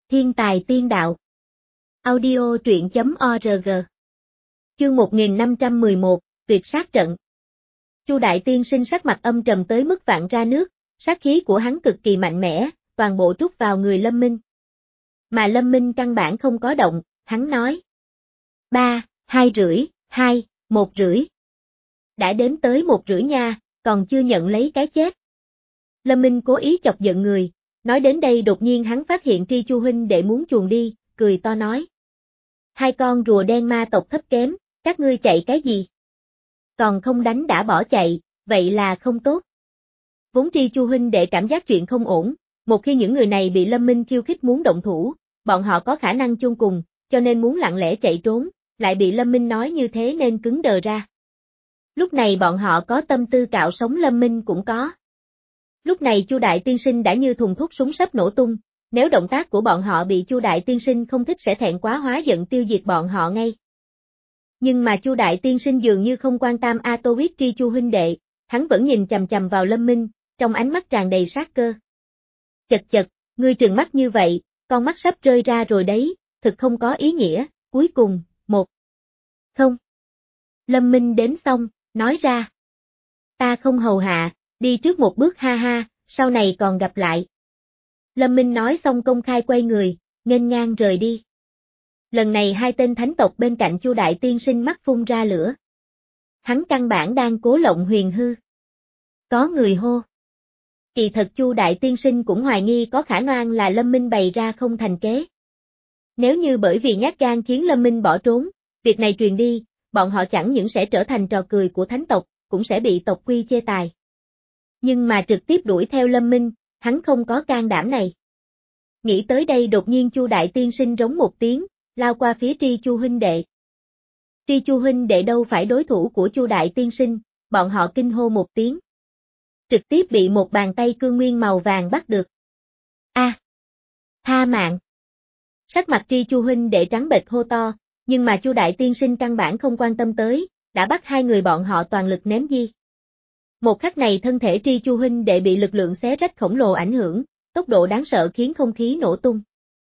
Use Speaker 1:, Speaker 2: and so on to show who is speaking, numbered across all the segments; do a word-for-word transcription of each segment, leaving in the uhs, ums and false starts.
Speaker 1: Thiên tài tiên đạo. Audio truyện chấm org. Chương một nghìn năm trăm mười một, tuyệt sát trận. Chu đại tiên sinh sắc mặt âm trầm tới mức vạn ra nước, sát khí của hắn cực kỳ mạnh mẽ, toàn bộ trút vào người Lâm Minh. Mà Lâm Minh căn bản không có động, hắn nói. Ba, hai rưỡi, hai, một rưỡi. Đã đếm tới một rưỡi nha, còn chưa nhận lấy cái chết. Lâm Minh cố ý chọc giận người, nói đến đây đột nhiên hắn phát hiện Tri Chu huynh đệ muốn chuồn đi, cười to nói. Hai con rùa đen ma tộc thấp kém, các ngươi chạy cái gì? Còn không đánh đã bỏ chạy, vậy là không tốt. Vốn Tri Chu huynh đệ cảm giác chuyện không ổn, một khi những người này bị Lâm Minh khiêu khích muốn động thủ, bọn họ có khả năng chung cùng, cho nên muốn lặng lẽ chạy trốn, lại bị Lâm Minh nói như thế nên cứng đờ ra. Lúc này bọn họ có tâm tư cạo sống Lâm Minh cũng có. Lúc này Chu đại tiên sinh đã như thùng thuốc súng sắp nổ tung, nếu động tác của bọn họ bị Chu đại tiên sinh không thích sẽ thẹn quá hóa giận tiêu diệt bọn họ ngay. Nhưng mà Chu đại tiên sinh dường như không quan tâm A Tô biết Tri Chu huynh đệ, hắn vẫn nhìn chằm chằm vào Lâm Minh, trong ánh mắt tràn đầy sát cơ. Chật chật, ngươi trừng mắt như vậy, con mắt sắp rơi ra rồi đấy, thực không có ý nghĩa, cuối cùng, một. Không. Lâm Minh đếm xong, nói ra. Ta không hầu hạ, đi trước một bước ha ha, sau này còn gặp lại. Lâm Minh nói xong công khai quay người, nghênh ngang rời đi. Lần này hai tên thánh tộc bên cạnh Chu đại tiên sinh mắt phun ra lửa. Hắn căn bản đang cố lộng huyền hư. Có người hô. Kỳ thật Chu đại tiên sinh cũng hoài nghi có khả năng là Lâm Minh bày ra không thành kế. Nếu như bởi vì nhát gan khiến Lâm Minh bỏ trốn, việc này truyền đi, bọn họ chẳng những sẽ trở thành trò cười của thánh tộc, cũng sẽ bị tộc quy chê tài. Nhưng mà trực tiếp đuổi theo Lâm Minh, hắn không có can đảm này. Nghĩ tới đây đột nhiên Chu đại tiên sinh rống một tiếng, lao qua phía Tri Chu huynh đệ. Tri Chu huynh đệ đâu phải đối thủ của Chu đại tiên sinh, bọn họ kinh hô một tiếng. Trực tiếp bị một bàn tay cương nguyên màu vàng bắt được. A, à, tha mạng. Sắc mặt Tri Chu huynh đệ trắng bệch hô to, nhưng mà Chu đại tiên sinh căn bản không quan tâm tới, đã bắt hai người bọn họ toàn lực ném di. Một khắc này thân thể Tri Chu huynh đệ bị lực lượng xé rách khổng lồ ảnh hưởng, tốc độ đáng sợ khiến không khí nổ tung.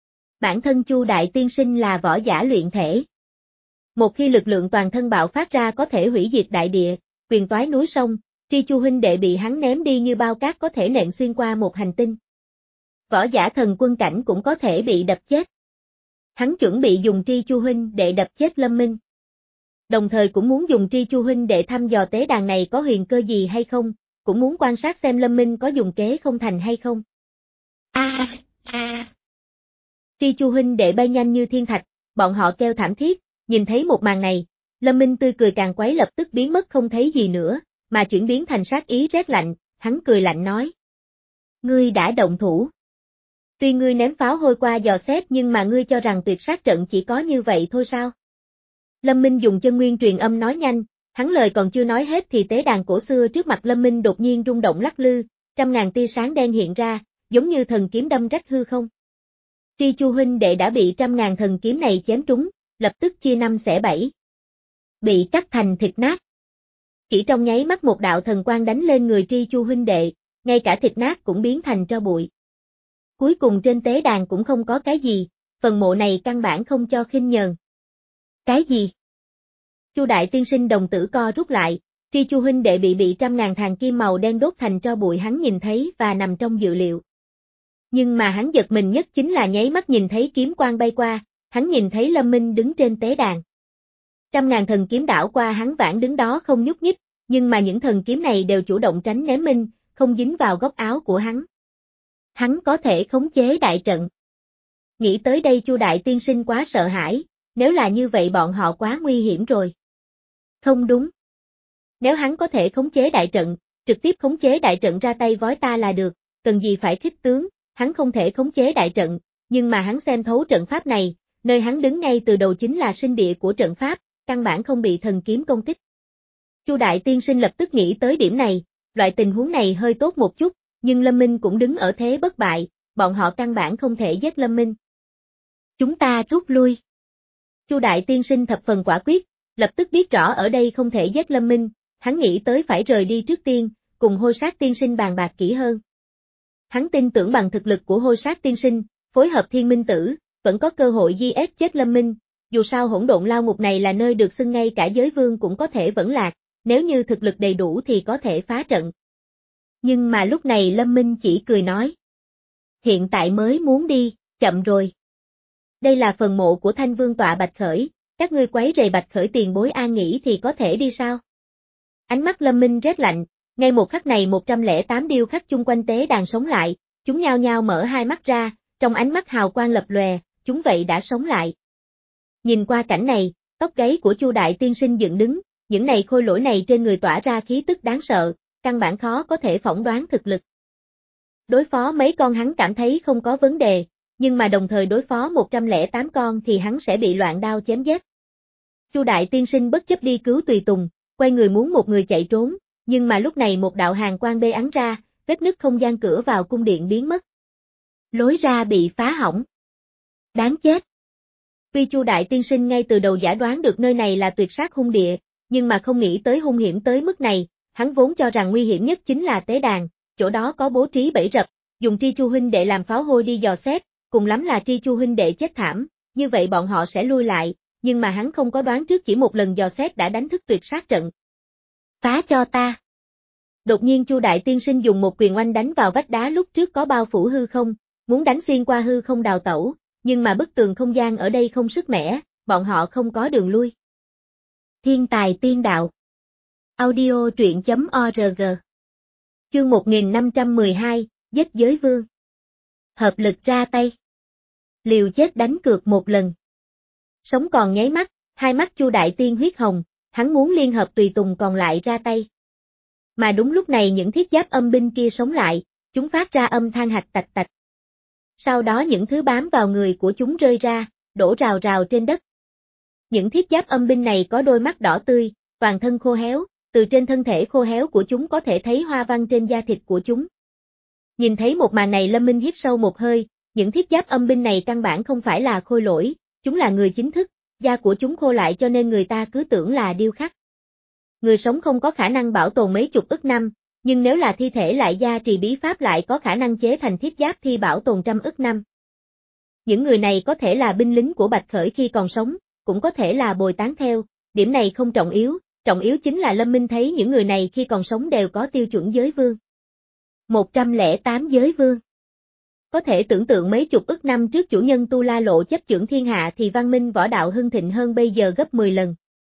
Speaker 1: Bản thân Chu đại tiên sinh là võ giả luyện thể. Một khi lực lượng toàn thân bạo phát ra có thể hủy diệt đại địa, quyền toái núi sông, Tri Chu huynh đệ bị hắn ném đi như bao cát có thể nện xuyên qua một hành tinh. Võ giả thần quân cảnh cũng có thể bị đập chết. Hắn chuẩn bị dùng Tri Chu huynh đệ đập chết Lâm Minh. Đồng thời cũng muốn dùng Tri Chu huynh đệ thăm dò tế đàn này có huyền cơ gì hay không, cũng muốn quan sát xem Lâm Minh có dùng kế không thành hay không. A a. Tri Chu huynh đệ bay nhanh như thiên thạch, bọn họ kêu thảm thiết, nhìn thấy một màn này, Lâm Minh tươi cười càng quấy lập tức biến mất không thấy gì nữa, mà chuyển biến thành sát ý rét lạnh, hắn cười lạnh nói. Ngươi đã động thủ. Tuy ngươi ném pháo hôi qua dò xét nhưng mà ngươi cho rằng tuyệt sát trận chỉ có như vậy thôi sao? Lâm Minh dùng chân nguyên truyền âm nói nhanh, hắn lời còn chưa nói hết thì tế đàn cổ xưa trước mặt Lâm Minh đột nhiên rung động lắc lư, trăm ngàn tia sáng đen hiện ra, giống như thần kiếm đâm rách hư không. Tri Chu huynh đệ đã bị trăm ngàn thần kiếm này chém trúng, lập tức chia năm xẻ bảy. Bị cắt thành thịt nát. Chỉ trong nháy mắt một đạo thần quang đánh lên người Tri Chu huynh đệ, ngay cả thịt nát cũng biến thành tro bụi. Cuối cùng trên tế đàn cũng không có cái gì, phần mộ này căn bản không cho khinh nhờn. Cái gì? Chu đại tiên sinh đồng tử co rút lại, Tri Chu huynh đệ bị bị trăm ngàn thàn kim màu đen đốt thành tro bụi hắn nhìn thấy và nằm trong dự liệu. Nhưng mà hắn giật mình nhất chính là nháy mắt nhìn thấy kiếm quang bay qua, hắn nhìn thấy Lâm Minh đứng trên tế đàn. Trăm ngàn thần kiếm đảo qua hắn vãn đứng đó không nhúc nhích, nhưng mà những thần kiếm này đều chủ động tránh ném Minh, không dính vào góc áo của hắn. Hắn có thể khống chế đại trận. Nghĩ tới đây Chu đại tiên sinh quá sợ hãi, nếu là như vậy bọn họ quá nguy hiểm rồi. Không đúng. Nếu hắn có thể khống chế đại trận, trực tiếp khống chế đại trận ra tay vói ta là được, cần gì phải khích tướng, hắn không thể khống chế đại trận, nhưng mà hắn xem thấu trận pháp này, nơi hắn đứng ngay từ đầu chính là sinh địa của trận pháp, căn bản không bị thần kiếm công kích. Chu đại tiên sinh lập tức nghĩ tới điểm này, loại tình huống này hơi tốt một chút, nhưng Lâm Minh cũng đứng ở thế bất bại, bọn họ căn bản không thể giết Lâm Minh. Chúng ta rút lui. Chu đại tiên sinh thập phần quả quyết, lập tức biết rõ ở đây không thể giết Lâm Minh, hắn nghĩ tới phải rời đi trước tiên, cùng Hôi Sát tiên sinh bàn bạc kỹ hơn. Hắn tin tưởng bằng thực lực của Hôi Sát tiên sinh, phối hợp Thiên Minh Tử, vẫn có cơ hội giết chết Lâm Minh, dù sao hỗn độn lao ngục này là nơi được xưng ngay cả giới vương cũng có thể vẫn lạc, nếu như thực lực đầy đủ thì có thể phá trận. Nhưng mà lúc này Lâm Minh chỉ cười nói. Hiện tại mới muốn đi, chậm rồi. Đây là phần mộ của Thanh Vương tọa Bạch Khởi, các ngươi quấy rầy Bạch Khởi tiền bối an nghỉ thì có thể đi sao? Ánh mắt Lâm Minh rét lạnh, ngay một khắc này một trăm lẻ tám điêu khắc chung quanh tế đàn sống lại, chúng nhao nhao mở hai mắt ra, trong ánh mắt hào quang lập lòe, chúng vậy đã sống lại. Nhìn qua cảnh này, tóc gáy của Chu đại tiên sinh dựng đứng, những này khôi lỗi này trên người tỏa ra khí tức đáng sợ, căn bản khó có thể phỏng đoán thực lực. Đối phó mấy con hắn cảm thấy không có vấn đề, nhưng mà đồng thời đối phó một trăm lẻ tám con thì hắn sẽ bị loạn đao chém giết. Chu đại tiên sinh bất chấp đi cứu tùy tùng, quay người muốn một người chạy trốn, nhưng mà lúc này một đạo hàn quang bê ắn ra, vết nứt không gian cửa vào cung điện biến mất. Lối ra bị phá hỏng. Đáng chết. Tuy Chu đại tiên sinh ngay từ đầu giả đoán được nơi này là tuyệt sát hung địa, nhưng mà không nghĩ tới hung hiểm tới mức này, hắn vốn cho rằng nguy hiểm nhất chính là tế đàn, chỗ đó có bố trí bẫy rập, dùng Tri Chu huynh đệ làm pháo hôi đi dò xét, cùng lắm là Tri Chu huynh đệ chết thảm, như vậy bọn họ sẽ lui lại, nhưng mà hắn không có đoán trước chỉ một lần dò xét đã đánh thức tuyệt sát trận. Phá cho ta. Đột nhiên Chu đại tiên sinh dùng một quyền oanh đánh vào vách đá lúc trước có bao phủ hư không, muốn đánh xuyên qua hư không đào tẩu, nhưng mà bức tường không gian ở đây không sức mẻ, bọn họ không có đường lui. Thiên tài tiên đạo. Audio truyện chấm org. Chương một nghìn năm trăm mười hai, giết giới vương. Hợp lực ra tay. Liều chết đánh cược một lần. Sống còn nháy mắt, hai mắt Chu đại tiên huyết hồng, hắn muốn liên hợp tùy tùng còn lại ra tay. Mà đúng lúc này những thiết giáp âm binh kia sống lại, chúng phát ra âm than hạch tạch tạch. Sau đó những thứ bám vào người của chúng rơi ra, đổ rào rào trên đất. Những thiết giáp âm binh này có đôi mắt đỏ tươi, toàn thân khô héo, từ trên thân thể khô héo của chúng có thể thấy hoa văn trên da thịt của chúng. Nhìn thấy một màn này Lâm Minh hít sâu một hơi, những thiết giáp âm binh này căn bản không phải là khôi lỗi, chúng là người chính thức, da của chúng khô lại cho nên người ta cứ tưởng là điêu khắc. Người sống không có khả năng bảo tồn mấy chục ức năm, nhưng nếu là thi thể lại gia trì bí pháp lại có khả năng chế thành thiết giáp thi bảo tồn trăm ức năm. Những người này có thể là binh lính của Bạch Khởi khi còn sống, cũng có thể là bồi tán theo, điểm này không trọng yếu, trọng yếu chính là Lâm Minh thấy những người này khi còn sống đều có tiêu chuẩn giới vương. một trăm lẻ tám giới vương. Có thể tưởng tượng mấy chục ức năm trước chủ nhân Tu La Lộ chấp chưởng thiên hạ thì văn minh võ đạo hưng thịnh hơn bây giờ gấp mười lần.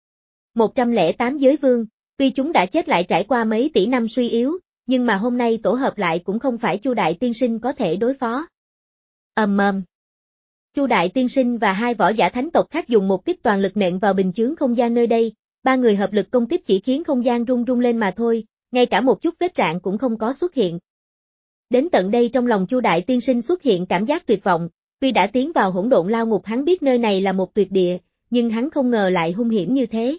Speaker 1: một trăm lẻ tám giới vương, tuy chúng đã chết lại trải qua mấy tỷ năm suy yếu, nhưng mà hôm nay tổ hợp lại cũng không phải Chu đại tiên sinh có thể đối phó. Ầm ầm. Chu đại tiên sinh và hai võ giả thánh tộc khác dùng một kích toàn lực nện vào bình chướng không gian nơi đây, ba người hợp lực công kích chỉ khiến không gian rung rung lên mà thôi, ngay cả một chút vết rạn cũng không có xuất hiện. Đến tận đây trong lòng Chu đại tiên sinh xuất hiện cảm giác tuyệt vọng, tuy đã tiến vào hỗn độn lao ngục hắn biết nơi này là một tuyệt địa, nhưng hắn không ngờ lại hung hiểm như thế.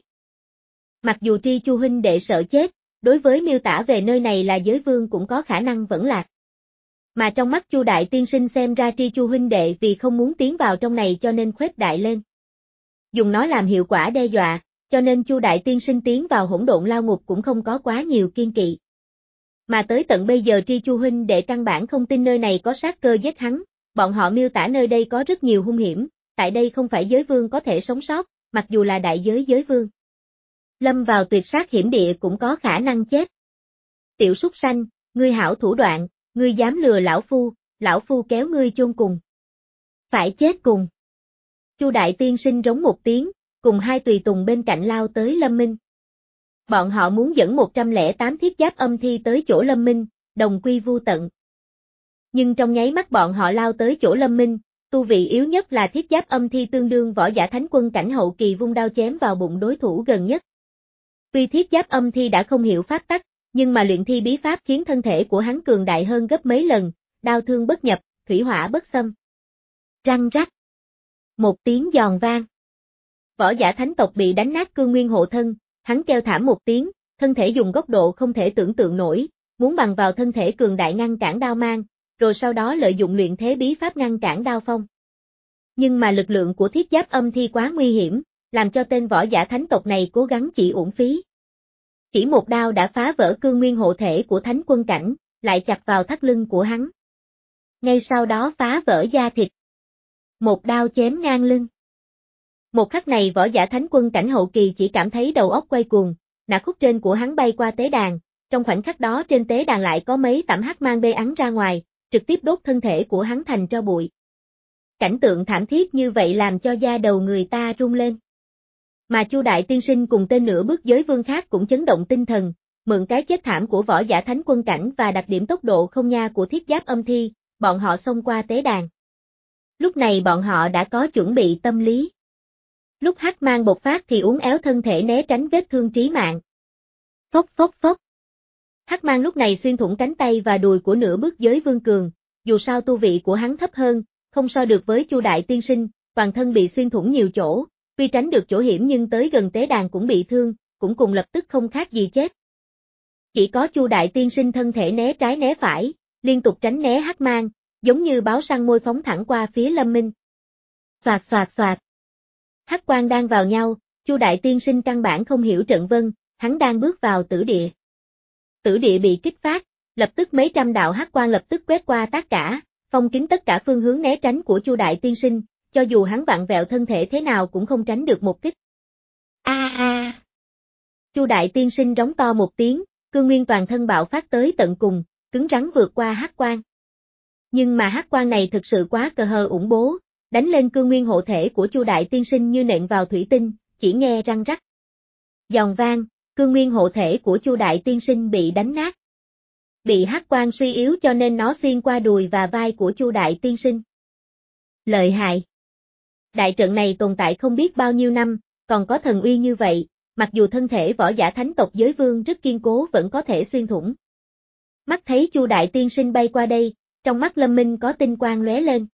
Speaker 1: Mặc dù Tri Chu huynh đệ sợ chết, đối với miêu tả về nơi này là giới vương cũng có khả năng vẫn lạc. Mà trong mắt Chu đại tiên sinh xem ra Tri Chu huynh đệ vì không muốn tiến vào trong này cho nên khuếch đại lên. Dùng nó làm hiệu quả đe dọa, cho nên Chu đại tiên sinh tiến vào hỗn độn lao ngục cũng không có quá nhiều kiên kỵ. Mà tới tận bây giờ Tri Chu huynh đệ căn bản không tin nơi này có sát cơ giết hắn, bọn họ miêu tả nơi đây có rất nhiều hung hiểm, tại đây không phải giới vương có thể sống sót, mặc dù là đại giới giới vương. Lâm vào tuyệt sát hiểm địa cũng có khả năng chết. Tiểu súc sanh, ngươi hảo thủ đoạn, ngươi dám lừa lão phu, lão phu kéo ngươi chôn cùng. Phải chết cùng. Chu đại tiên sinh rống một tiếng, cùng hai tùy tùng bên cạnh lao tới Lâm Minh. Bọn họ muốn dẫn một trăm lẻ tám thiết giáp âm thi tới chỗ Lâm Minh, đồng quy vu tận. Nhưng trong nháy mắt bọn họ lao tới chỗ Lâm Minh, tu vị yếu nhất là thiết giáp âm thi tương đương võ giả thánh quân cảnh hậu kỳ vung đao chém vào bụng đối thủ gần nhất. Tuy thiết giáp âm thi đã không hiểu pháp tắc, nhưng mà luyện thi bí pháp khiến thân thể của hắn cường đại hơn gấp mấy lần, đao thương bất nhập, thủy hỏa bất xâm. Răng rắc. Một tiếng giòn vang. Võ giả thánh tộc bị đánh nát cương nguyên hộ thân, hắn kêu thảm một tiếng, thân thể dùng góc độ không thể tưởng tượng nổi, muốn bằng vào thân thể cường đại ngăn cản đao mang, rồi sau đó lợi dụng luyện thế bí pháp ngăn cản đao phong. Nhưng mà lực lượng của thiết giáp âm thi quá nguy hiểm, làm cho tên võ giả thánh tộc này cố gắng chỉ uổng phí. Chỉ một đao đã phá vỡ cương nguyên hộ thể của thánh quân cảnh, lại chặt vào thắt lưng của hắn. Ngay sau đó phá vỡ da thịt. Một đao chém ngang lưng. Một khắc này võ giả thánh quân cảnh hậu kỳ chỉ cảm thấy đầu óc quay cuồng, nạ khúc trên của hắn bay qua tế đàn, trong khoảnh khắc đó trên tế đàn lại có mấy tẩm hắc mang bê ắn ra ngoài, trực tiếp đốt thân thể của hắn thành tro bụi. Cảnh tượng thảm thiết như vậy làm cho da đầu người ta rung lên. Mà Chu đại tiên sinh cùng tên nửa bước giới vương khác cũng chấn động tinh thần, mượn cái chết thảm của võ giả thánh quân cảnh và đặc điểm tốc độ không nha của thiết giáp âm thi, bọn họ xông qua tế đàn. Lúc này bọn họ đã có chuẩn bị tâm lý. Lúc hắc mang bộc phát thì uốn éo thân thể né tránh vết thương trí mạng. Phốc phốc phốc. Hắc mang lúc này xuyên thủng cánh tay và đùi của nửa bước giới vương cường, dù sao tu vị của hắn thấp hơn, không so được với Chu đại tiên sinh, toàn thân bị xuyên thủng nhiều chỗ, tuy tránh được chỗ hiểm nhưng tới gần tế đàn cũng bị thương, cũng cùng lập tức không khác gì chết. Chỉ có Chu đại tiên sinh thân thể né trái né phải, liên tục tránh né hắc mang, giống như báo săn môi phóng thẳng qua phía Lâm Minh. Xoạt xoạt xoạt. Hắc quang đang vào nhau, Chu đại tiên sinh căn bản không hiểu trận vân, hắn đang bước vào tử địa. Tử địa bị kích phát, lập tức mấy trăm đạo hắc quang lập tức quét qua tất cả, phong kín tất cả phương hướng né tránh của Chu đại tiên sinh, cho dù hắn vặn vẹo thân thể thế nào cũng không tránh được một kích. A a. Chu đại tiên sinh rống to một tiếng, cương nguyên toàn thân bạo phát tới tận cùng, cứng rắn vượt qua hắc quang. Nhưng mà hắc quang này thực sự quá cờ hờ ủng bố, đánh lên cương nguyên hộ thể của Chu đại tiên sinh như nện vào thủy tinh, chỉ nghe răng rắc. Giòn vang, cương nguyên hộ thể của Chu đại tiên sinh bị đánh nát. Bị hắc quang suy yếu cho nên nó xuyên qua đùi và vai của Chu đại tiên sinh. Lợi hại. Đại trận này tồn tại không biết bao nhiêu năm, còn có thần uy như vậy, mặc dù thân thể võ giả thánh tộc giới vương rất kiên cố vẫn có thể xuyên thủng. Mắt thấy Chu đại tiên sinh bay qua đây, trong mắt Lâm Minh có tinh quang lóe lên.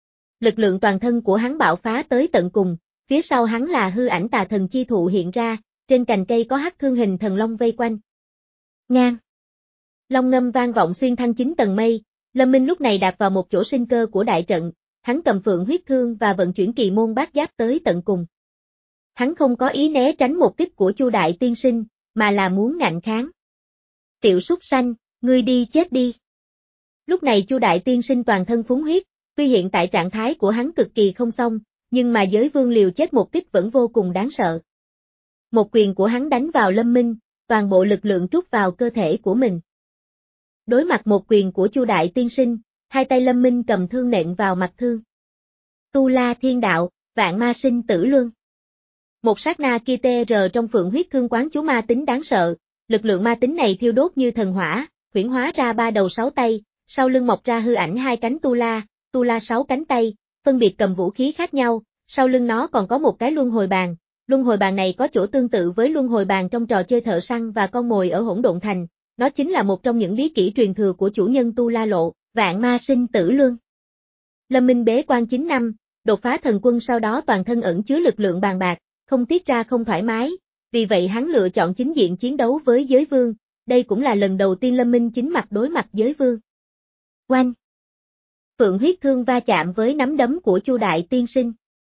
Speaker 1: Lực lượng toàn thân của hắn bạo phá tới tận cùng, phía sau hắn là hư ảnh tà thần chi thụ hiện ra, trên cành cây có hắc thương hình thần long vây quanh. Ngang. Long ngâm vang vọng xuyên thăng chín tầng mây, Lâm Minh lúc này đạp vào một chỗ sinh cơ của đại trận, hắn cầm phượng huyết thương và vận chuyển kỳ môn bát giáp tới tận cùng. Hắn không có ý né tránh một kích của Chu đại tiên sinh, mà là muốn ngạnh kháng. Tiểu súc sanh, ngươi đi chết đi. Lúc này Chu đại tiên sinh toàn thân phúng huyết, tuy hiện tại trạng thái của hắn cực kỳ không xong, nhưng mà giới vương liều chết một kích vẫn vô cùng đáng sợ. Một quyền của hắn đánh vào Lâm Minh, toàn bộ lực lượng trút vào cơ thể của mình. Đối mặt một quyền của Chu đại tiên sinh, hai tay Lâm Minh cầm thương nện vào mặt thương. Tu La Thiên Đạo, Vạn Ma Sinh Tử Luân. Một sát na kia tê rờ trong phượng huyết thương quán chú ma tính đáng sợ, lực lượng ma tính này thiêu đốt như thần hỏa, huyễn hóa ra ba đầu sáu tay, sau lưng mọc ra hư ảnh hai cánh Tu La, Tu La sáu cánh tay, phân biệt cầm vũ khí khác nhau, sau lưng nó còn có một cái luân hồi bàn. Luân hồi bàn này có chỗ tương tự với luân hồi bàn trong trò chơi thợ săn và con mồi ở Hỗn Độn Thành, nó chính là một trong những bí kỹ truyền thừa của chủ nhân Tu La Lộ, Vạn Ma Sinh Tử Luân. Lâm Minh bế quan chín năm, đột phá thần quân sau đó toàn thân ẩn chứa lực lượng bàn bạc, không tiết ra không thoải mái, vì vậy hắn lựa chọn chính diện chiến đấu với giới vương, đây cũng là lần đầu tiên Lâm Minh chính mặt đối mặt giới vương. Oanh! Phượng huyết thương va chạm với nắm đấm của Chu đại tiên sinh.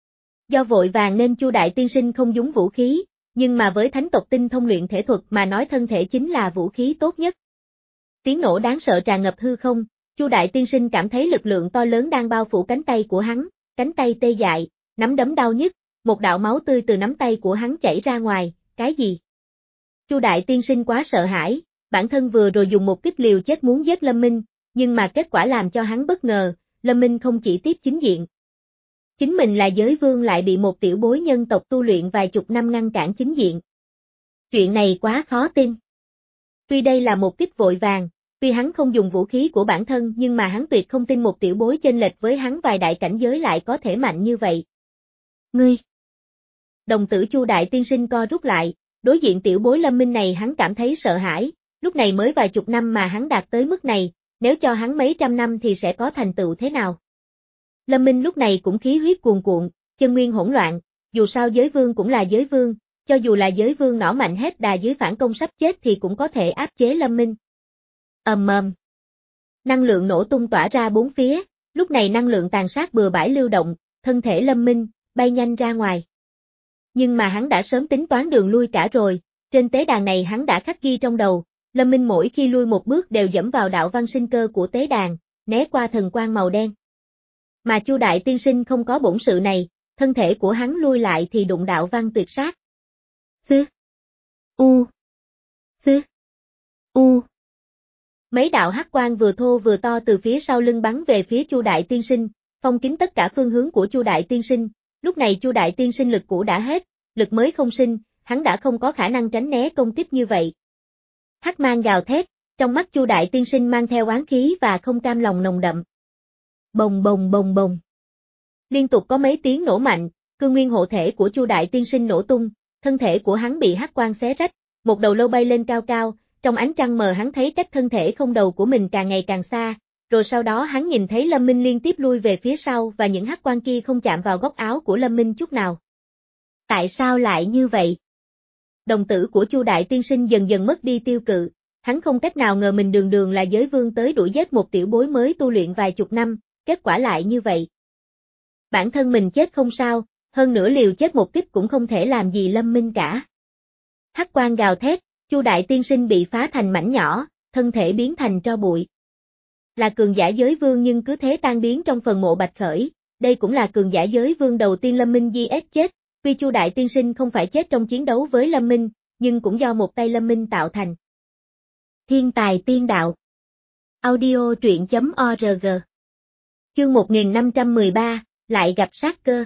Speaker 1: Do vội vàng nên Chu đại tiên sinh không dùng vũ khí, nhưng mà với thánh tộc tinh thông luyện thể thuật mà nói thân thể chính là vũ khí tốt nhất. Tiếng nổ đáng sợ tràn ngập hư không, Chu đại tiên sinh cảm thấy lực lượng to lớn đang bao phủ cánh tay của hắn, cánh tay tê dại, nắm đấm đau nhức, một đạo máu tươi từ nắm tay của hắn chảy ra ngoài, cái gì? Chu đại tiên sinh quá sợ hãi, bản thân vừa rồi dùng một kích liều chết muốn giết Lâm Minh, nhưng mà kết quả làm cho hắn bất ngờ, Lâm Minh không chỉ tiếp chính diện. Chính mình là giới vương lại bị một tiểu bối nhân tộc tu luyện vài chục năm ngăn cản chính diện. Chuyện này quá khó tin. Tuy đây là một kích vội vàng, tuy hắn không dùng vũ khí của bản thân nhưng mà hắn tuyệt không tin một tiểu bối chênh lệch với hắn vài đại cảnh giới lại có thể mạnh như vậy. Ngươi! Đồng tử Chu đại tiên sinh co rút lại, đối diện tiểu bối Lâm Minh này hắn cảm thấy sợ hãi, lúc này mới vài chục năm mà hắn đạt tới mức này, nếu cho hắn mấy trăm năm thì sẽ có thành tựu thế nào? Lâm Minh lúc này cũng khí huyết cuồn cuộn, chân nguyên hỗn loạn, dù sao giới vương cũng là giới vương, cho dù là giới vương nỏ mạnh hết đà dưới phản công sắp chết thì cũng có thể áp chế Lâm Minh. Ầm ầm. Năng lượng nổ tung tỏa ra bốn phía, lúc này năng lượng tàn sát bừa bãi lưu động, thân thể Lâm Minh bay nhanh ra ngoài. Nhưng mà hắn đã sớm tính toán đường lui cả rồi, trên tế đàn này hắn đã khắc ghi trong đầu, Lâm Minh mỗi khi lui một bước đều dẫm vào đạo văn sinh cơ của tế đàn, né qua thần quang màu đen. Mà Chu đại tiên sinh không có bổn sự này, thân thể của hắn lui lại thì đụng đạo văn tuyệt sát. Xứ. U. Xứ. U. Mấy đạo hắc quang vừa thô vừa to từ phía sau lưng bắn về phía Chu đại tiên sinh, phong kín tất cả phương hướng của Chu đại tiên sinh. Lúc này Chu đại tiên sinh lực cũ đã hết, lực mới không sinh, hắn đã không có khả năng tránh né công kích như vậy. Hắc mang gào thét, trong mắt Chu đại tiên sinh mang theo oán khí và không cam lòng nồng đậm. Bồng bồng bồng bồng. Liên tục có mấy tiếng nổ mạnh, cương nguyên hộ thể của Chu đại tiên sinh nổ tung, thân thể của hắn bị hắc quang xé rách, một đầu lâu bay lên cao cao, trong ánh trăng mờ hắn thấy cách thân thể không đầu của mình càng ngày càng xa, rồi sau đó hắn nhìn thấy Lâm Minh liên tiếp lui về phía sau và những hắc quang kia không chạm vào góc áo của Lâm Minh chút nào. Tại sao lại như vậy? Đồng tử của Chu đại tiên sinh dần dần mất đi tiêu cự, hắn không cách nào ngờ mình đường đường là giới vương tới đuổi giết một tiểu bối mới tu luyện vài chục năm, kết quả lại như vậy. Bản thân mình chết không sao, hơn nữa liều chết một kích cũng không thể làm gì Lâm Minh cả. Hắc quang gào thét, Chu đại tiên sinh bị phá thành mảnh nhỏ, thân thể biến thành tro bụi. Là cường giả giới vương nhưng cứ thế tan biến trong phần mộ Bạch Khởi, đây cũng là cường giả giới vương đầu tiên Lâm Minh giết chết, tuy Chu đại tiên sinh không phải chết trong chiến đấu với Lâm Minh, nhưng cũng do một tay Lâm Minh tạo thành. Thiên tài tiên đạo. Audio truyện chấm org. Chương một nghìn năm trăm mười ba, lại gặp sát cơ.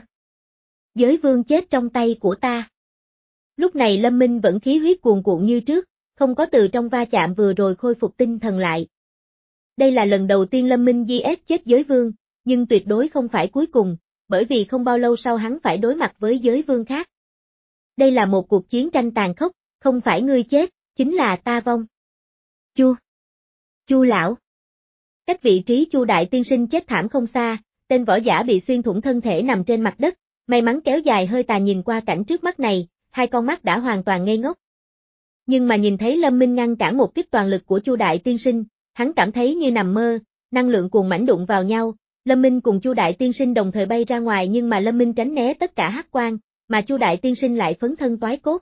Speaker 1: Giới vương chết trong tay của ta. Lúc này Lâm Minh vẫn khí huyết cuồn cuộn như trước, không có từ trong va chạm vừa rồi khôi phục tinh thần lại. Đây là lần đầu tiên Lâm Minh giết chết giới vương, nhưng tuyệt đối không phải cuối cùng, bởi vì không bao lâu sau hắn phải đối mặt với giới vương khác. Đây là một cuộc chiến tranh tàn khốc, không phải ngươi chết, chính là ta vong. Chu. Chu lão. Cách vị trí Chu đại tiên sinh chết thảm không xa, tên võ giả bị xuyên thủng thân thể nằm trên mặt đất, may mắn kéo dài hơi tà nhìn qua cảnh trước mắt này, hai con mắt đã hoàn toàn ngây ngốc. Nhưng mà nhìn thấy Lâm Minh ngăn cản một kích toàn lực của Chu đại tiên sinh, hắn cảm thấy như nằm mơ, năng lượng cuồng mãnh đụng vào nhau, Lâm Minh cùng Chu đại tiên sinh đồng thời bay ra ngoài nhưng mà Lâm Minh tránh né tất cả hắc quang, mà Chu đại tiên sinh lại phấn thân toái cốt.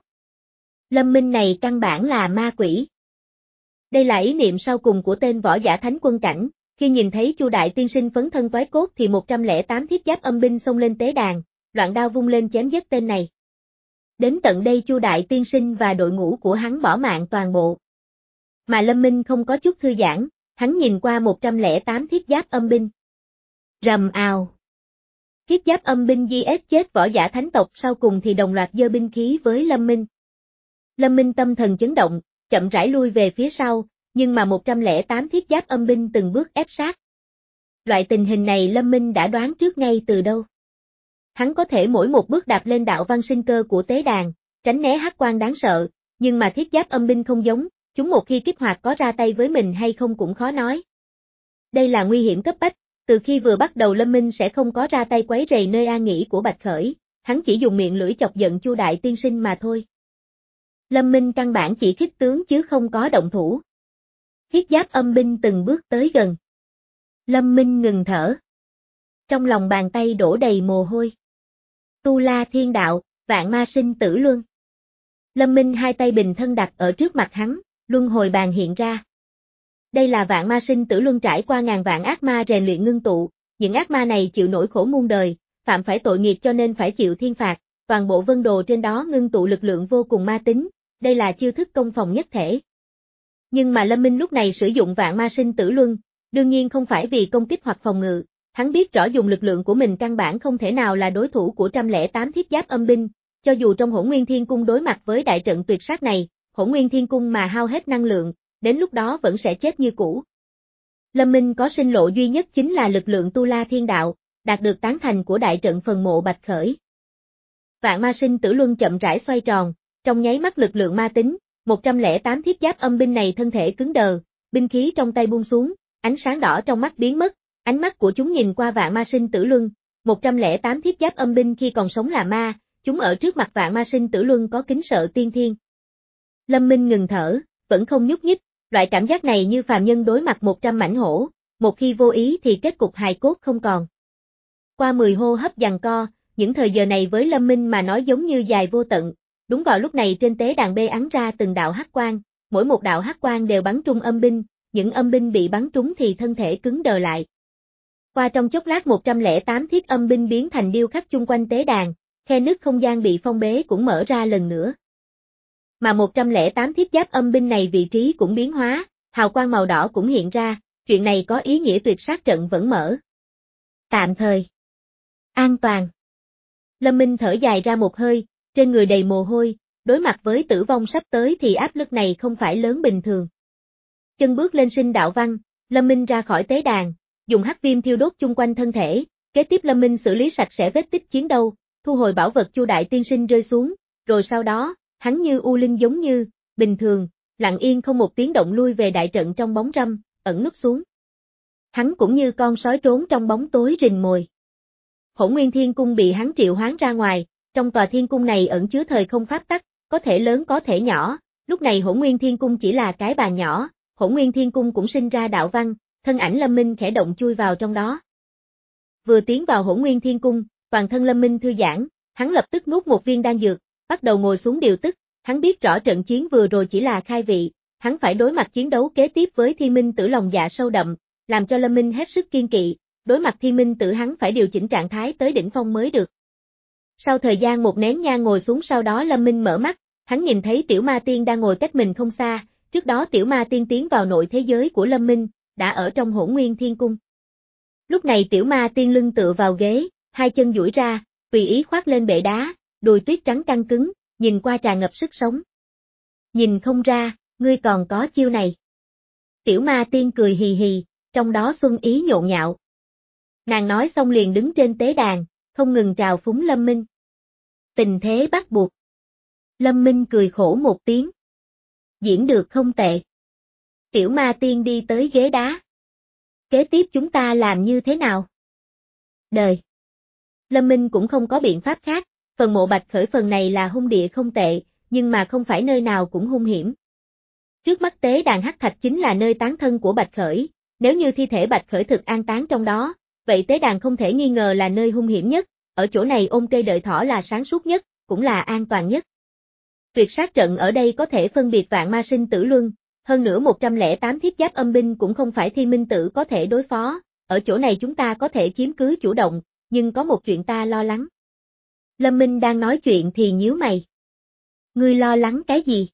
Speaker 1: Lâm Minh này căn bản là ma quỷ. Đây là ý niệm sau cùng của tên võ giả thánh quân cảnh, khi nhìn thấy Chu đại tiên sinh phấn thân toái cốt thì một trăm lẻ tám thiết giáp âm binh xông lên tế đàn, loạn đao vung lên chém giết tên này. Đến tận đây Chu đại tiên sinh và đội ngũ của hắn bỏ mạng toàn bộ. Mà Lâm Minh không có chút thư giãn, hắn nhìn qua một trăm lẻ tám thiết giáp âm binh. Rầm ào. Thiết giáp âm binh giết chết võ giả thánh tộc sau cùng thì đồng loạt giơ binh khí với Lâm Minh. Lâm Minh tâm thần chấn động, chậm rãi lui về phía sau, nhưng mà một trăm lẻ tám thiết giáp âm binh từng bước ép sát. Loại tình hình này Lâm Minh đã đoán trước ngay từ đâu. Hắn có thể mỗi một bước đạp lên đạo văn sinh cơ của tế đàn, tránh né hắc quang đáng sợ, nhưng mà thiết giáp âm binh không giống, chúng một khi kích hoạt có ra tay với mình hay không cũng khó nói. Đây là nguy hiểm cấp bách, từ khi vừa bắt đầu Lâm Minh sẽ không có ra tay quấy rầy nơi an nghỉ của Bạch Khởi, hắn chỉ dùng miệng lưỡi chọc giận Chu đại tiên sinh mà thôi. Lâm Minh căn bản chỉ khích tướng chứ không có động thủ. Thiết giáp âm binh từng bước tới gần. Lâm Minh ngừng thở. Trong lòng bàn tay đổ đầy mồ hôi. Tu La Thiên Đạo, Vạn Ma Sinh Tử Luân. Lâm Minh hai tay bình thân đặt ở trước mặt hắn, luân hồi bàn hiện ra. Đây là Vạn Ma Sinh Tử Luân trải qua ngàn vạn ác ma rèn luyện ngưng tụ, những ác ma này chịu nỗi khổ muôn đời, phạm phải tội nghiệp cho nên phải chịu thiên phạt, toàn bộ vân đồ trên đó ngưng tụ lực lượng vô cùng ma tính, đây là chiêu thức công phòng nhất thể. Nhưng mà Lâm Minh lúc này sử dụng Vạn Ma Sinh Tử Luân, đương nhiên không phải vì công kích hoặc phòng ngự, hắn biết rõ dùng lực lượng của mình căn bản không thể nào là đối thủ của một trăm lẻ tám thiết giáp âm binh, cho dù trong Hỗn Nguyên Thiên Cung đối mặt với đại trận tuyệt sát này, Hỗn Nguyên Thiên Cung mà hao hết năng lượng, đến lúc đó vẫn sẽ chết như cũ. Lâm Minh có sinh lộ duy nhất chính là lực lượng Tu La Thiên Đạo, đạt được tán thành của đại trận phần mộ Bạch Khởi. Vạn Ma Sinh Tử Luân chậm rãi xoay tròn, trong nháy mắt lực lượng ma tính, một trăm lẻ tám thiết giáp âm binh này thân thể cứng đờ, binh khí trong tay buông xuống, ánh sáng đỏ trong mắt biến mất, ánh mắt của chúng nhìn qua Vạn Ma Sinh Tử Luân, một trăm lẻ tám thiết giáp âm binh khi còn sống là ma, chúng ở trước mặt Vạn Ma Sinh Tử Luân có kính sợ tiên thiên. Lâm Minh ngừng thở, vẫn không nhúc nhích, loại cảm giác này như phàm nhân đối mặt một trăm mãnh hổ, một khi vô ý thì kết cục hài cốt không còn. Qua mười hô hấp giằng co, những thời giờ này với Lâm Minh mà nói giống như dài vô tận, đúng vào lúc này trên tế đàn bê ắn ra từng đạo hắc quang, mỗi một đạo hắc quang đều bắn trúng âm binh, những âm binh bị bắn trúng thì thân thể cứng đờ lại. Qua trong chốc lát một trăm lẻ tám thiết âm binh biến thành điêu khắc chung quanh tế đàn, khe nứt không gian bị phong bế cũng mở ra lần nữa. Mà một trăm lẻ tám thiết giáp âm binh này vị trí cũng biến hóa, hào quang màu đỏ cũng hiện ra, chuyện này có ý nghĩa tuyệt sát trận vẫn mở. Tạm thời. An toàn. Lâm Minh thở dài ra một hơi, trên người đầy mồ hôi, đối mặt với tử vong sắp tới thì áp lực này không phải lớn bình thường. Chân bước lên sinh đạo văn, Lâm Minh ra khỏi tế đàn, dùng hắc viêm thiêu đốt chung quanh thân thể, kế tiếp Lâm Minh xử lý sạch sẽ vết tích chiến đấu, thu hồi bảo vật Chu Đại Tiên Sinh rơi xuống, rồi sau đó, hắn như u linh giống như, bình thường, lặng yên không một tiếng động lui về đại trận trong bóng râm, ẩn núp xuống. Hắn cũng như con sói trốn trong bóng tối rình mồi. Hỗn Nguyên Thiên Cung bị hắn triệu hoán ra ngoài, trong tòa thiên cung này ẩn chứa thời không pháp tắc, có thể lớn có thể nhỏ, lúc này Hỗn Nguyên Thiên Cung chỉ là cái bàn nhỏ, Hỗn Nguyên Thiên Cung cũng sinh ra đạo văn, thân ảnh Lâm Minh khẽ động chui vào trong đó. Vừa tiến vào Hỗn Nguyên Thiên Cung, toàn thân Lâm Minh thư giãn, hắn lập tức nuốt một viên đan dược, bắt đầu ngồi xuống điều tức, hắn biết rõ trận chiến vừa rồi chỉ là khai vị, hắn phải đối mặt chiến đấu kế tiếp với Thiên Minh Tử lòng dạ sâu đậm, làm cho Lâm Minh hết sức kiên kỵ, đối mặt Thiên Minh Tử hắn phải điều chỉnh trạng thái tới đỉnh phong mới được. Sau thời gian một nén nhang ngồi xuống sau đó Lâm Minh mở mắt, hắn nhìn thấy Tiểu Ma Tiên đang ngồi cách mình không xa, trước đó Tiểu Ma Tiên tiến vào nội thế giới của Lâm Minh, đã ở trong Hỗn Nguyên Thiên Cung. Lúc này Tiểu Ma Tiên lưng tựa vào ghế, hai chân duỗi ra, tùy ý khoác lên bệ đá, đùi tuyết trắng căng cứng, nhìn qua tràn ngập sức sống. Nhìn không ra, ngươi còn có chiêu này. Tiểu Ma Tiên cười hì hì, trong đó xuân ý nhộn nhạo. Nàng nói xong liền đứng trên tế đàn, không ngừng trào phúng Lâm Minh. Tình thế bắt buộc. Lâm Minh cười khổ một tiếng. Diễn được không tệ. Tiểu Ma Tiên đi tới ghế đá. Kế tiếp chúng ta làm như thế nào? Đời. Lâm Minh cũng không có biện pháp khác, phần mộ Bạch Khởi phần này là hung địa không tệ, nhưng mà không phải nơi nào cũng hung hiểm. Trước mắt tế đàn hắc thạch chính là nơi tán thân của Bạch Khởi, nếu như thi thể Bạch Khởi thực an táng trong đó, vậy tế đàn không thể nghi ngờ là nơi hung hiểm nhất, ở chỗ này ôm cây đợi thỏ là sáng suốt nhất, cũng là an toàn nhất. Tuyệt sát trận ở đây có thể phân biệt vạn ma sinh tử luân, hơn nữa một trăm lẻ tám thiết giáp âm binh cũng không phải Thiên Minh Tử có thể đối phó, ở chỗ này chúng ta có thể chiếm cứ chủ động, nhưng có một chuyện ta lo lắng. Lâm Minh đang nói chuyện thì nhíu mày. Ngươi lo lắng cái gì?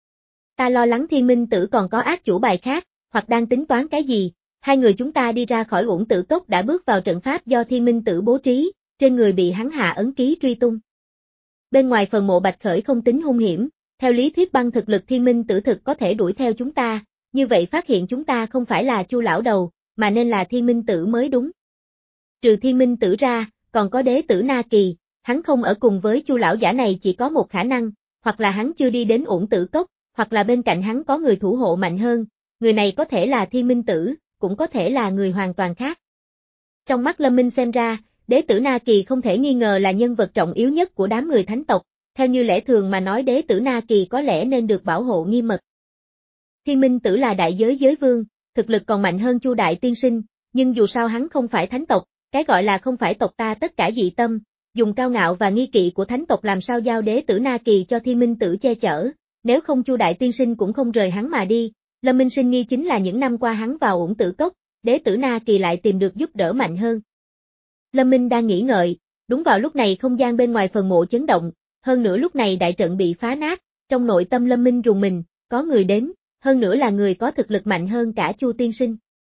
Speaker 1: Ta lo lắng Thiên Minh Tử còn có ác chủ bài khác, hoặc đang tính toán cái gì, hai người chúng ta đi ra khỏi Uổng Tử Cốc đã bước vào trận pháp do Thiên Minh Tử bố trí, trên người bị hắn hạ ấn ký truy tung. Bên ngoài phần mộ Bạch Khởi không tính hung hiểm, theo lý thuyết băng thực lực Thiên Minh Tử thực có thể đuổi theo chúng ta, như vậy phát hiện chúng ta không phải là Chu lão đầu, mà nên là Thiên Minh Tử mới đúng. Trừ Thiên Minh Tử ra, còn có đế tử Na Kỳ, hắn không ở cùng với Chu lão giả này chỉ có một khả năng, hoặc là hắn chưa đi đến Uổng Tử Cốc, hoặc là bên cạnh hắn có người thủ hộ mạnh hơn, người này có thể là Thiên Minh Tử, cũng có thể là người hoàn toàn khác. Trong mắt Lâm Minh xem ra, đế tử Na Kỳ không thể nghi ngờ là nhân vật trọng yếu nhất của đám người thánh tộc, theo như lẽ thường mà nói đế tử Na Kỳ có lẽ nên được bảo hộ nghiêm mật. Thiên Minh Tử là đại giới giới vương, thực lực còn mạnh hơn Chu Đại Tiên Sinh, nhưng dù sao hắn không phải thánh tộc, cái gọi là không phải tộc ta tất cả dị tâm, dùng cao ngạo và nghi kỵ của thánh tộc làm sao giao đế tử Na Kỳ cho Thiên Minh Tử che chở, nếu không Chu Đại Tiên Sinh cũng không rời hắn mà đi. Lâm Minh sinh nghi chính là những năm qua hắn vào Uổng Tử Cốc, đế tử Na Kỳ lại tìm được giúp đỡ mạnh hơn. Lâm Minh đang nghĩ ngợi, đúng vào lúc này không gian bên ngoài phần mộ chấn động, hơn nữa lúc này đại trận bị phá nát, trong nội tâm Lâm Minh rùng mình, có người đến, hơn nữa là người có thực lực mạnh hơn cả Chu Tiên Sinh.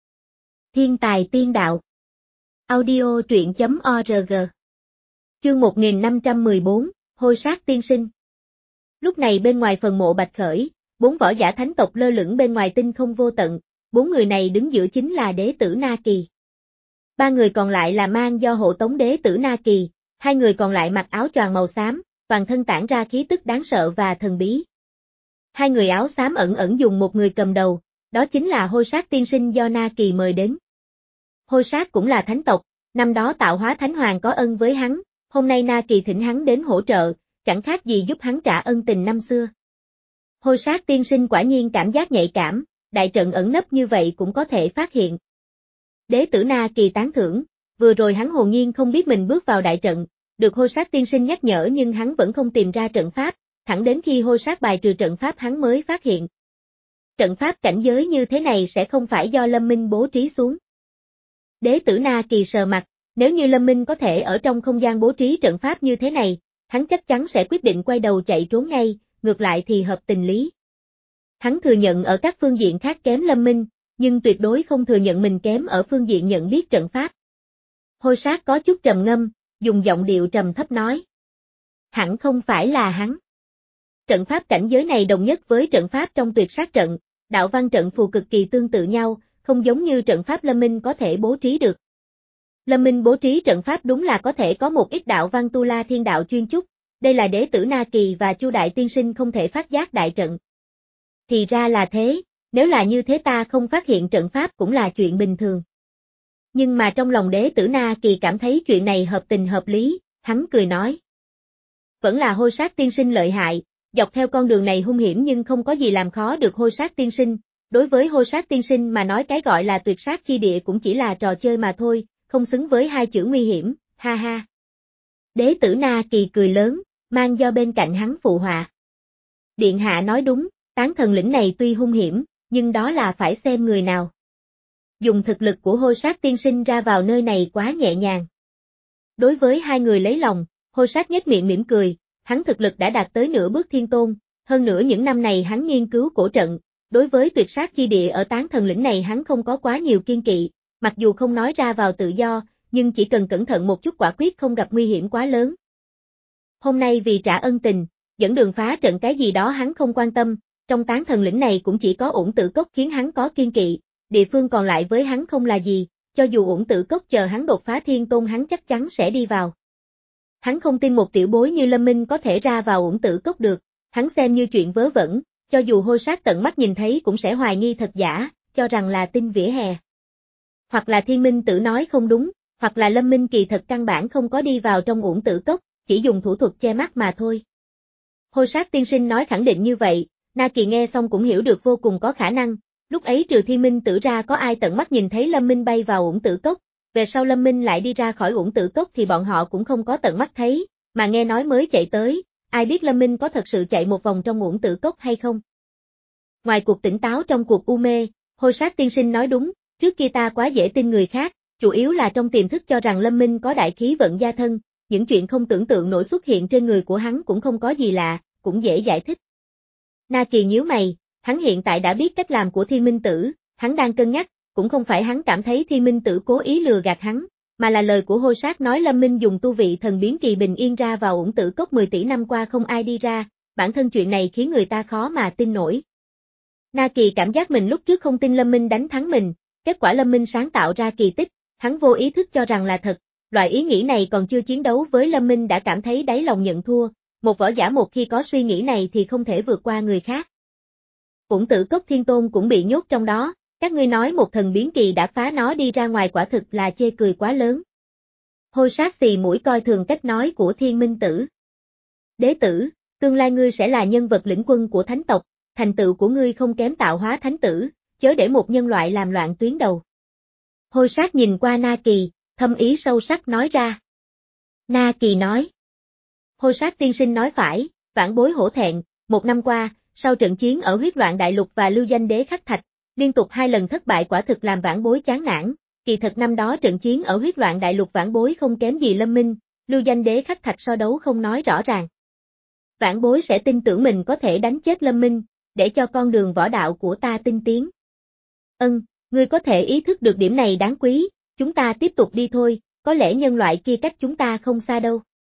Speaker 1: Thiên tài tiên đạo. Audio truyện chấm org. Chương một nghìn năm trăm mười bốn, Hôi Sát Tiên Sinh. Lúc này bên ngoài phần mộ Bạch Khởi, bốn võ giả thánh tộc lơ lửng bên ngoài tinh không vô tận, bốn người này đứng giữa chính là đế tử Na Kỳ. Ba người còn lại là mang do hộ tống đế tử Na Kỳ, hai người còn lại mặc áo choàng màu xám, toàn thân tản ra khí tức đáng sợ và thần bí. Hai người áo xám ẩn ẩn dùng một người cầm đầu, đó chính là Hôi Sát Tiên Sinh do Na Kỳ mời đến. Hôi Sát cũng là thánh tộc, năm đó tạo hóa thánh hoàng có ân với hắn, hôm nay Na Kỳ thỉnh hắn đến hỗ trợ, chẳng khác gì giúp hắn trả ân tình năm xưa. Hôi Sát Tiên Sinh quả nhiên cảm giác nhạy cảm, đại trận ẩn nấp như vậy cũng có thể phát hiện. Đế tử Na Kỳ tán thưởng, vừa rồi hắn hồn nhiên không biết mình bước vào đại trận, được Hôi Sát Tiên Sinh nhắc nhở nhưng hắn vẫn không tìm ra trận pháp, thẳng đến khi Hôi Sát bài trừ trận pháp hắn mới phát hiện. Trận pháp cảnh giới như thế này sẽ không phải do Lâm Minh bố trí xuống. Đế tử Na Kỳ sờ mặt, nếu như Lâm Minh có thể ở trong không gian bố trí trận pháp như thế này, hắn chắc chắn sẽ quyết định quay đầu chạy trốn ngay, ngược lại thì hợp tình lý. Hắn thừa nhận ở các phương diện khác kém Lâm Minh, nhưng tuyệt đối không thừa nhận mình kém ở phương diện nhận biết trận pháp. Hôi Sát có chút trầm ngâm, dùng giọng điệu trầm thấp nói. Hẳn không phải là hắn. Trận pháp cảnh giới này đồng nhất với trận pháp trong tuyệt sát trận, đạo văn trận phù cực kỳ tương tự nhau, không giống như trận pháp Lâm Minh có thể bố trí được. Lâm Minh bố trí trận pháp đúng là có thể có một ít đạo văn tu la thiên đạo chuyên chúc, đây là đế tử Na Kỳ và Chu Đại Tiên Sinh không thể phát giác đại trận. Thì ra là thế, nếu là như thế ta không phát hiện trận pháp cũng là chuyện bình thường. Nhưng mà trong lòng đế tử Na Kỳ cảm thấy chuyện này hợp tình hợp lý, hắn cười nói. Vẫn là Hôi Sát Tiên Sinh lợi hại, dọc theo con đường này hung hiểm nhưng không có gì làm khó được Hôi Sát Tiên Sinh, đối với Hôi Sát Tiên Sinh mà nói cái gọi là tuyệt sát chi địa cũng chỉ là trò chơi mà thôi, không xứng với hai chữ nguy hiểm, ha ha. Đế tử Na Kỳ cười lớn, mang do bên cạnh hắn phụ họa. Điện hạ nói đúng, tán thần lĩnh này tuy hung hiểm, nhưng đó là phải xem người nào. Dùng thực lực của Hôi Sát Tiên Sinh ra vào nơi này quá nhẹ nhàng. Đối với hai người lấy lòng, Hôi Sát nhếch miệng mỉm cười, hắn thực lực đã đạt tới nửa bước thiên tôn, hơn nữa những năm này hắn nghiên cứu cổ trận, đối với tuyệt sát chi địa ở tán thần lĩnh này hắn không có quá nhiều kiên kỵ, mặc dù không nói ra vào tự do, nhưng chỉ cần cẩn thận một chút quả quyết không gặp nguy hiểm quá lớn. Hôm nay vì trả ân tình, dẫn đường phá trận cái gì đó hắn không quan tâm, trong tán thần lĩnh này cũng chỉ có Uổng Tử Cốc khiến hắn có kiên kỵ, địa phương còn lại với hắn không là gì, cho dù Uổng Tử Cốc chờ hắn đột phá thiên tôn hắn chắc chắn sẽ đi vào. Hắn không tin một tiểu bối như Lâm Minh có thể ra vào Uổng Tử Cốc được, hắn xem như chuyện vớ vẩn, cho dù Hôi Sát tận mắt nhìn thấy cũng sẽ hoài nghi thật giả, cho rằng là tin vỉa hè. Hoặc là Thiên Minh Tử nói không đúng, hoặc là Lâm Minh kỳ thật căn bản không có đi vào trong Uổng Tử Cốc, chỉ dùng thủ thuật che mắt mà thôi. Hôi Sát Tiên Sinh nói khẳng định như vậy, Na Kỳ nghe xong cũng hiểu được vô cùng có khả năng, lúc ấy trừ Thiên Minh Tử ra có ai tận mắt nhìn thấy Lâm Minh bay vào Uổng Tử Cốc, về sau Lâm Minh lại đi ra khỏi Uổng Tử Cốc thì bọn họ cũng không có tận mắt thấy, mà nghe nói mới chạy tới, ai biết Lâm Minh có thật sự chạy một vòng trong Uổng Tử Cốc hay không. Ngoài cuộc tỉnh táo trong cuộc u mê, Hôi Sát Tiên Sinh nói đúng, trước kia ta quá dễ tin người khác, chủ yếu là trong tiềm thức cho rằng Lâm Minh có đại khí vận gia thân, những chuyện không tưởng tượng nổi xuất hiện trên người của hắn cũng không có gì lạ, cũng dễ giải thích. Na Kỳ nhíu mày, hắn hiện tại đã biết cách làm của Thiên Minh Tử, hắn đang cân nhắc, cũng không phải hắn cảm thấy Thiên Minh Tử cố ý lừa gạt hắn, mà là lời của Hôi Sát nói Lâm Minh dùng tu vị thần biến kỳ bình yên ra vào Uổng Tử Cốc mười tỷ năm qua không ai đi ra, bản thân chuyện này khiến người ta khó mà tin nổi. Na Kỳ cảm giác mình lúc trước không tin Lâm Minh đánh thắng mình, kết quả Lâm Minh sáng tạo ra kỳ tích, hắn vô ý thức cho rằng là thật, loại ý nghĩ này còn chưa chiến đấu với Lâm Minh đã cảm thấy đáy lòng nhận thua, một võ giả một khi có suy nghĩ này thì không thể vượt qua người khác. Uổng Tử Cốc Thiên Tôn cũng bị nhốt trong đó, các ngươi nói một thần biến kỳ đã phá nó đi ra ngoài quả thực là chê cười quá lớn. Hôi Sát xì mũi coi thường cách nói của Thiên Minh Tử. Đế tử, tương lai ngươi sẽ là nhân vật lĩnh quân của thánh tộc, thành tựu của ngươi không kém tạo hóa thánh tử, chớ để một nhân loại làm loạn tuyến đầu. Hôi Sát nhìn qua Na Kỳ, thâm ý sâu sắc nói ra. Na Kỳ nói. Hôi Sát Tiên Sinh nói phải, vãn bối hổ thẹn, một năm qua, sau trận chiến ở huyết loạn đại lục và lưu danh đế khắc thạch, liên tục hai lần thất bại quả thực làm vãn bối chán nản, kỳ thật năm đó trận chiến ở huyết loạn đại lục vãn bối không kém gì Lâm Minh, lưu danh đế khắc thạch so đấu không nói rõ ràng. Vãn bối sẽ tin tưởng mình có thể đánh chết Lâm Minh, để cho con đường võ đạo của ta tinh tiến. Ân, ngươi có thể ý thức được điểm này đáng quý, chúng ta tiếp tục đi thôi, có lẽ nhân loại kia cách chúng ta không xa đâu.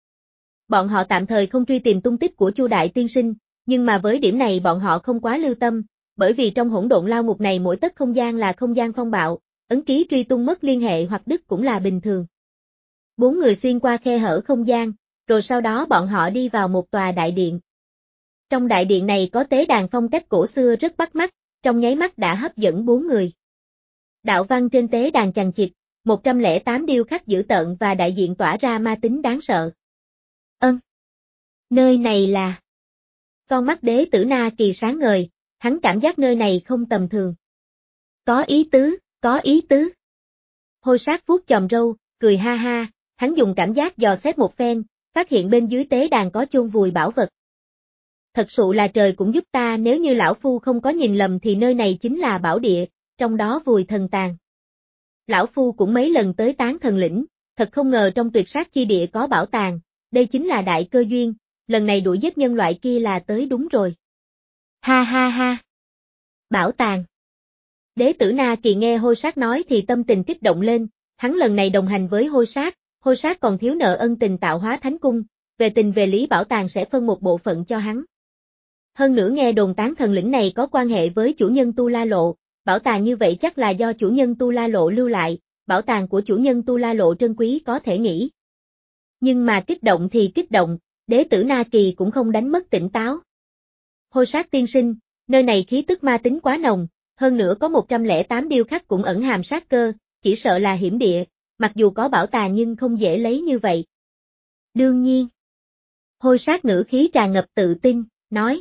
Speaker 1: Bọn họ tạm thời không truy tìm tung tích của Chu Đại Tiên Sinh, nhưng mà với điểm này bọn họ không quá lưu tâm, bởi vì trong hỗn độn lao ngục này mỗi tấc không gian là không gian phong bạo, ấn ký truy tung mất liên hệ hoặc đứt cũng là bình thường. Bốn người xuyên qua khe hở không gian, rồi sau đó bọn họ đi vào một tòa đại điện. Trong đại điện này có tế đàn phong cách cổ xưa rất bắt mắt, trong nháy mắt đã hấp dẫn bốn người. Đạo văn trên tế đàn chằng chịt, một trăm lẻ tám điêu khắc dữ tợn và đại diện tỏa ra ma tính đáng sợ. Ân. Nơi này là... Con mắt đế tử Na Kỳ sáng ngời, hắn cảm giác nơi này không tầm thường. Có ý tứ, có ý tứ. Hôi Sát vuốt chòm râu, cười ha ha, hắn dùng cảm giác dò xét một phen, phát hiện bên dưới tế đàn có chôn vùi bảo vật. Thật sự là trời cũng giúp ta, nếu như lão phu không có nhìn lầm thì nơi này chính là bảo địa, trong đó vùi thần tàn. Lão Phu cũng mấy lần tới Tán Thần Lĩnh, thật không ngờ trong tuyệt sát chi địa có bảo tàng, đây chính là đại cơ duyên, lần này đuổi giết nhân loại kia là tới đúng rồi. Ha ha ha. Bảo tàng. Đế tử Na Kỳ nghe Hôi Sát nói thì tâm tình kích động lên, hắn lần này đồng hành với Hôi Sát, Hôi Sát còn thiếu nợ ân tình tạo hóa thánh cung, về tình về lý bảo tàng sẽ phân một bộ phận cho hắn. Hơn nữa nghe đồn Tán Thần Lĩnh này có quan hệ với chủ nhân Tu La Lộ, bảo tàng như vậy chắc là do chủ nhân Tu La Lộ lưu lại, bảo tàng của chủ nhân Tu La Lộ trân quý có thể nghĩ. Nhưng mà kích động thì kích động, đế tử Na Kỳ cũng không đánh mất tỉnh táo. Hôi Sát tiên sinh, nơi này khí tức ma tính quá nồng, hơn nữa có một trăm lẻ tám điêu khắc cũng ẩn hàm sát cơ, chỉ sợ là hiểm địa, mặc dù có bảo tàng nhưng không dễ lấy như vậy. Đương nhiên. Hôi Sát ngữ khí tràn ngập tự tin, nói.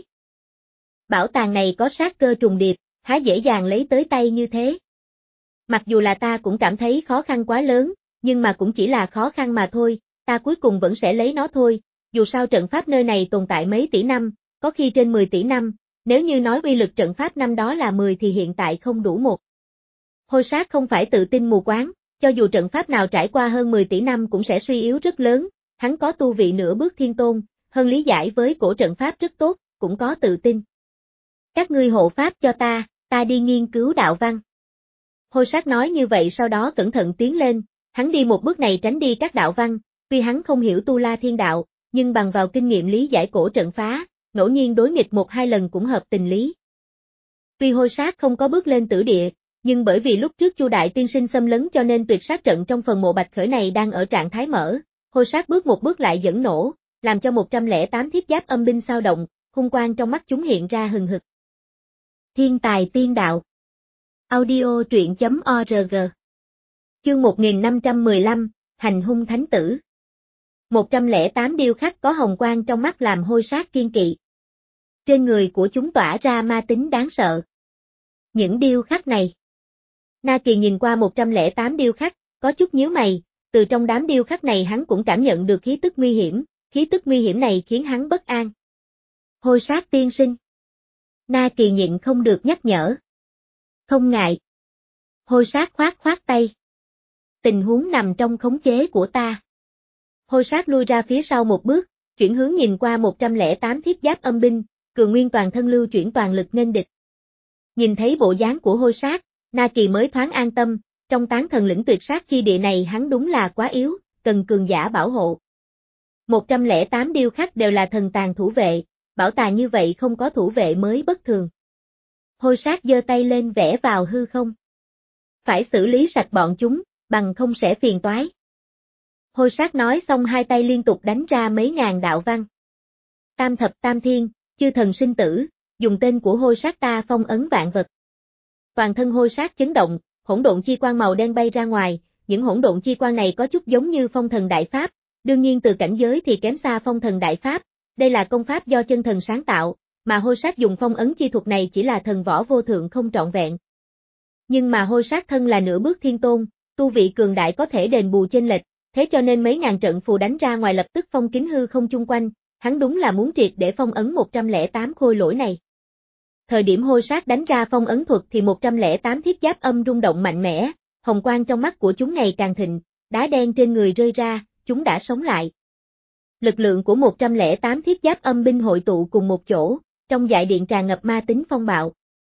Speaker 1: Bảo tàng này có sát cơ trùng điệp, há dễ dàng lấy tới tay như thế. Mặc dù là ta cũng cảm thấy khó khăn quá lớn, nhưng mà cũng chỉ là khó khăn mà thôi, ta cuối cùng vẫn sẽ lấy nó thôi, dù sao trận pháp nơi này tồn tại mấy tỷ năm, có khi trên mười tỷ năm, nếu như nói uy lực trận pháp năm đó là mười thì hiện tại không đủ một. Hôi Sát không phải tự tin mù quáng, cho dù trận pháp nào trải qua hơn mười tỷ năm cũng sẽ suy yếu rất lớn, hắn có tu vị nửa bước thiên tôn, hơn lý giải với cổ trận pháp rất tốt, cũng có tự tin. Các ngươi hộ pháp cho ta, ta đi nghiên cứu đạo văn. Hôi Sát nói như vậy sau đó cẩn thận tiến lên, hắn đi một bước này tránh đi các đạo văn, tuy hắn không hiểu Tu La Thiên Đạo, nhưng bằng vào kinh nghiệm lý giải cổ trận phá, ngẫu nhiên đối nghịch một hai lần cũng hợp tình lý. Tuy Hôi Sát không có bước lên tử địa, nhưng bởi vì lúc trước Chu Đại Tiên Sinh xâm lấn cho nên tuyệt sát trận trong phần mộ Bạch Khởi này đang ở trạng thái mở, Hôi Sát bước một bước lại dẫn nổ, làm cho một trăm lẻ tám thiết giáp âm binh sao động, hung quang trong mắt chúng hiện ra hừng hực. Thiên tài tiên đạo. Audio truyện chấm org. Chương một nghìn năm trăm mười lăm, Hành hung thánh tử. một trăm lẻ tám điêu khắc có hồng quang trong mắt làm Hôi Sát kiên kỵ. Trên người của chúng tỏa ra ma tính đáng sợ. Những điêu khắc này. Na Kỳ nhìn qua một trăm lẻ tám điêu khắc, có chút nhíu mày, từ trong đám điêu khắc này hắn cũng cảm nhận được khí tức nguy hiểm, khí tức nguy hiểm này khiến hắn bất an. Hôi Sát tiên sinh. Na Kỳ nhịn không được nhắc nhở. Không ngại. Hôi Sát khoát khoát tay. Tình huống nằm trong khống chế của ta. Hôi Sát lui ra phía sau một bước, chuyển hướng nhìn qua một trăm lẻ tám thiết giáp âm binh, cường nguyên toàn thân lưu chuyển toàn lực nghênh địch. Nhìn thấy bộ dáng của Hôi Sát, Na Kỳ mới thoáng an tâm, trong Tán Thần Lĩnh tuyệt sát chi địa này hắn đúng là quá yếu, cần cường giả bảo hộ. một trăm lẻ tám điêu khắc đều là thần tàng thủ vệ, bảo tàng như vậy không có thủ vệ mới bất thường. Hôi Sát giơ tay lên vẽ vào hư không. Phải xử lý sạch bọn chúng, bằng không sẽ phiền toái. Hôi Sát nói xong hai tay liên tục đánh ra mấy ngàn đạo văn. Tam thập tam thiên, chư thần sinh tử, dùng tên của Hôi Sát ta phong ấn vạn vật. Toàn thân Hôi Sát chấn động, hỗn độn chi quang màu đen bay ra ngoài, những hỗn độn chi quang này có chút giống như phong thần đại pháp, đương nhiên từ cảnh giới thì kém xa phong thần đại pháp, đây là công pháp do chân thần sáng tạo, mà Hôi Sát dùng phong ấn chi thuật này chỉ là thần võ vô thượng không trọn vẹn. Nhưng mà Hôi Sát thân là nửa bước thiên tôn, tu vị cường đại có thể đền bù chênh lệch, thế cho nên mấy ngàn trận phù đánh ra ngoài lập tức phong kín hư không chung quanh, hắn đúng là muốn triệt để phong ấn một trăm lẻ tám khôi lỗi này. Thời điểm Hôi Sát đánh ra phong ấn thuật thì một trăm lẻ tám thiết giáp âm rung động mạnh mẽ, hồng quang trong mắt của chúng ngày càng thịnh, đá đen trên người rơi ra, chúng đã sống lại. Lực lượng của một trăm lẻ tám thiết giáp âm binh hội tụ cùng một chỗ, trong dại điện tràn ngập ma tính phong bạo.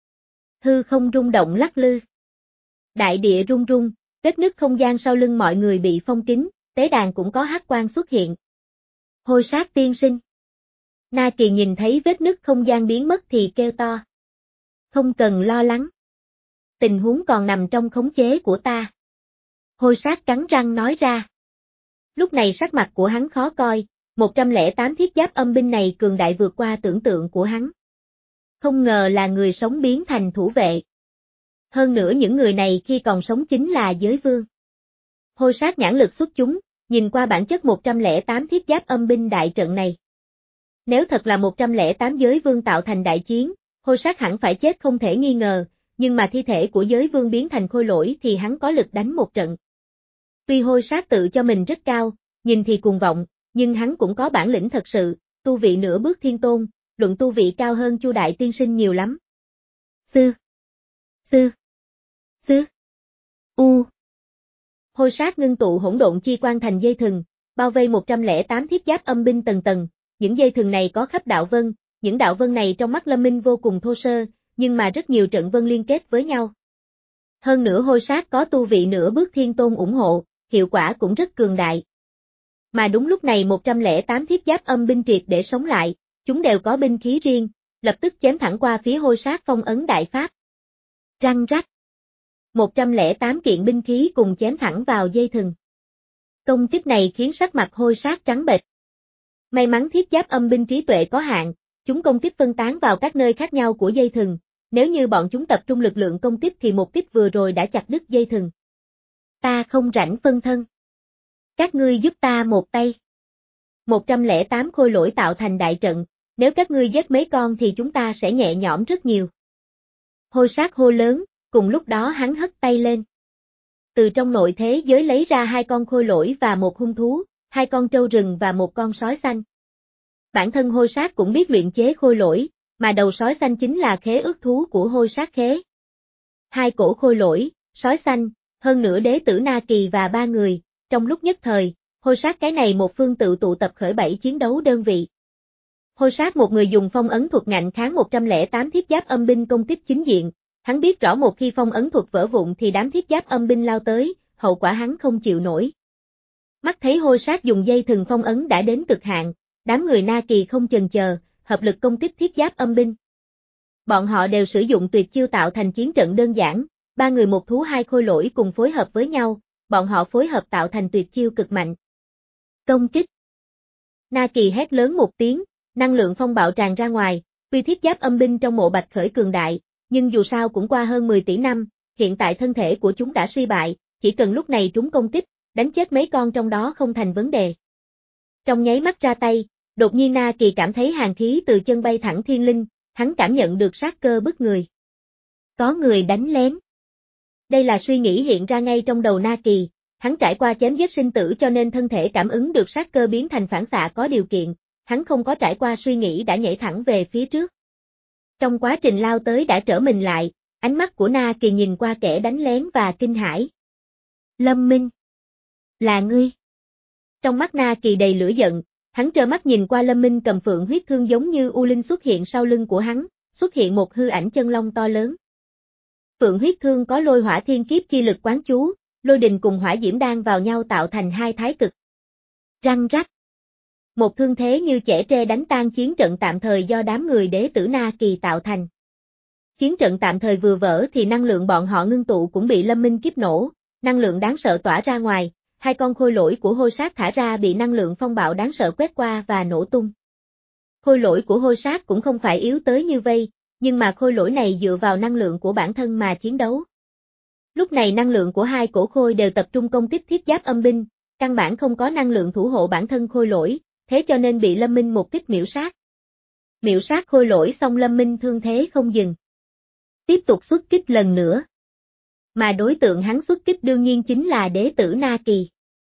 Speaker 1: Hư không rung động lắc lư. Đại địa rung rung, vết nứt không gian sau lưng mọi người bị phong kín, tế đàn cũng có hắc quang xuất hiện. Hôi Sát tiên sinh. Na Kỳ nhìn thấy vết nứt không gian biến mất thì kêu to. Không cần lo lắng. Tình huống còn nằm trong khống chế của ta. Hôi Sát cắn răng nói ra. Lúc này sắc mặt của hắn khó coi, một trăm lẻ tám thiết giáp âm binh này cường đại vượt qua tưởng tượng của hắn. Không ngờ là người sống biến thành thủ vệ. Hơn nữa những người này khi còn sống chính là giới vương. Hôi Sát nhãn lực xuất chúng, nhìn qua bản chất một trăm lẻ tám thiết giáp âm binh đại trận này. Nếu thật là một trăm lẻ tám giới vương tạo thành đại chiến, Hôi Sát hẳn phải chết không thể nghi ngờ, nhưng mà thi thể của giới vương biến thành khôi lỗi thì hắn có lực đánh một trận. Tuy Hôi Sát tự cho mình rất cao, nhìn thì cuồng vọng, nhưng hắn cũng có bản lĩnh thật sự, tu vị nửa bước thiên tôn, luận tu vị cao hơn Chu Đại Tiên Sinh nhiều lắm. Sư. Sư. Sư. U. Hôi sát ngưng tụ hỗn độn chi quang thành dây thừng, bao vây một trăm lẻ tám thiết giáp âm binh tầng tầng, những dây thừng này có khắp đạo vân, những đạo vân này trong mắt Lâm Minh vô cùng thô sơ, nhưng mà rất nhiều trận vân liên kết với nhau. Hơn nữa hôi sát có tu vị nửa bước thiên tôn ủng hộ, hiệu quả cũng rất cường đại. Mà đúng lúc này một trăm lẻ tám thiết giáp âm binh triệt để sống lại, chúng đều có binh khí riêng, lập tức chém thẳng qua phía hôi sát phong ấn đại pháp. Răng rắc. một trăm lẻ tám kiện binh khí cùng chém thẳng vào dây thừng. Công kích này khiến sắc mặt hôi sát trắng bệch. May mắn thiết giáp âm binh trí tuệ có hạn, chúng công kích phân tán vào các nơi khác nhau của dây thừng, nếu như bọn chúng tập trung lực lượng công kích thì một kích vừa rồi đã chặt đứt dây thừng. Ta không rảnh phân thân. Các ngươi giúp ta một tay. một trăm lẻ tám khôi lỗi tạo thành đại trận, nếu các ngươi giết mấy con thì chúng ta sẽ nhẹ nhõm rất nhiều. Hôi sát hô lớn, cùng lúc đó hắn hất tay lên. Từ trong nội thế giới lấy ra hai con khôi lỗi và một hung thú, hai con trâu rừng và một con sói xanh. Bản thân hôi sát cũng biết luyện chế khôi lỗi, mà đầu sói xanh chính là khế ước thú của hôi sát khế. Hai cổ khôi lỗi, sói xanh, hơn nữa đế tử Na Kỳ và ba người, trong lúc nhất thời, hôi sát cái này một phương tự tụ tập khởi bảy chiến đấu đơn vị. Hôi sát một người dùng phong ấn thuật ngạnh kháng một trăm lẻ tám thiết giáp âm binh công kích chính diện, hắn biết rõ một khi phong ấn thuật vỡ vụn thì đám thiết giáp âm binh lao tới, hậu quả hắn không chịu nổi. Mắt thấy hôi sát dùng dây thừng phong ấn đã đến cực hạn, đám người Na Kỳ không chần chờ, hợp lực công kích thiết giáp âm binh. Bọn họ đều sử dụng tuyệt chiêu tạo thành chiến trận đơn giản, ba người một thú hai khôi lỗi cùng phối hợp với nhau, bọn họ phối hợp tạo thành tuyệt chiêu cực mạnh. Công kích. Na Kỳ hét lớn một tiếng, năng lượng phong bạo tràn ra ngoài, tuy thiết giáp âm binh trong mộ bạch khởi cường đại, nhưng dù sao cũng qua hơn mười tỷ năm, hiện tại thân thể của chúng đã suy bại, chỉ cần lúc này chúng công kích, đánh chết mấy con trong đó không thành vấn đề. Trong nháy mắt ra tay, đột nhiên Na Kỳ cảm thấy hàn khí từ chân bay thẳng thiên linh, hắn cảm nhận được sát cơ bức người. Có người đánh lén. Đây là suy nghĩ hiện ra ngay trong đầu Na Kỳ, hắn trải qua chém giết sinh tử cho nên thân thể cảm ứng được sát cơ biến thành phản xạ có điều kiện, hắn không có trải qua suy nghĩ đã nhảy thẳng về phía trước. Trong quá trình lao tới đã trở mình lại, ánh mắt của Na Kỳ nhìn qua kẻ đánh lén và kinh hãi. Lâm Minh. Là ngươi. Trong mắt Na Kỳ đầy lửa giận, hắn trơ mắt nhìn qua Lâm Minh cầm phượng huyết thương giống như U Linh xuất hiện sau lưng của hắn, xuất hiện một hư ảnh chân long to lớn. Phượng huyết thương có lôi hỏa thiên kiếp chi lực quán chú, lôi đình cùng hỏa diễm đan vào nhau tạo thành hai thái cực. Răng rắc. Một thương thế như chẻ tre đánh tan chiến trận tạm thời do đám người đế tử Na Kỳ tạo thành. Chiến trận tạm thời vừa vỡ thì năng lượng bọn họ ngưng tụ cũng bị Lâm Minh kiếp nổ, năng lượng đáng sợ tỏa ra ngoài, hai con khôi lỗi của hôi sát thả ra bị năng lượng phong bạo đáng sợ quét qua và nổ tung. Khôi lỗi của hôi sát cũng không phải yếu tới như vây, nhưng mà khôi lỗi này dựa vào năng lượng của bản thân mà chiến đấu. Lúc này năng lượng của hai cổ khôi đều tập trung công kích thiết giáp âm binh, căn bản không có năng lượng thủ hộ bản thân khôi lỗi, thế cho nên bị Lâm Minh một kích miểu sát. Miểu sát khôi lỗi xong Lâm Minh thương thế không dừng. Tiếp tục xuất kích lần nữa. Mà đối tượng hắn xuất kích đương nhiên chính là đế tử Na Kỳ.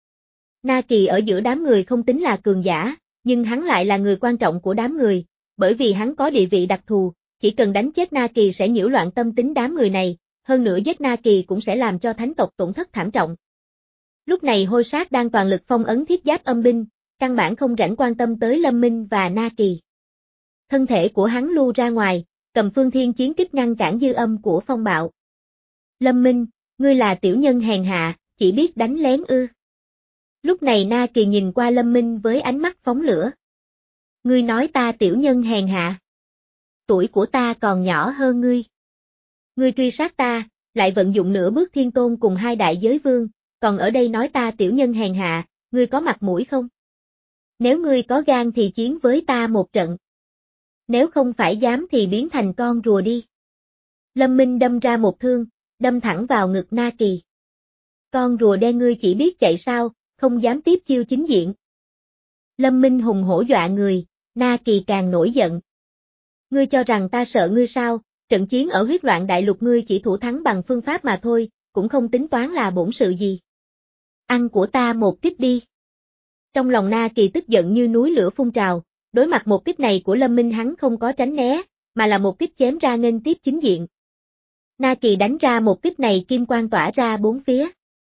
Speaker 1: Na Kỳ ở giữa đám người không tính là cường giả, nhưng hắn lại là người quan trọng của đám người, bởi vì hắn có địa vị đặc thù, chỉ cần đánh chết Na Kỳ sẽ nhiễu loạn tâm tính đám người này, hơn nữa giết Na Kỳ cũng sẽ làm cho thánh tộc tổn thất thảm trọng. Lúc này hôi sát đang toàn lực phong ấn thiết giáp âm binh, căn bản không rảnh quan tâm tới Lâm Minh và Na Kỳ. Thân thể của hắn lưu ra ngoài, cầm phương thiên chiến kích ngăn cản dư âm của phong bạo. Lâm Minh, ngươi là tiểu nhân hèn hạ, chỉ biết đánh lén ư. Lúc này Na Kỳ nhìn qua Lâm Minh với ánh mắt phóng lửa. Ngươi nói ta tiểu nhân hèn hạ. Tuổi của ta còn nhỏ hơn ngươi. Ngươi truy sát ta, lại vận dụng nửa bước thiên tôn cùng hai đại giới vương, còn ở đây nói ta tiểu nhân hèn hạ, ngươi có mặt mũi không? Nếu ngươi có gan thì chiến với ta một trận. Nếu không phải dám thì biến thành con rùa đi. Lâm Minh đâm ra một thương, đâm thẳng vào ngực Na Kỳ. Con rùa đen ngươi chỉ biết chạy sao, không dám tiếp chiêu chính diện. Lâm Minh hùng hổ dọa người, Na Kỳ càng nổi giận. Ngươi cho rằng ta sợ ngươi sao, trận chiến ở huyết loạn đại lục ngươi chỉ thủ thắng bằng phương pháp mà thôi, cũng không tính toán là bổn sự gì. Ăn của ta một kích đi. Trong lòng Na Kỳ tức giận như núi lửa phun trào, đối mặt một kích này của Lâm Minh hắn không có tránh né, mà là một kích chém ra nghênh tiếp chính diện. Na Kỳ đánh ra một kích này kim quang tỏa ra bốn phía.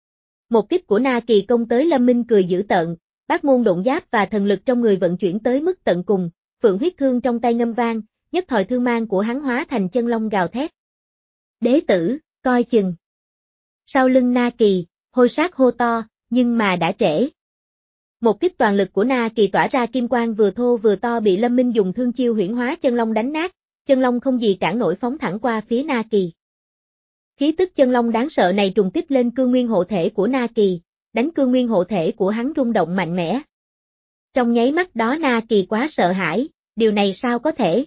Speaker 1: Một kích của Na Kỳ công tới Lâm Minh cười dữ tợn, bát môn độn giáp và thần lực trong người vận chuyển tới mức tận cùng, phượng huyết thương trong tay ngâm vang, nhất thời thương mang của hắn hóa thành chân long gào thét. Đế tử, coi chừng. Sau lưng Na Kỳ, hôi sát hô to, nhưng mà đã trễ. Một kích toàn lực của Na Kỳ tỏa ra kim quang vừa thô vừa to bị Lâm Minh dùng thương chiêu huyễn hóa chân long đánh nát, chân long không gì cản nổi phóng thẳng qua phía Na Kỳ. Khí tức chân long đáng sợ này trùng kích lên cương nguyên hộ thể của Na Kỳ, đánh cương nguyên hộ thể của hắn rung động mạnh mẽ. Trong nháy mắt đó Na Kỳ quá sợ hãi, điều này sao có thể?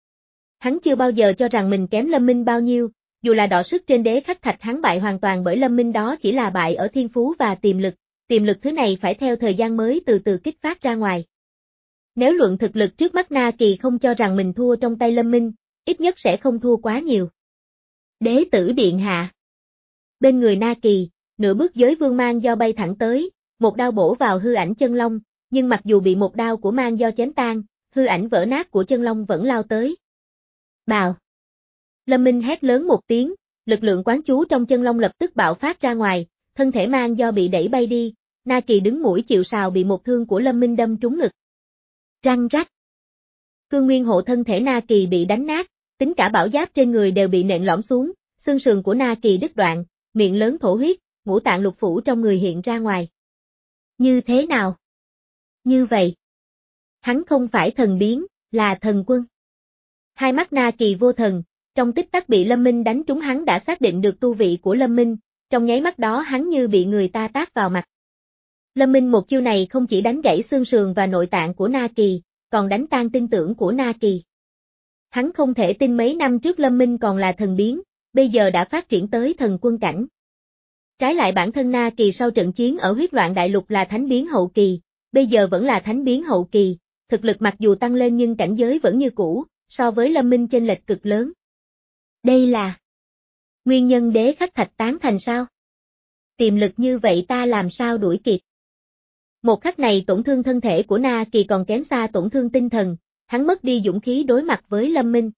Speaker 1: Hắn chưa bao giờ cho rằng mình kém Lâm Minh bao nhiêu, dù là đọ sức trên đế khắc thạch hắn bại hoàn toàn bởi Lâm Minh đó chỉ là bại ở thiên phú và tiềm lực, tiềm lực thứ này phải theo thời gian mới từ từ kích phát ra ngoài. Nếu luận thực lực trước mắt Na Kỳ không cho rằng mình thua trong tay Lâm Minh, ít nhất sẽ không thua quá nhiều. Đế tử điện hạ. Bên người Na Kỳ, nửa bước giới vương mang do bay thẳng tới, một đao bổ vào hư ảnh chân long, nhưng mặc dù bị một đao của mang do chém tan, hư ảnh vỡ nát của chân long vẫn lao tới. Bào. Lâm Minh hét lớn một tiếng, lực lượng quán chú trong chân long lập tức bạo phát ra ngoài, thân thể mang do bị đẩy bay đi, Na Kỳ đứng mũi chịu sào bị một thương của Lâm Minh đâm trúng ngực. Răng rắc. Cương nguyên hộ thân thể Na Kỳ bị đánh nát, tính cả bảo giáp trên người đều bị nện lõm xuống, xương sườn của Na Kỳ đứt đoạn, miệng lớn thổ huyết, ngũ tạng lục phủ trong người hiện ra ngoài. Như thế nào? Như vậy. Hắn không phải thần biến, là thần quân. Hai mắt Na Kỳ vô thần, trong tích tắc bị Lâm Minh đánh trúng hắn đã xác định được tu vị của Lâm Minh, trong nháy mắt đó hắn như bị người ta tát vào mặt. Lâm Minh một chiêu này không chỉ đánh gãy xương sườn và nội tạng của Na Kỳ, còn đánh tan tin tưởng của Na Kỳ. Hắn không thể tin mấy năm trước Lâm Minh còn là thần biến, bây giờ đã phát triển tới thần quân cảnh. Trái lại bản thân Na Kỳ sau trận chiến ở huyết loạn đại lục là thánh biến hậu kỳ, bây giờ vẫn là thánh biến hậu kỳ, thực lực mặc dù tăng lên nhưng cảnh giới vẫn như cũ, so với Lâm Minh chênh lệch cực lớn. Đây là nguyên nhân đế khắc thạch tán thành sao? Tiềm lực như vậy ta làm sao đuổi kịp? Một khắc này tổn thương thân thể của Na Kỳ còn kém xa tổn thương tinh thần, hắn mất đi dũng khí đối mặt với Lâm Minh.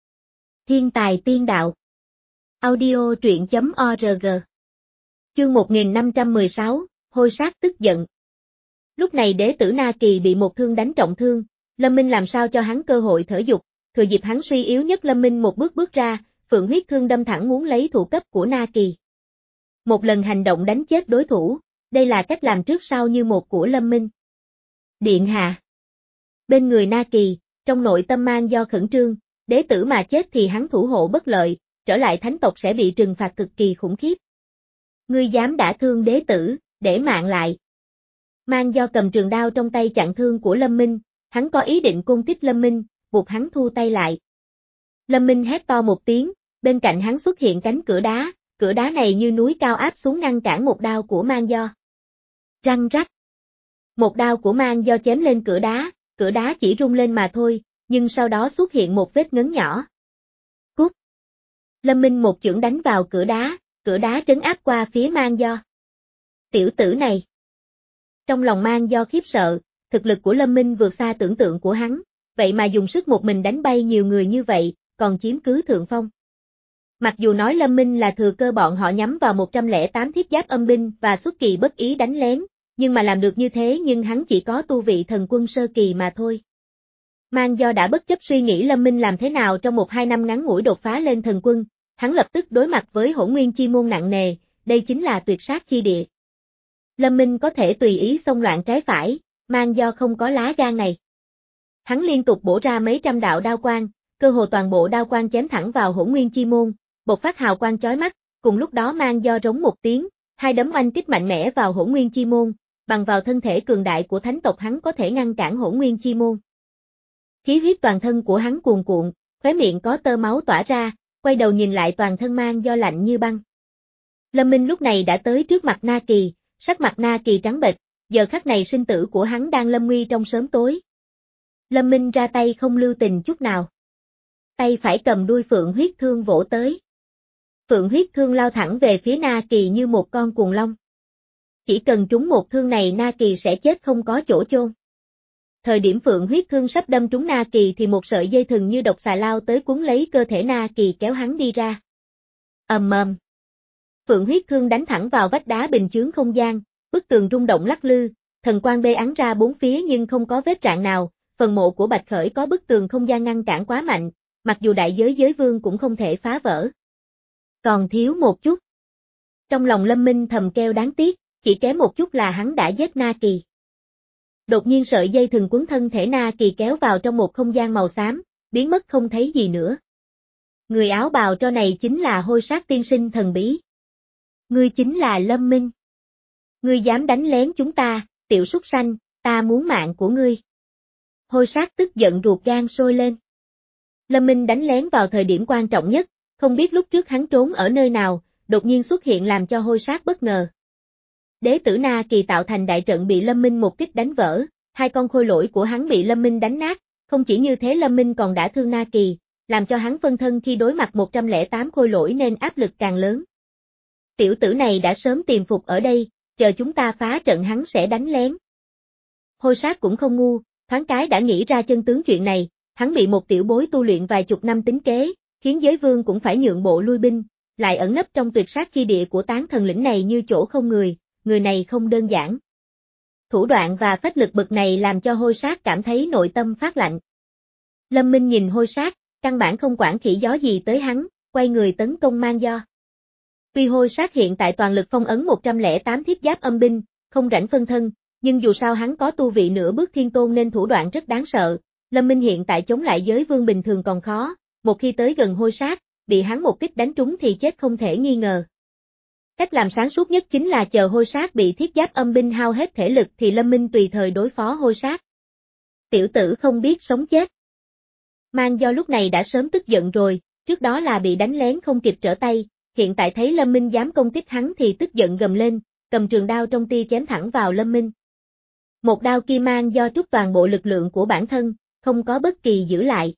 Speaker 1: Thiên tài tiên đạo. Audio truyện chấm org. Chương một nghìn năm trăm mười sáu, hôi sát tức giận. Lúc này đế tử Na Kỳ bị một thương đánh trọng thương, Lâm Minh làm sao cho hắn cơ hội thở dục, thừa dịp hắn suy yếu nhất Lâm Minh một bước bước ra, phượng huyết thương đâm thẳng muốn lấy thủ cấp của Na Kỳ. Một lần hành động đánh chết đối thủ, đây là cách làm trước sau như một của Lâm Minh. Điện hạ. Bên người Na Kỳ, trong nội tâm mang do khẩn trương, đế tử mà chết thì hắn thủ hộ bất lợi, trở lại thánh tộc sẽ bị trừng phạt cực kỳ khủng khiếp. Ngươi dám đả thương đế tử, để mạng lại. Mang do cầm trường đao trong tay chặn thương của Lâm Minh, hắn có ý định côn kích Lâm Minh, buộc hắn thu tay lại. Lâm Minh hét to một tiếng, bên cạnh hắn xuất hiện cánh cửa đá, cửa đá này như núi cao áp xuống ngăn cản một đao của mang do. Răng rắc. Một đao của mang do chém lên cửa đá, cửa đá chỉ rung lên mà thôi, nhưng sau đó xuất hiện một vết ngấn nhỏ. Cút. Lâm Minh một chưởng đánh vào cửa đá, cửa đá trấn áp qua phía mang do. Tiểu tử này. Trong lòng mang do khiếp sợ, thực lực của Lâm Minh vượt xa tưởng tượng của hắn, vậy mà dùng sức một mình đánh bay nhiều người như vậy, còn chiếm cứ thượng phong. Mặc dù nói Lâm Minh là thừa cơ bọn họ nhắm vào một trăm lẻ tám thiết giáp âm binh và xuất kỳ bất ý đánh lén, nhưng mà làm được như thế nhưng hắn chỉ có tu vị thần quân sơ kỳ mà thôi. Mang do đã bất chấp suy nghĩ Lâm Minh làm thế nào trong một hai năm ngắn ngủi đột phá lên thần quân, hắn lập tức đối mặt với hỗn nguyên chi môn nặng nề, đây chính là tuyệt sát chi địa. Lâm Minh có thể tùy ý xông loạn trái phải, mang do không có lá gan này. Hắn liên tục bổ ra mấy trăm đạo đao quang, cơ hồ toàn bộ đao quang chém thẳng vào hỗn nguyên chi môn, bộc phát hào quang chói mắt, cùng lúc đó mang do rống một tiếng, hai đấm oanh kích mạnh mẽ vào hỗn nguyên chi môn, bằng vào thân thể cường đại của thánh tộc hắn có thể ngăn cản hỗn nguyên chi môn. Khí huyết toàn thân của hắn cuồn cuộn, khóe miệng có tơ máu tỏa ra, quay đầu nhìn lại toàn thân mang do lạnh như băng. Lâm Minh lúc này đã tới trước mặt Na Kỳ, sắc mặt Na Kỳ trắng bệch, giờ khắc này sinh tử của hắn đang lâm nguy trong sớm tối. Lâm Minh ra tay không lưu tình chút nào. Tay phải cầm đuôi phượng huyết thương vỗ tới. Phượng huyết thương lao thẳng về phía Na Kỳ như một con cuồng long. Chỉ cần trúng một thương này Na Kỳ sẽ chết không có chỗ chôn. Thời điểm phượng huyết thương sắp đâm trúng Na Kỳ thì một sợi dây thừng như độc xà lao tới cuốn lấy cơ thể Na Kỳ kéo hắn đi ra. Ầm ầm. Phượng huyết thương đánh thẳng vào vách đá bình chướng không gian, bức tường rung động lắc lư, thần quang bê ắn ra bốn phía nhưng không có vết rạn nào, phần mộ của Bạch Khởi có bức tường không gian ngăn cản quá mạnh, mặc dù đại giới giới vương cũng không thể phá vỡ. Còn thiếu một chút. Trong lòng Lâm Minh thầm kêu đáng tiếc, chỉ kém một chút là hắn đã giết Na Kỳ. Đột nhiên sợi dây thừng quấn thân thể Na Kỳ kéo vào trong một không gian màu xám, biến mất không thấy gì nữa. Người áo bào tro này chính là Hôi Sát tiên sinh thần bí. Ngươi chính là Lâm Minh. Ngươi dám đánh lén chúng ta, tiểu súc sanh, ta muốn mạng của ngươi. Hôi Sát tức giận ruột gan sôi lên. Lâm Minh đánh lén vào thời điểm quan trọng nhất, không biết lúc trước hắn trốn ở nơi nào, đột nhiên xuất hiện làm cho Hôi Sát bất ngờ. Đế tử Na Kỳ tạo thành đại trận bị Lâm Minh một kích đánh vỡ, hai con khôi lỗi của hắn bị Lâm Minh đánh nát, không chỉ như thế Lâm Minh còn đã thương Na Kỳ, làm cho hắn phân thân khi đối mặt một trăm lẻ tám khôi lỗi nên áp lực càng lớn. Tiểu tử này đã sớm tìm phục ở đây, chờ chúng ta phá trận hắn sẽ đánh lén. Hôi Sát cũng không ngu, thoáng cái đã nghĩ ra chân tướng chuyện này, hắn bị một tiểu bối tu luyện vài chục năm tính kế, khiến giới vương cũng phải nhượng bộ lui binh, lại ẩn nấp trong tuyệt sát chi địa của Tán Thần lĩnh này như chỗ không người, người này không đơn giản. Thủ đoạn và phách lực bực này làm cho Hôi Sát cảm thấy nội tâm phát lạnh. Lâm Minh nhìn Hôi Sát, căn bản không quản khỉ gió gì tới hắn, quay người tấn công Mang Do. Tuy Hôi Sát hiện tại toàn lực phong ấn một trăm lẻ tám thiết giáp âm binh, không rảnh phân thân, nhưng dù sao hắn có tu vị nửa bước thiên tôn nên thủ đoạn rất đáng sợ. Lâm Minh hiện tại chống lại giới vương bình thường còn khó, một khi tới gần Hôi Sát, bị hắn một kích đánh trúng thì chết không thể nghi ngờ. Cách làm sáng suốt nhất chính là chờ Hôi Sát bị thiết giáp âm binh hao hết thể lực thì Lâm Minh tùy thời đối phó Hôi Sát. Tiểu tử không biết sống chết. Mang Do lúc này đã sớm tức giận rồi, trước đó là bị đánh lén không kịp trở tay, hiện tại thấy Lâm Minh dám công kích hắn thì tức giận gầm lên, cầm trường đao trong tia chém thẳng vào Lâm Minh. Một đao kia Mang Do trút toàn bộ lực lượng của bản thân, không có bất kỳ giữ lại.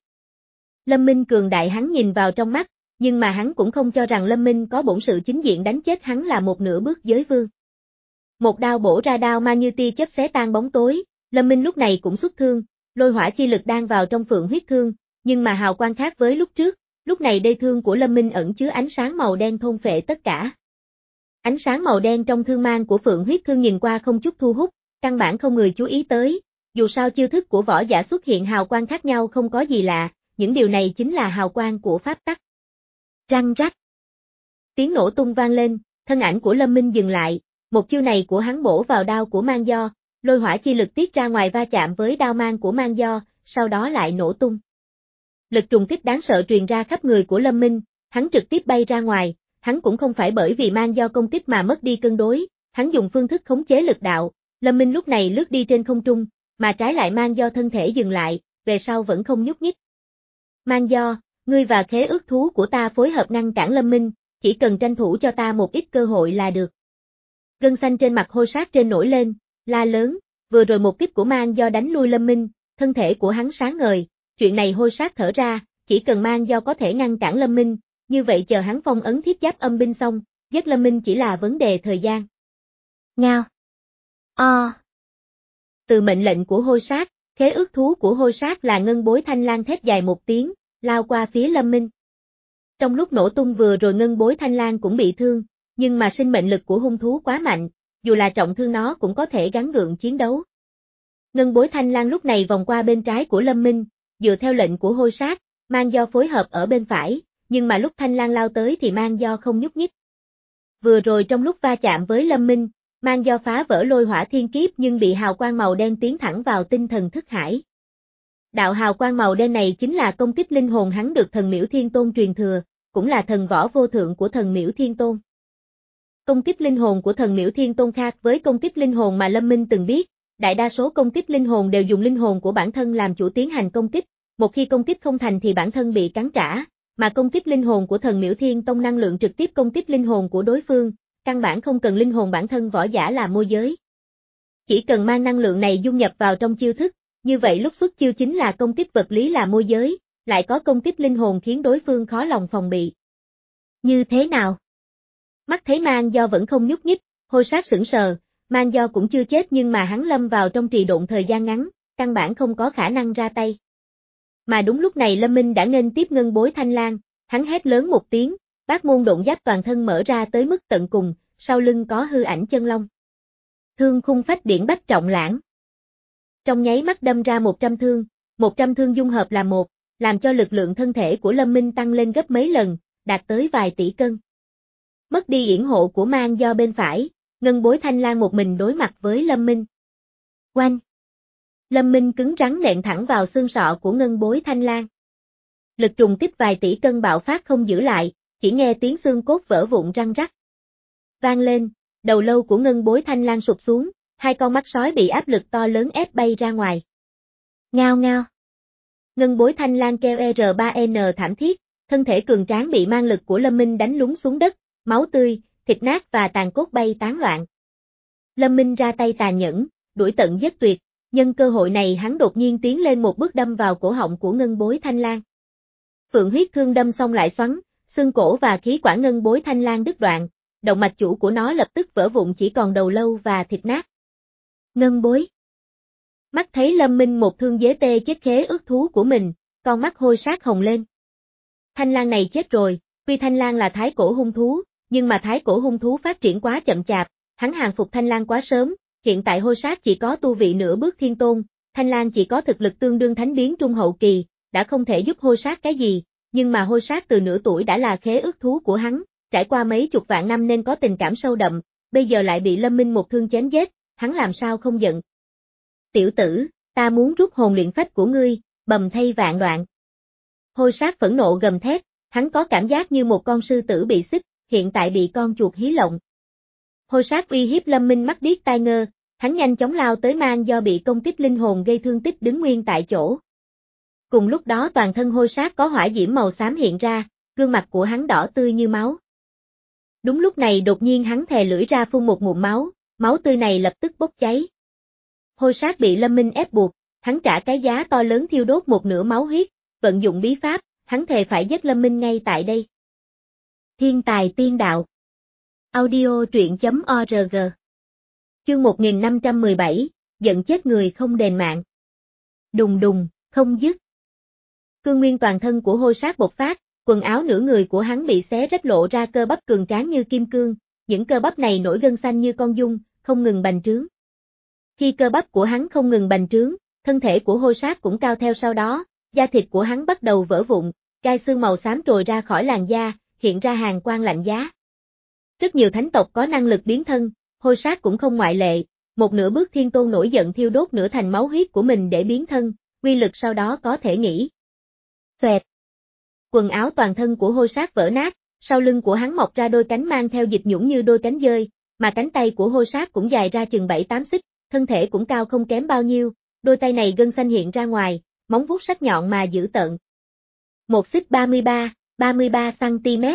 Speaker 1: Lâm Minh cường đại hắn nhìn vào trong mắt, nhưng mà hắn cũng không cho rằng Lâm Minh có bổn sự chính diện đánh chết hắn là một nửa bước giới vương. Một đao bổ ra đao mang như tia chớp xé tan bóng tối, Lâm Minh lúc này cũng xuất thương, lôi hỏa chi lực đang vào trong Phượng huyết thương, nhưng mà hào quang khác với lúc trước, lúc này đây thương của Lâm Minh ẩn chứa ánh sáng màu đen thôn phệ tất cả. Ánh sáng màu đen trong thương mang của Phượng huyết thương nhìn qua không chút thu hút, căn bản không người chú ý tới, dù sao chiêu thức của võ giả xuất hiện hào quang khác nhau không có gì lạ, những điều này chính là hào quang của pháp tắc. Răng rắc. Tiếng nổ tung vang lên, thân ảnh của Lâm Minh dừng lại, một chiêu này của hắn bổ vào đao của Mang Do, lôi hỏa chi lực tiết ra ngoài va chạm với đao mang của Mang Do, sau đó lại nổ tung. Lực trùng kích đáng sợ truyền ra khắp người của Lâm Minh, hắn trực tiếp bay ra ngoài, hắn cũng không phải bởi vì Mang Do công kích mà mất đi cân đối, hắn dùng phương thức khống chế lực đạo, Lâm Minh lúc này lướt đi trên không trung, mà trái lại Mang Do thân thể dừng lại, về sau vẫn không nhúc nhích. Mang Do, ngươi và khế ước thú của ta phối hợp ngăn cản Lâm Minh, chỉ cần tranh thủ cho ta một ít cơ hội là được. Gân xanh trên mặt Hôi Sát trên nổi lên, la lớn, vừa rồi một kích của Mang Do đánh lui Lâm Minh, thân thể của hắn sáng ngời, chuyện này Hôi Sát thở ra, chỉ cần Mang Do có thể ngăn cản Lâm Minh, như vậy chờ hắn phong ấn thiết giáp âm binh xong, giết Lâm Minh chỉ là vấn đề thời gian. Ngao. O. Từ mệnh lệnh của Hôi Sát, khế ước thú của Hôi Sát là ngân bối thanh lang thét dài một tiếng, lao qua phía Lâm Minh. Trong lúc nổ tung vừa rồi ngân bối thanh lang cũng bị thương, nhưng mà sinh mệnh lực của hung thú quá mạnh, dù là trọng thương nó cũng có thể gắng gượng chiến đấu. Ngân bối thanh lang lúc này vòng qua bên trái của Lâm Minh, dựa theo lệnh của Hôi Sát, Mang Do phối hợp ở bên phải, nhưng mà lúc thanh lang lao tới thì Mang Do không nhúc nhích. Vừa rồi trong lúc va chạm với Lâm Minh, Mang Do phá vỡ lôi hỏa thiên kiếp nhưng bị hào quang màu đen tiến thẳng vào tinh thần thức hải. Đạo hào quang màu đen này chính là công kích linh hồn hắn được thần Miễu Thiên Tôn truyền thừa, cũng là thần võ vô thượng của thần Miễu Thiên Tôn. Công kích linh hồn của thần Miễu Thiên Tôn khác với công kích linh hồn mà Lâm Minh từng biết, đại đa số công kích linh hồn đều dùng linh hồn của bản thân làm chủ tiến hành công kích, một khi công kích không thành thì bản thân bị cắn trả, mà công kích linh hồn của thần Miễu Thiên Tôn năng lượng trực tiếp công kích linh hồn của đối phương, căn bản không cần linh hồn bản thân võ giả là môi giới. Chỉ cần mang năng lượng này dung nhập vào trong chiêu thức, như vậy lúc xuất chiêu chính là công kích vật lý là môi giới, lại có công kích linh hồn khiến đối phương khó lòng phòng bị. Như thế nào? Mắt thấy Mang Do vẫn không nhúc nhích, Hôi Sát sững sờ, Mang Do cũng chưa chết nhưng mà hắn lâm vào trong trì độn thời gian ngắn, căn bản không có khả năng ra tay. Mà đúng lúc này Lâm Minh đã nghênh tiếp ngân bối thanh lang, hắn hét lớn một tiếng, bát môn độn giáp toàn thân mở ra tới mức tận cùng, sau lưng có hư ảnh chân long. Thương khung phách điển bách trọng lãng. Trong nháy mắt đâm ra một trăm thương, một trăm thương dung hợp là một, làm cho lực lượng thân thể của Lâm Minh tăng lên gấp mấy lần, đạt tới vài tỷ cân. Mất đi yểm hộ của mang do bên phải, Ngân Bối Thanh Lang một mình đối mặt với Lâm Minh. Oanh! Lâm Minh cứng rắn nện thẳng vào xương sọ của Ngân Bối Thanh Lang. Lực trùng kích vài tỷ cân bạo phát không giữ lại, chỉ nghe tiếng xương cốt vỡ vụn răng rắc. Vang lên, đầu lâu của Ngân Bối Thanh Lang sụp xuống, hai con mắt sói bị áp lực to lớn ép bay ra ngoài. Ngao ngao. Ngân Bối Thanh Lang kêu R ba N thảm thiết, thân thể cường tráng bị mang lực của Lâm Minh đánh lún xuống đất, máu tươi, thịt nát và tàn cốt bay tán loạn. Lâm Minh ra tay tàn nhẫn, đuổi tận giết tuyệt, nhân cơ hội này hắn đột nhiên tiến lên một bước đâm vào cổ họng của Ngân Bối Thanh Lang. Phượng huyết thương đâm xong lại xoắn, xương cổ và khí quản Ngân Bối Thanh Lang đứt đoạn, động mạch chủ của nó lập tức vỡ vụn chỉ còn đầu lâu và thịt nát. Ngân Bối. Mắt thấy Lâm Minh một thương dế tê chết khế ước thú của mình, con mắt hôi sát hồng lên. Thanh lang này chết rồi, tuy Thanh lang là thái cổ hung thú, nhưng mà thái cổ hung thú phát triển quá chậm chạp, hắn hàng phục Thanh lang quá sớm, hiện tại hôi sát chỉ có tu vị nửa bước thiên tôn, Thanh lang chỉ có thực lực tương đương thánh biến trung hậu kỳ, đã không thể giúp hôi sát cái gì, nhưng mà hôi sát từ nửa tuổi đã là khế ước thú của hắn, trải qua mấy chục vạn năm nên có tình cảm sâu đậm, bây giờ lại bị Lâm Minh một thương chém giết, hắn làm sao không giận. Tiểu tử, ta muốn rút hồn luyện phách của ngươi, bầm thay vạn đoạn. Hôi sát phẫn nộ gầm thét, hắn có cảm giác như một con sư tử bị xích, hiện tại bị con chuột hí lộng. Hôi sát uy hiếp Lâm Minh mắt điếc tai ngơ, hắn nhanh chóng lao tới mang do bị công kích linh hồn gây thương tích đứng nguyên tại chỗ. Cùng lúc đó toàn thân hôi sát có hỏa diễm màu xám hiện ra, gương mặt của hắn đỏ tươi như máu. Đúng lúc này đột nhiên hắn thè lưỡi ra phun một ngụm máu, máu tươi này lập tức bốc cháy. Hôi sát bị Lâm Minh ép buộc, hắn trả cái giá to lớn thiêu đốt một nửa máu huyết, vận dụng bí pháp, hắn thề phải giết Lâm Minh ngay tại đây. Thiên tài tiên đạo. Audio truyện chấm org. Chương một nghìn năm trăm mười bảy, giận chết người không đền mạng. Đùng đùng, không dứt. Cương nguyên toàn thân của hôi sát bộc phát, quần áo nửa người của hắn bị xé rách lộ ra cơ bắp cường tráng như kim cương, những cơ bắp này nổi gân xanh như con giun, không ngừng bành trướng. Khi cơ bắp của hắn không ngừng bành trướng, thân thể của hôi sát cũng cao theo sau đó, da thịt của hắn bắt đầu vỡ vụn, gai xương màu xám trồi ra khỏi làn da, hiện ra hàn quang lạnh giá. Rất nhiều thánh tộc có năng lực biến thân, hôi sát cũng không ngoại lệ, một nửa bước thiên tôn nổi giận thiêu đốt nửa thành máu huyết của mình để biến thân, uy lực sau đó có thể nghĩ. Xoẹt. Quần áo toàn thân của hôi sát vỡ nát, sau lưng của hắn mọc ra đôi cánh mang theo dịch nhũng như đôi cánh dơi, mà cánh tay của hôi sát cũng dài ra chừng bảy tám xích, thân thể cũng cao không kém bao nhiêu, đôi tay này gân xanh hiện ra ngoài, móng vuốt sắc nhọn mà dữ tợn. Một xích ba mươi ba, ba mươi ba xăng-ti-mét.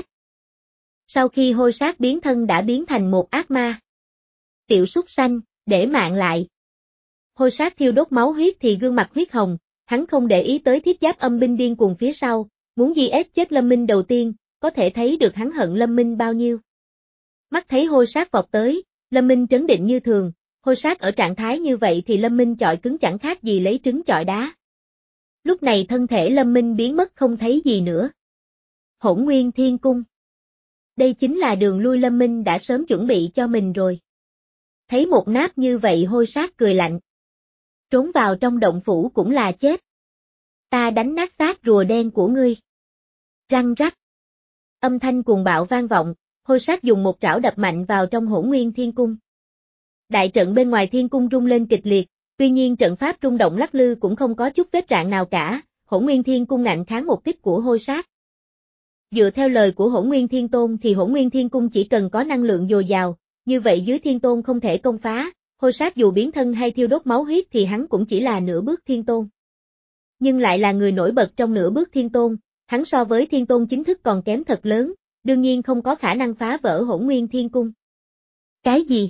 Speaker 1: Sau khi hôi sát biến thân đã biến thành một ác ma. Tiểu súc sanh, để mạng lại. Hôi sát thiêu đốt máu huyết thì gương mặt huyết hồng, hắn không để ý tới thiết giáp âm binh điên cuồng phía sau, muốn gi ét chết Lâm Minh đầu tiên, có thể thấy được hắn hận Lâm Minh bao nhiêu. Mắt thấy hôi sát vọt tới, Lâm Minh trấn định như thường, hôi sát ở trạng thái như vậy thì Lâm Minh chọi cứng chẳng khác gì lấy trứng chọi đá. Lúc này thân thể Lâm Minh biến mất không thấy gì nữa. Hỗn Nguyên Thiên Cung. Đây chính là đường lui Lâm Minh đã sớm chuẩn bị cho mình rồi. Thấy một náp như vậy hôi sát cười lạnh. Trốn vào trong động phủ cũng là chết. Ta đánh nát xác rùa đen của ngươi. Răng rắc. Âm thanh cuồng bạo vang vọng, hôi sát dùng một trảo đập mạnh vào trong Hỗn Nguyên Thiên Cung. Đại trận bên ngoài thiên cung rung lên kịch liệt, tuy nhiên trận pháp rung động lắc lư cũng không có chút vết rạn nào cả, Hỗn Nguyên Thiên Cung ngạnh kháng một kích của hôi sát. Dựa theo lời của Hỗn Nguyên Thiên Tôn thì Hỗn Nguyên Thiên Cung chỉ cần có năng lượng dồi dào, như vậy dưới Thiên Tôn không thể công phá, hôi sát dù biến thân hay thiêu đốt máu huyết thì hắn cũng chỉ là nửa bước Thiên Tôn. Nhưng lại là người nổi bật trong nửa bước Thiên Tôn, hắn so với Thiên Tôn chính thức còn kém thật lớn, đương nhiên không có khả năng phá vỡ Hỗn Nguyên Thiên Cung. Cái gì?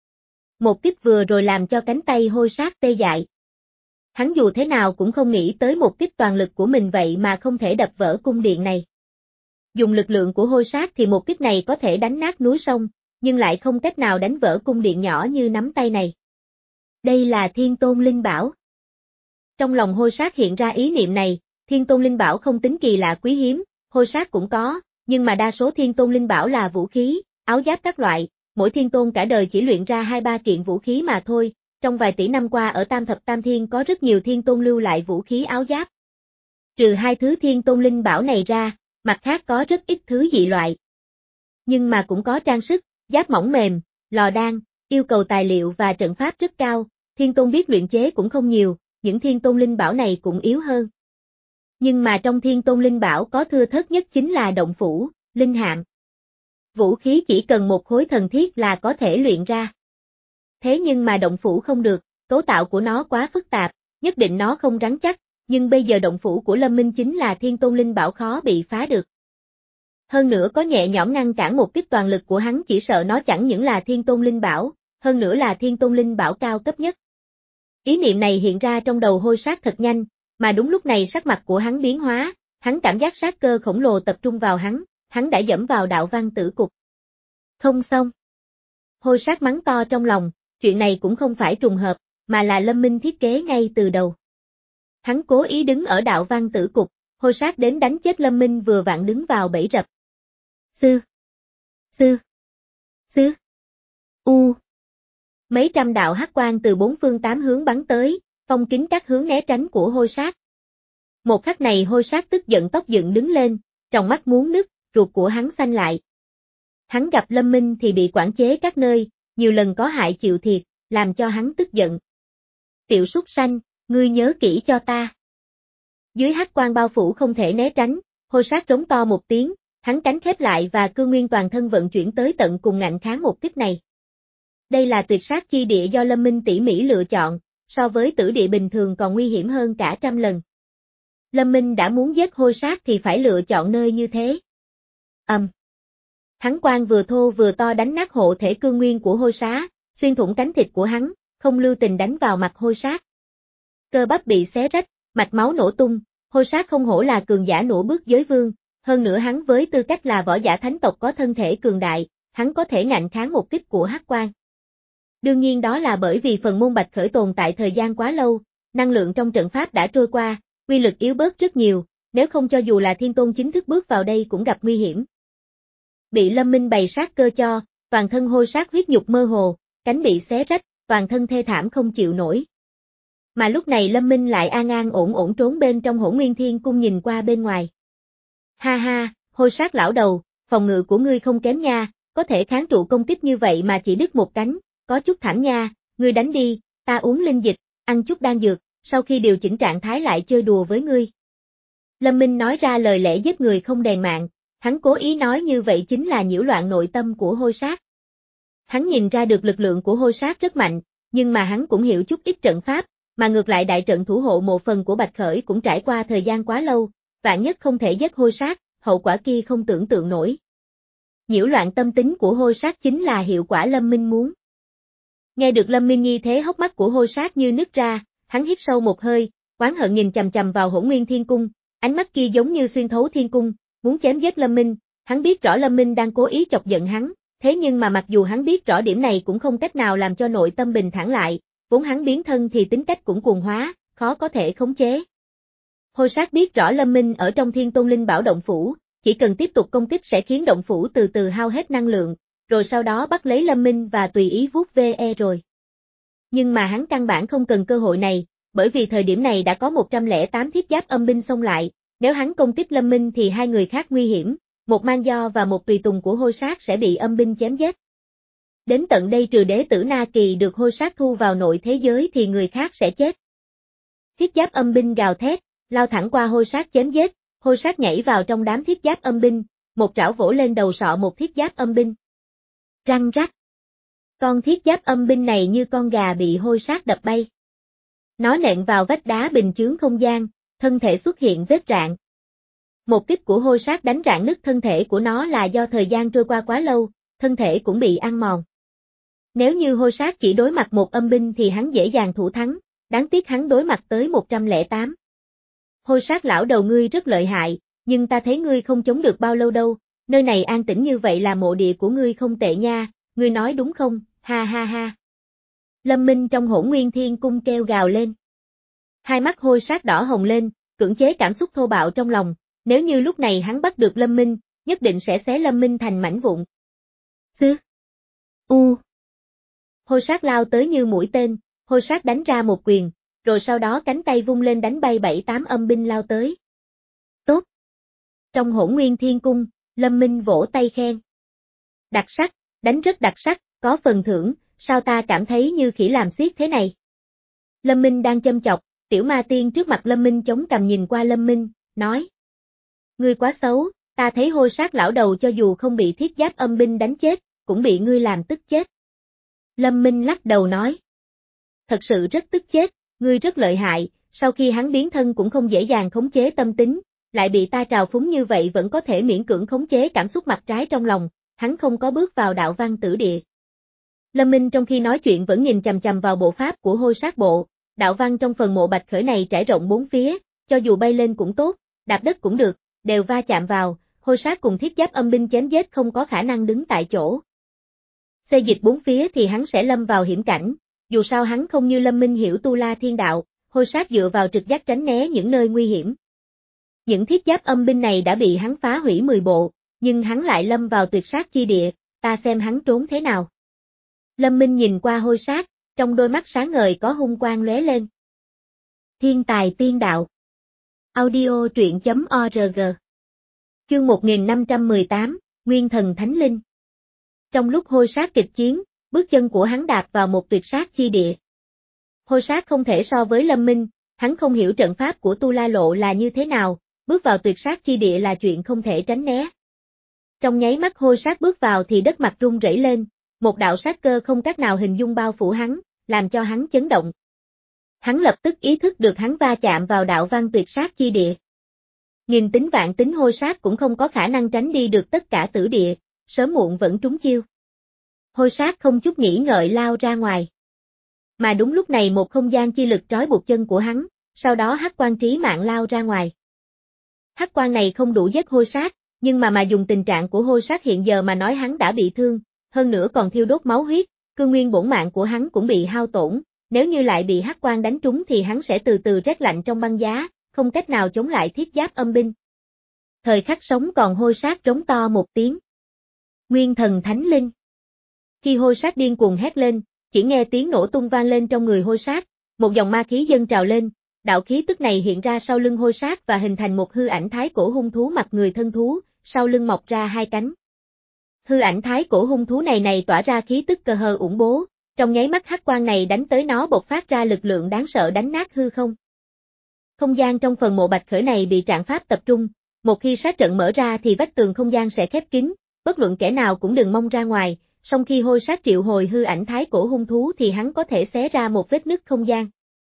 Speaker 1: Một kích vừa rồi làm cho cánh tay hôi sát tê dại. Hắn dù thế nào cũng không nghĩ tới một kích toàn lực của mình vậy mà không thể đập vỡ cung điện này. Dùng lực lượng của hôi sát thì một kích này có thể đánh nát núi sông, nhưng lại không cách nào đánh vỡ cung điện nhỏ như nắm tay này. Đây là Thiên Tôn Linh Bảo. Trong lòng hôi sát hiện ra ý niệm này, Thiên Tôn Linh Bảo không tính kỳ lạ quý hiếm, hôi sát cũng có, Nhưng mà đa số thiên tôn linh bảo là vũ khí, áo giáp các loại, mỗi thiên tôn cả đời chỉ luyện ra hai ba kiện vũ khí mà thôi, trong vài tỷ năm qua ở Tam Thập Tam Thiên có rất nhiều thiên tôn lưu lại vũ khí áo giáp. Trừ hai thứ thiên tôn linh bảo này ra, mặt khác có rất ít thứ dị loại. Nhưng mà cũng có trang sức, giáp mỏng mềm, lò đan, yêu cầu tài liệu và trận pháp rất cao, thiên tôn biết luyện chế cũng không nhiều, những thiên tôn linh bảo này cũng yếu hơn. Nhưng mà trong thiên tôn linh bảo có thưa thớt nhất chính là động phủ, linh hạm. Vũ khí chỉ cần một khối thần thiết là có thể luyện ra. Thế nhưng mà động phủ không được, cấu tạo của nó quá phức tạp, nhất định nó không rắn chắc, nhưng bây giờ động phủ của Lâm Minh chính là thiên tôn linh bảo khó bị phá được. Hơn nữa có nhẹ nhõm ngăn cản một kích toàn lực của hắn, chỉ sợ nó chẳng những là thiên tôn linh bảo, hơn nữa là thiên tôn linh bảo cao cấp nhất. Ý niệm này hiện ra trong đầu Hôi Sát thật nhanh, mà đúng lúc này sắc mặt của hắn biến hóa, hắn cảm giác sát cơ khổng lồ tập trung vào hắn, hắn đã dẫm vào đạo văn tử cục. Không xong. Hôi Sát mắng to trong lòng, chuyện này cũng không phải trùng hợp, mà là Lâm Minh thiết kế ngay từ đầu. Hắn cố ý đứng ở đạo văn tử cục, Hôi Sát đến đánh chết Lâm Minh vừa vặn đứng vào bẫy rập. Sư, sư, sư, u. Mấy trăm đạo hắc quang từ bốn phương tám hướng bắn tới, phong kín các hướng né tránh của Hôi Sát. Một khắc này Hôi Sát tức giận tóc dựng đứng lên, tròng mắt muốn nứt, ruột của hắn xanh lại. Hắn gặp Lâm Minh thì bị quản chế các nơi, nhiều lần có hại chịu thiệt, làm cho hắn tức giận. Tiểu súc sanh, ngươi nhớ kỹ cho ta. Dưới hắc quang bao phủ không thể né tránh, Hôi Sát trống to một tiếng, hắn cánh khép lại và cương nguyên toàn thân vận chuyển tới tận cùng ngạnh kháng một kích này. Đây là tuyệt sát chi địa do Lâm Minh tỉ mỉ lựa chọn, so với tử địa bình thường còn nguy hiểm hơn cả trăm lần. Lâm Minh đã muốn giết Hôi Sát thì phải lựa chọn nơi như thế. Ầm. Um. Hắn quang vừa thô vừa to đánh nát hộ thể cương nguyên của Hôi Sát, xuyên thủng cánh thịt của hắn, không lưu tình đánh vào mặt Hôi Sát. Cơ bắp bị xé rách, mạch máu nổ tung, Hôi Sát không hổ là cường giả nổ bước giới vương, hơn nữa hắn với tư cách là võ giả thánh tộc có thân thể cường đại, hắn có thể ngạnh kháng một kích của hắc quang. Đương nhiên đó là bởi vì phần môn Bạch Khởi tồn tại thời gian quá lâu, năng lượng trong trận pháp đã trôi qua, uy lực yếu bớt rất nhiều, nếu không cho dù là thiên tôn chính thức bước vào đây cũng gặp nguy hiểm. Bị Lâm Minh bày sát cơ cho, toàn thân Hôi Sát huyết nhục mơ hồ, cánh bị xé rách, toàn thân thê thảm không chịu nổi. Mà lúc này Lâm Minh lại an an ổn ổn trốn bên trong Hỗn Nguyên Thiên Cung nhìn qua bên ngoài. Ha ha, Hôi Sát lão đầu, phòng ngự của ngươi không kém nha, có thể kháng trụ công kích như vậy mà chỉ đứt một cánh, có chút thảm nha, ngươi đánh đi, ta uống linh dịch, ăn chút đan dược, sau khi điều chỉnh trạng thái lại chơi đùa với ngươi. Lâm Minh nói ra lời lẽ giết người không đền mạng, hắn cố ý nói như vậy chính là nhiễu loạn nội tâm của Hôi Sát. Hắn nhìn ra được lực lượng của Hôi Sát rất mạnh, nhưng mà hắn cũng hiểu chút ít trận pháp, mà ngược lại đại trận thủ hộ một phần của Bạch Khởi cũng trải qua thời gian quá lâu, vạn nhất không thể giết Hôi Sát, hậu quả kia không tưởng tượng nổi. Nhiễu loạn tâm tính của Hôi Sát chính là hiệu quả Lâm Minh muốn. Nghe được Lâm Minh như thế, hốc mắt của Hôi Sát như nứt ra, hắn hít sâu một hơi, oán hận nhìn chằm chằm vào Hỗn Nguyên Thiên Cung, ánh mắt kia giống như xuyên thấu thiên cung, muốn chém giết Lâm Minh, hắn biết rõ Lâm Minh đang cố ý chọc giận hắn, thế nhưng mà mặc dù hắn biết rõ điểm này cũng không cách nào làm cho nội tâm bình thản lại, vốn hắn biến thân thì tính cách cũng cuồng hóa, khó có thể khống chế. Hôi Sát biết rõ Lâm Minh ở trong Thiên Tôn Linh Bảo động phủ, chỉ cần tiếp tục công kích sẽ khiến động phủ từ từ hao hết năng lượng, rồi sau đó bắt lấy Lâm Minh và tùy ý vuốt ve rồi. Nhưng mà hắn căn bản không cần cơ hội này, bởi vì thời điểm này đã có một trăm lẻ tám thiết giáp âm binh xông lại, nếu hắn công kích Lâm Minh thì hai người khác nguy hiểm, một mang do và một tùy tùng của Hôi Sát sẽ bị âm binh chém giết. Đến tận đây trừ đế tử Na Kỳ được Hôi Sát thu vào nội thế giới thì người khác sẽ chết. Thiết giáp âm binh gào thét, lao thẳng qua Hôi Sát chém giết, Hôi Sát nhảy vào trong đám thiết giáp âm binh, một trảo vỗ lên đầu sọ một thiết giáp âm binh. Răng rắc. Con thiết giáp âm binh này như con gà bị Hôi Sát đập bay. Nó nện vào vách đá bình chướng không gian, thân thể xuất hiện vết rạn. Một kích của Hôi Sát đánh rạn nứt thân thể của nó là do thời gian trôi qua quá lâu, thân thể cũng bị ăn mòn. Nếu như Hôi Sát chỉ đối mặt một âm binh thì hắn dễ dàng thủ thắng, đáng tiếc hắn đối mặt tới một trăm lẻ tám. Hôi Sát lão đầu ngươi rất lợi hại, nhưng ta thấy ngươi không chống được bao lâu đâu, nơi này an tĩnh như vậy là mộ địa của ngươi không tệ nha, ngươi nói đúng không, ha ha ha. Lâm Minh trong Hỗn Nguyên Thiên Cung kêu gào lên. Hai mắt Hôi Sát đỏ hồng lên, cưỡng chế cảm xúc thô bạo trong lòng, nếu như lúc này hắn bắt được Lâm Minh, nhất định sẽ xé Lâm Minh thành mảnh vụn. Xứ. U. Hôi sát lao tới như mũi tên, hôi sát đánh ra một quyền, rồi sau đó cánh tay vung lên đánh bay bảy tám âm binh lao tới. Tốt. Trong Hỗn Nguyên Thiên Cung, Lâm Minh vỗ tay khen. Đặc sắc, đánh rất đặc sắc, có phần thưởng, sao ta cảm thấy như khỉ làm xiết thế này. Lâm Minh đang châm chọc, tiểu ma tiên trước mặt Lâm Minh chống cằm nhìn qua Lâm Minh, nói. Ngươi quá xấu, ta thấy hôi sát lão đầu cho dù không bị thiết giáp âm binh đánh chết, cũng bị ngươi làm tức chết. Lâm Minh lắc đầu nói. Thật sự rất tức chết, ngươi rất lợi hại, sau khi hắn biến thân cũng không dễ dàng khống chế tâm tính, lại bị ta trào phúng như vậy vẫn có thể miễn cưỡng khống chế cảm xúc mặt trái trong lòng, hắn không có bước vào đạo văn tử địa. Lâm Minh trong khi nói chuyện vẫn nhìn chằm chằm vào bộ pháp của hôi sát bộ, đạo văn trong phần mộ bạch khởi này trải rộng bốn phía, cho dù bay lên cũng tốt, đạp đất cũng được, đều va chạm vào, hôi sát cùng thiết giáp âm binh chém giết không có khả năng đứng tại chỗ. Xê dịch bốn phía thì hắn sẽ lâm vào hiểm cảnh, dù sao hắn không như Lâm Minh hiểu tu la thiên đạo, hôi sát dựa vào trực giác tránh né những nơi nguy hiểm. Những thiết giáp âm binh này đã bị hắn phá hủy mười bộ, nhưng hắn lại lâm vào tuyệt sát chi địa, ta xem hắn trốn thế nào. Lâm Minh nhìn qua hôi sát, trong đôi mắt sáng ngời có hung quang lóe lên. Thiên tài tiên đạo. Audio truyện chấm org. Chương một nghìn năm trăm mười tám, Nguyên thần thánh linh. Trong lúc hôi sát kịch chiến, bước chân của hắn đạp vào một tuyệt sát chi địa. Hôi sát không thể so với Lâm Minh, hắn không hiểu trận pháp của Tu La Lộ là như thế nào, bước vào tuyệt sát chi địa là chuyện không thể tránh né. Trong nháy mắt hôi sát bước vào thì đất mặt rung rẩy lên, một đạo sát cơ không cách nào hình dung bao phủ hắn, làm cho hắn chấn động. Hắn lập tức ý thức được hắn va chạm vào đạo văn tuyệt sát chi địa. Nghìn tính vạn tính hôi sát cũng không có khả năng tránh đi được tất cả tử địa, sớm muộn vẫn trúng chiêu. Hôi sát không chút nghĩ ngợi lao ra ngoài. Mà đúng lúc này một không gian chi lực trói buộc chân của hắn, sau đó hắc quang trí mạng lao ra ngoài. Hắc quang này không đủ giết hôi sát, nhưng mà mà dùng tình trạng của hôi sát hiện giờ mà nói hắn đã bị thương, hơn nữa còn thiêu đốt máu huyết, cương nguyên bổn mạng của hắn cũng bị hao tổn, nếu như lại bị hắc quang đánh trúng thì hắn sẽ từ từ rét lạnh trong băng giá, không cách nào chống lại thiết giáp âm binh. Thời khắc sống còn hôi sát trống to một tiếng. Nguyên thần thánh linh. Khi hôi sát điên cuồng hét lên, chỉ nghe tiếng nổ tung vang lên trong người hôi sát, một dòng ma khí dâng trào lên, đạo khí tức này hiện ra sau lưng hôi sát và hình thành một hư ảnh thái cổ hung thú mặt người thân thú, sau lưng mọc ra hai cánh. Hư ảnh thái cổ hung thú này này tỏa ra khí tức cơ hờ ủng bố, trong nháy mắt hắc quang này đánh tới nó bộc phát ra lực lượng đáng sợ đánh nát hư không. Không gian trong phần mộ bạch khởi này bị trạng pháp tập trung, một khi sát trận mở ra thì vách tường không gian sẽ khép kín, bất luận kẻ nào cũng đừng mong ra ngoài, song khi hôi sát triệu hồi hư ảnh thái cổ hung thú thì hắn có thể xé ra một vết nứt không gian.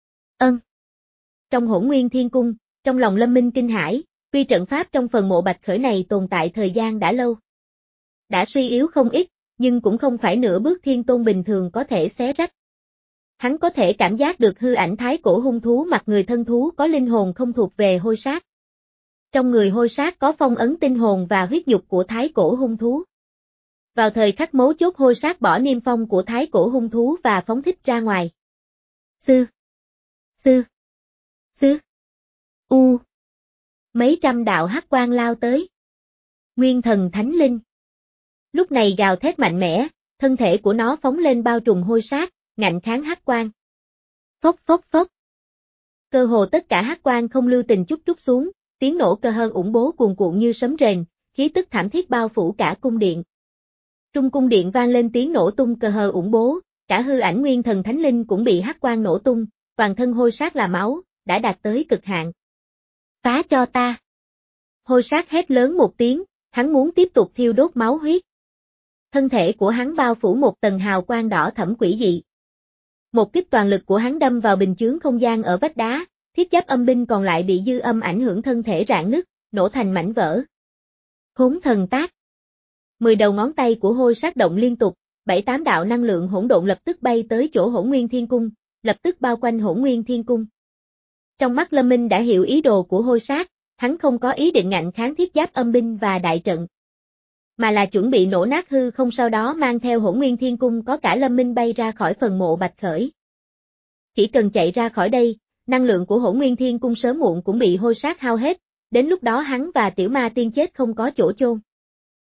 Speaker 1: Ân. Trong Hỗn Nguyên Thiên Cung, trong lòng Lâm Minh kinh hãi, tuy trận pháp trong phần mộ bạch khởi này tồn tại thời gian đã lâu, đã suy yếu không ít, nhưng cũng không phải nửa bước thiên tôn bình thường có thể xé rách. Hắn có thể cảm giác được hư ảnh thái cổ hung thú mặt người thân thú có linh hồn không thuộc về hôi sát. Trong người hôi sát có phong ấn tinh hồn và huyết nhục của thái cổ hung thú. Vào thời khắc mấu chốt hôi sát bỏ niêm phong của thái cổ hung thú và phóng thích ra ngoài. Sư. Sư. Sư. U. Mấy trăm đạo hắc quang lao tới. Nguyên thần thánh linh. Lúc này gào thét mạnh mẽ, thân thể của nó phóng lên bao trùm hôi sát, ngạnh kháng hắc quang. Phốc phốc phốc. Cơ hồ tất cả hắc quang không lưu tình chút trút xuống, tiếng nổ cơ hơn ủng bố cuồn cuộn như sấm rền, khí tức thảm thiết bao phủ cả cung điện. Trung cung điện vang lên tiếng nổ tung cơ hờ ủng bố, cả hư ảnh nguyên thần thánh linh cũng bị hắc quang nổ tung, toàn thân hôi sát là máu, đã đạt tới cực hạn. Phá cho ta. Hôi sát hét lớn một tiếng, hắn muốn tiếp tục thiêu đốt máu huyết. Thân thể của hắn bao phủ một tầng hào quang đỏ thẫm quỷ dị. Một kích toàn lực của hắn đâm vào bình chướng không gian ở vách đá, thiết giáp âm binh còn lại bị dư âm ảnh hưởng thân thể rạn nứt, nổ thành mảnh vỡ. Khốn thần tác. Mười đầu ngón tay của hôi sát động liên tục, bảy tám đạo năng lượng hỗn độn lập tức bay tới chỗ Hỗn Nguyên Thiên Cung, lập tức bao quanh Hỗn Nguyên Thiên Cung. Trong mắt Lâm Minh đã hiểu ý đồ của hôi sát, hắn không có ý định ngạnh kháng thiết giáp âm binh và đại trận, mà là chuẩn bị nổ nát hư không sau đó mang theo Hỗn Nguyên Thiên Cung có cả Lâm Minh bay ra khỏi phần mộ bạch khởi. Chỉ cần chạy ra khỏi đây, năng lượng của Hỗn Nguyên Thiên Cung sớm muộn cũng bị hôi sát hao hết, đến lúc đó hắn và tiểu ma tiên chết không có chỗ chôn.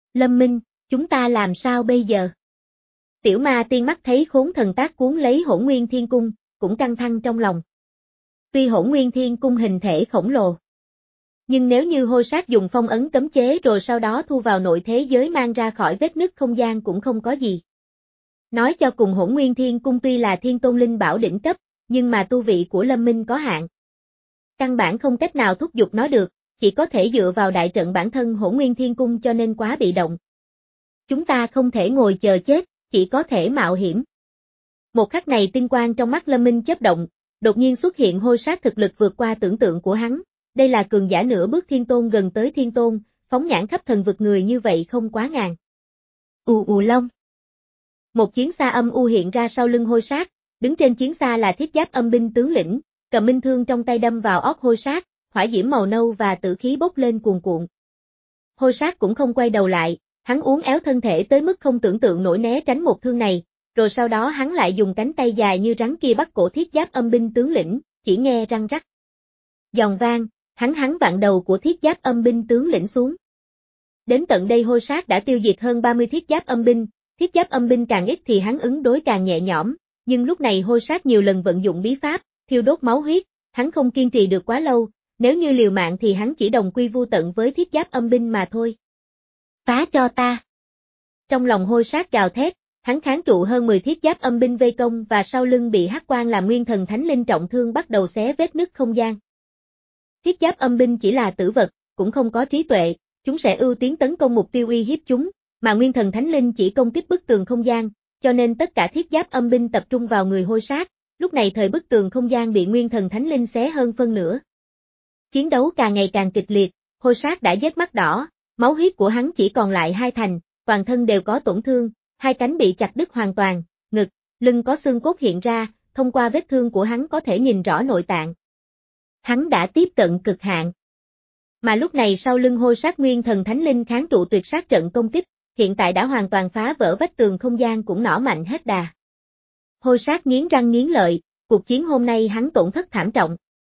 Speaker 1: Lâm Minh, chúng ta làm sao bây giờ? Tiểu ma tiên mắt thấy khốn thần tác cuốn lấy Hỗn Nguyên Thiên Cung, cũng căng thăng trong lòng. Tuy Hỗn Nguyên Thiên Cung hình thể khổng lồ, nhưng nếu như Hôi Sát dùng phong ấn cấm chế rồi sau đó thu vào nội thế giới mang ra khỏi vết nứt không gian cũng không có gì. Nói cho cùng Hỗn Nguyên Thiên Cung tuy là thiên tôn linh bảo đỉnh cấp, nhưng mà tu vị của Lâm Minh có hạn. Căn bản không cách nào thúc giục nó được, chỉ có thể dựa vào đại trận bản thân Hỗn Nguyên Thiên Cung cho nên quá bị động. Chúng ta không thể ngồi chờ chết, chỉ có thể mạo hiểm. Một khắc này tinh quang trong mắt Lâm Minh chớp động, đột nhiên xuất hiện Hôi Sát thực lực vượt qua tưởng tượng của hắn. Đây là cường giả nửa bước thiên tôn gần tới thiên tôn, phóng nhãn khắp thần vực người như vậy không quá ngàn. Ù ù long. Một chiến xa âm u hiện ra sau lưng Hôi Sát, đứng trên chiến xa là thiết giáp âm binh tướng lĩnh, cầm minh thương trong tay đâm vào óc Hôi Sát, hỏa diễm màu nâu và tử khí bốc lên cuồn cuộn. Hôi Sát cũng không quay đầu lại, hắn uốn éo thân thể tới mức không tưởng tượng nổi né tránh một thương này, rồi sau đó hắn lại dùng cánh tay dài như rắn kia bắt cổ thiết giáp âm binh tướng lĩnh, chỉ nghe răng rắc. Giòn vang, hắn hắn vặn đầu của thiết giáp âm binh tướng lĩnh xuống. Đến tận đây Hôi Sát đã tiêu diệt hơn ba mươi thiết giáp âm binh, thiết giáp âm binh càng ít thì hắn ứng đối càng nhẹ nhõm, nhưng lúc này Hôi Sát nhiều lần vận dụng bí pháp, thiêu đốt máu huyết, hắn không kiên trì được quá lâu, nếu như liều mạng thì hắn chỉ đồng quy vu tận với thiết giáp âm binh mà thôi. Phá cho ta! Trong lòng Hôi Sát gào thét, hắn kháng trụ hơn mười thiết giáp âm binh vây công và sau lưng bị hắc quang làm nguyên thần thánh linh trọng thương bắt đầu xé vết nứt không gian. Thiết giáp âm binh chỉ là tử vật, cũng không có trí tuệ, chúng sẽ ưu tiên tấn công mục tiêu uy hiếp chúng, mà nguyên thần thánh linh chỉ công kích bức tường không gian, cho nên tất cả thiết giáp âm binh tập trung vào người Hôi Sát, lúc này thời bức tường không gian bị nguyên thần thánh linh xé hơn phân nửa. Chiến đấu càng ngày càng kịch liệt, Hôi Sát đã rớt mắt đỏ, máu huyết của hắn chỉ còn lại hai thành, toàn thân đều có tổn thương, hai cánh bị chặt đứt hoàn toàn, ngực, lưng có xương cốt hiện ra, thông qua vết thương của hắn có thể nhìn rõ nội tạng. Hắn đã tiếp cận cực hạn. Mà lúc này sau lưng Hôi Sát nguyên thần thánh linh kháng trụ tuyệt sát trận công kích, hiện tại đã hoàn toàn phá vỡ vách tường không gian cũng nỏ mạnh hết đà. Hôi Sát nghiến răng nghiến lợi, cuộc chiến hôm nay hắn tổn thất thảm trọng.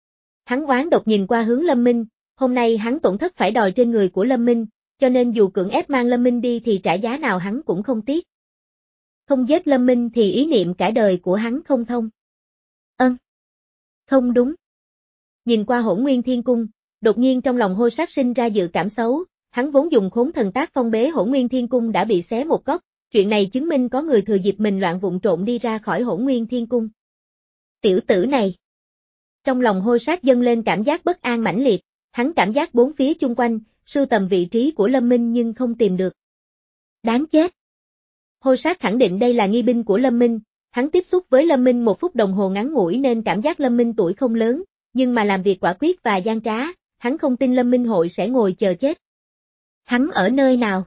Speaker 1: Hắn oán độc nhìn qua hướng Lâm Minh, hôm nay hắn tổn thất phải đòi trên người của Lâm Minh, cho nên dù cưỡng ép mang Lâm Minh đi thì trả giá nào hắn cũng không tiếc. Không giết Lâm Minh thì ý niệm cả đời của hắn không thông. Ân. Không đúng. Nhìn qua Hỗn Nguyên Thiên Cung, đột nhiên trong lòng Hôi Sát sinh ra dự cảm xấu, hắn vốn dùng khốn thần tác phong bế Hỗn Nguyên Thiên Cung đã bị xé một góc, chuyện này chứng minh có người thừa dịp mình loạn vụng trộn đi ra khỏi Hỗn Nguyên Thiên Cung. Tiểu tử này. Trong lòng Hôi Sát dâng lên cảm giác bất an mãnh liệt, hắn cảm giác bốn phía chung quanh, sưu tầm vị trí của Lâm Minh nhưng không tìm được. Đáng chết. Hôi Sát khẳng định đây là nghi binh của Lâm Minh, hắn tiếp xúc với Lâm Minh một phút đồng hồ ngắn ngủi nên cảm giác Lâm Minh tuổi không lớn, nhưng mà làm việc quả quyết và gian trá, hắn không tin Lâm Minh hội sẽ ngồi chờ chết. Hắn ở nơi nào?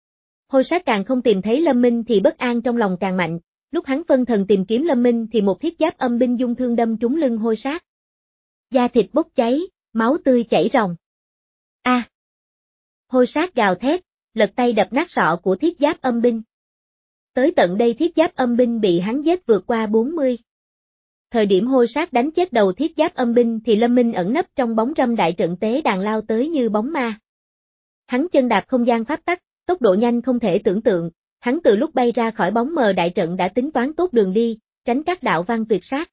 Speaker 1: Hôi Sát càng không tìm thấy Lâm Minh thì bất an trong lòng càng mạnh, lúc hắn phân thần tìm kiếm Lâm Minh thì một thiết giáp âm binh dung thương đâm trúng lưng Hôi Sát. Da thịt bốc cháy, máu tươi chảy ròng. A! À. Hôi Sát gào thét, lật tay đập nát sọ của thiết giáp âm binh. Tới tận đây thiết giáp âm binh bị hắn giết vượt qua bốn mươi. Thời điểm Hôi Sát đánh chết đầu thiết giáp âm binh thì Lâm Minh ẩn nấp trong bóng râm đại trận tế đàn lao tới như bóng ma. Hắn chân đạp không gian pháp tắc, tốc độ nhanh không thể tưởng tượng, hắn từ lúc bay ra khỏi bóng mờ đại trận đã tính toán tốt đường đi, tránh các đạo văn tuyệt sát.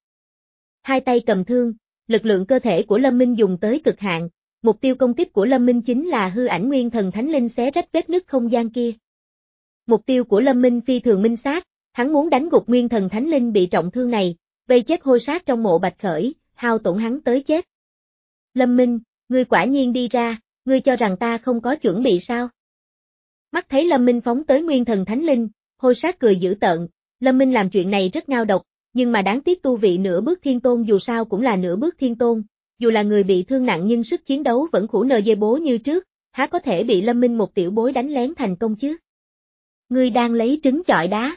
Speaker 1: Hai tay cầm thương, lực lượng cơ thể của Lâm Minh dùng tới cực hạn, mục tiêu công kích của Lâm Minh chính là hư ảnh nguyên thần thánh linh xé rách vết nứt không gian kia. Mục tiêu của Lâm Minh phi thường minh xác, hắn muốn đánh gục nguyên thần thánh linh bị trọng thương này, vây chết Hôi Sát trong mộ Bạch Khởi, hao tổn hắn tới chết. Lâm Minh, ngươi quả nhiên đi ra, ngươi cho rằng ta không có chuẩn bị sao? Mắt thấy Lâm Minh phóng tới nguyên thần thánh linh, Hôi Sát cười dữ tợn, Lâm Minh làm chuyện này rất ngao độc, nhưng mà đáng tiếc tu vị nửa bước thiên tôn dù sao cũng là nửa bước thiên tôn, dù là người bị thương nặng nhưng sức chiến đấu vẫn khủ nờ dê bố như trước, há có thể bị Lâm Minh một tiểu bối đánh lén thành công chứ? Ngươi đang lấy trứng chọi đá.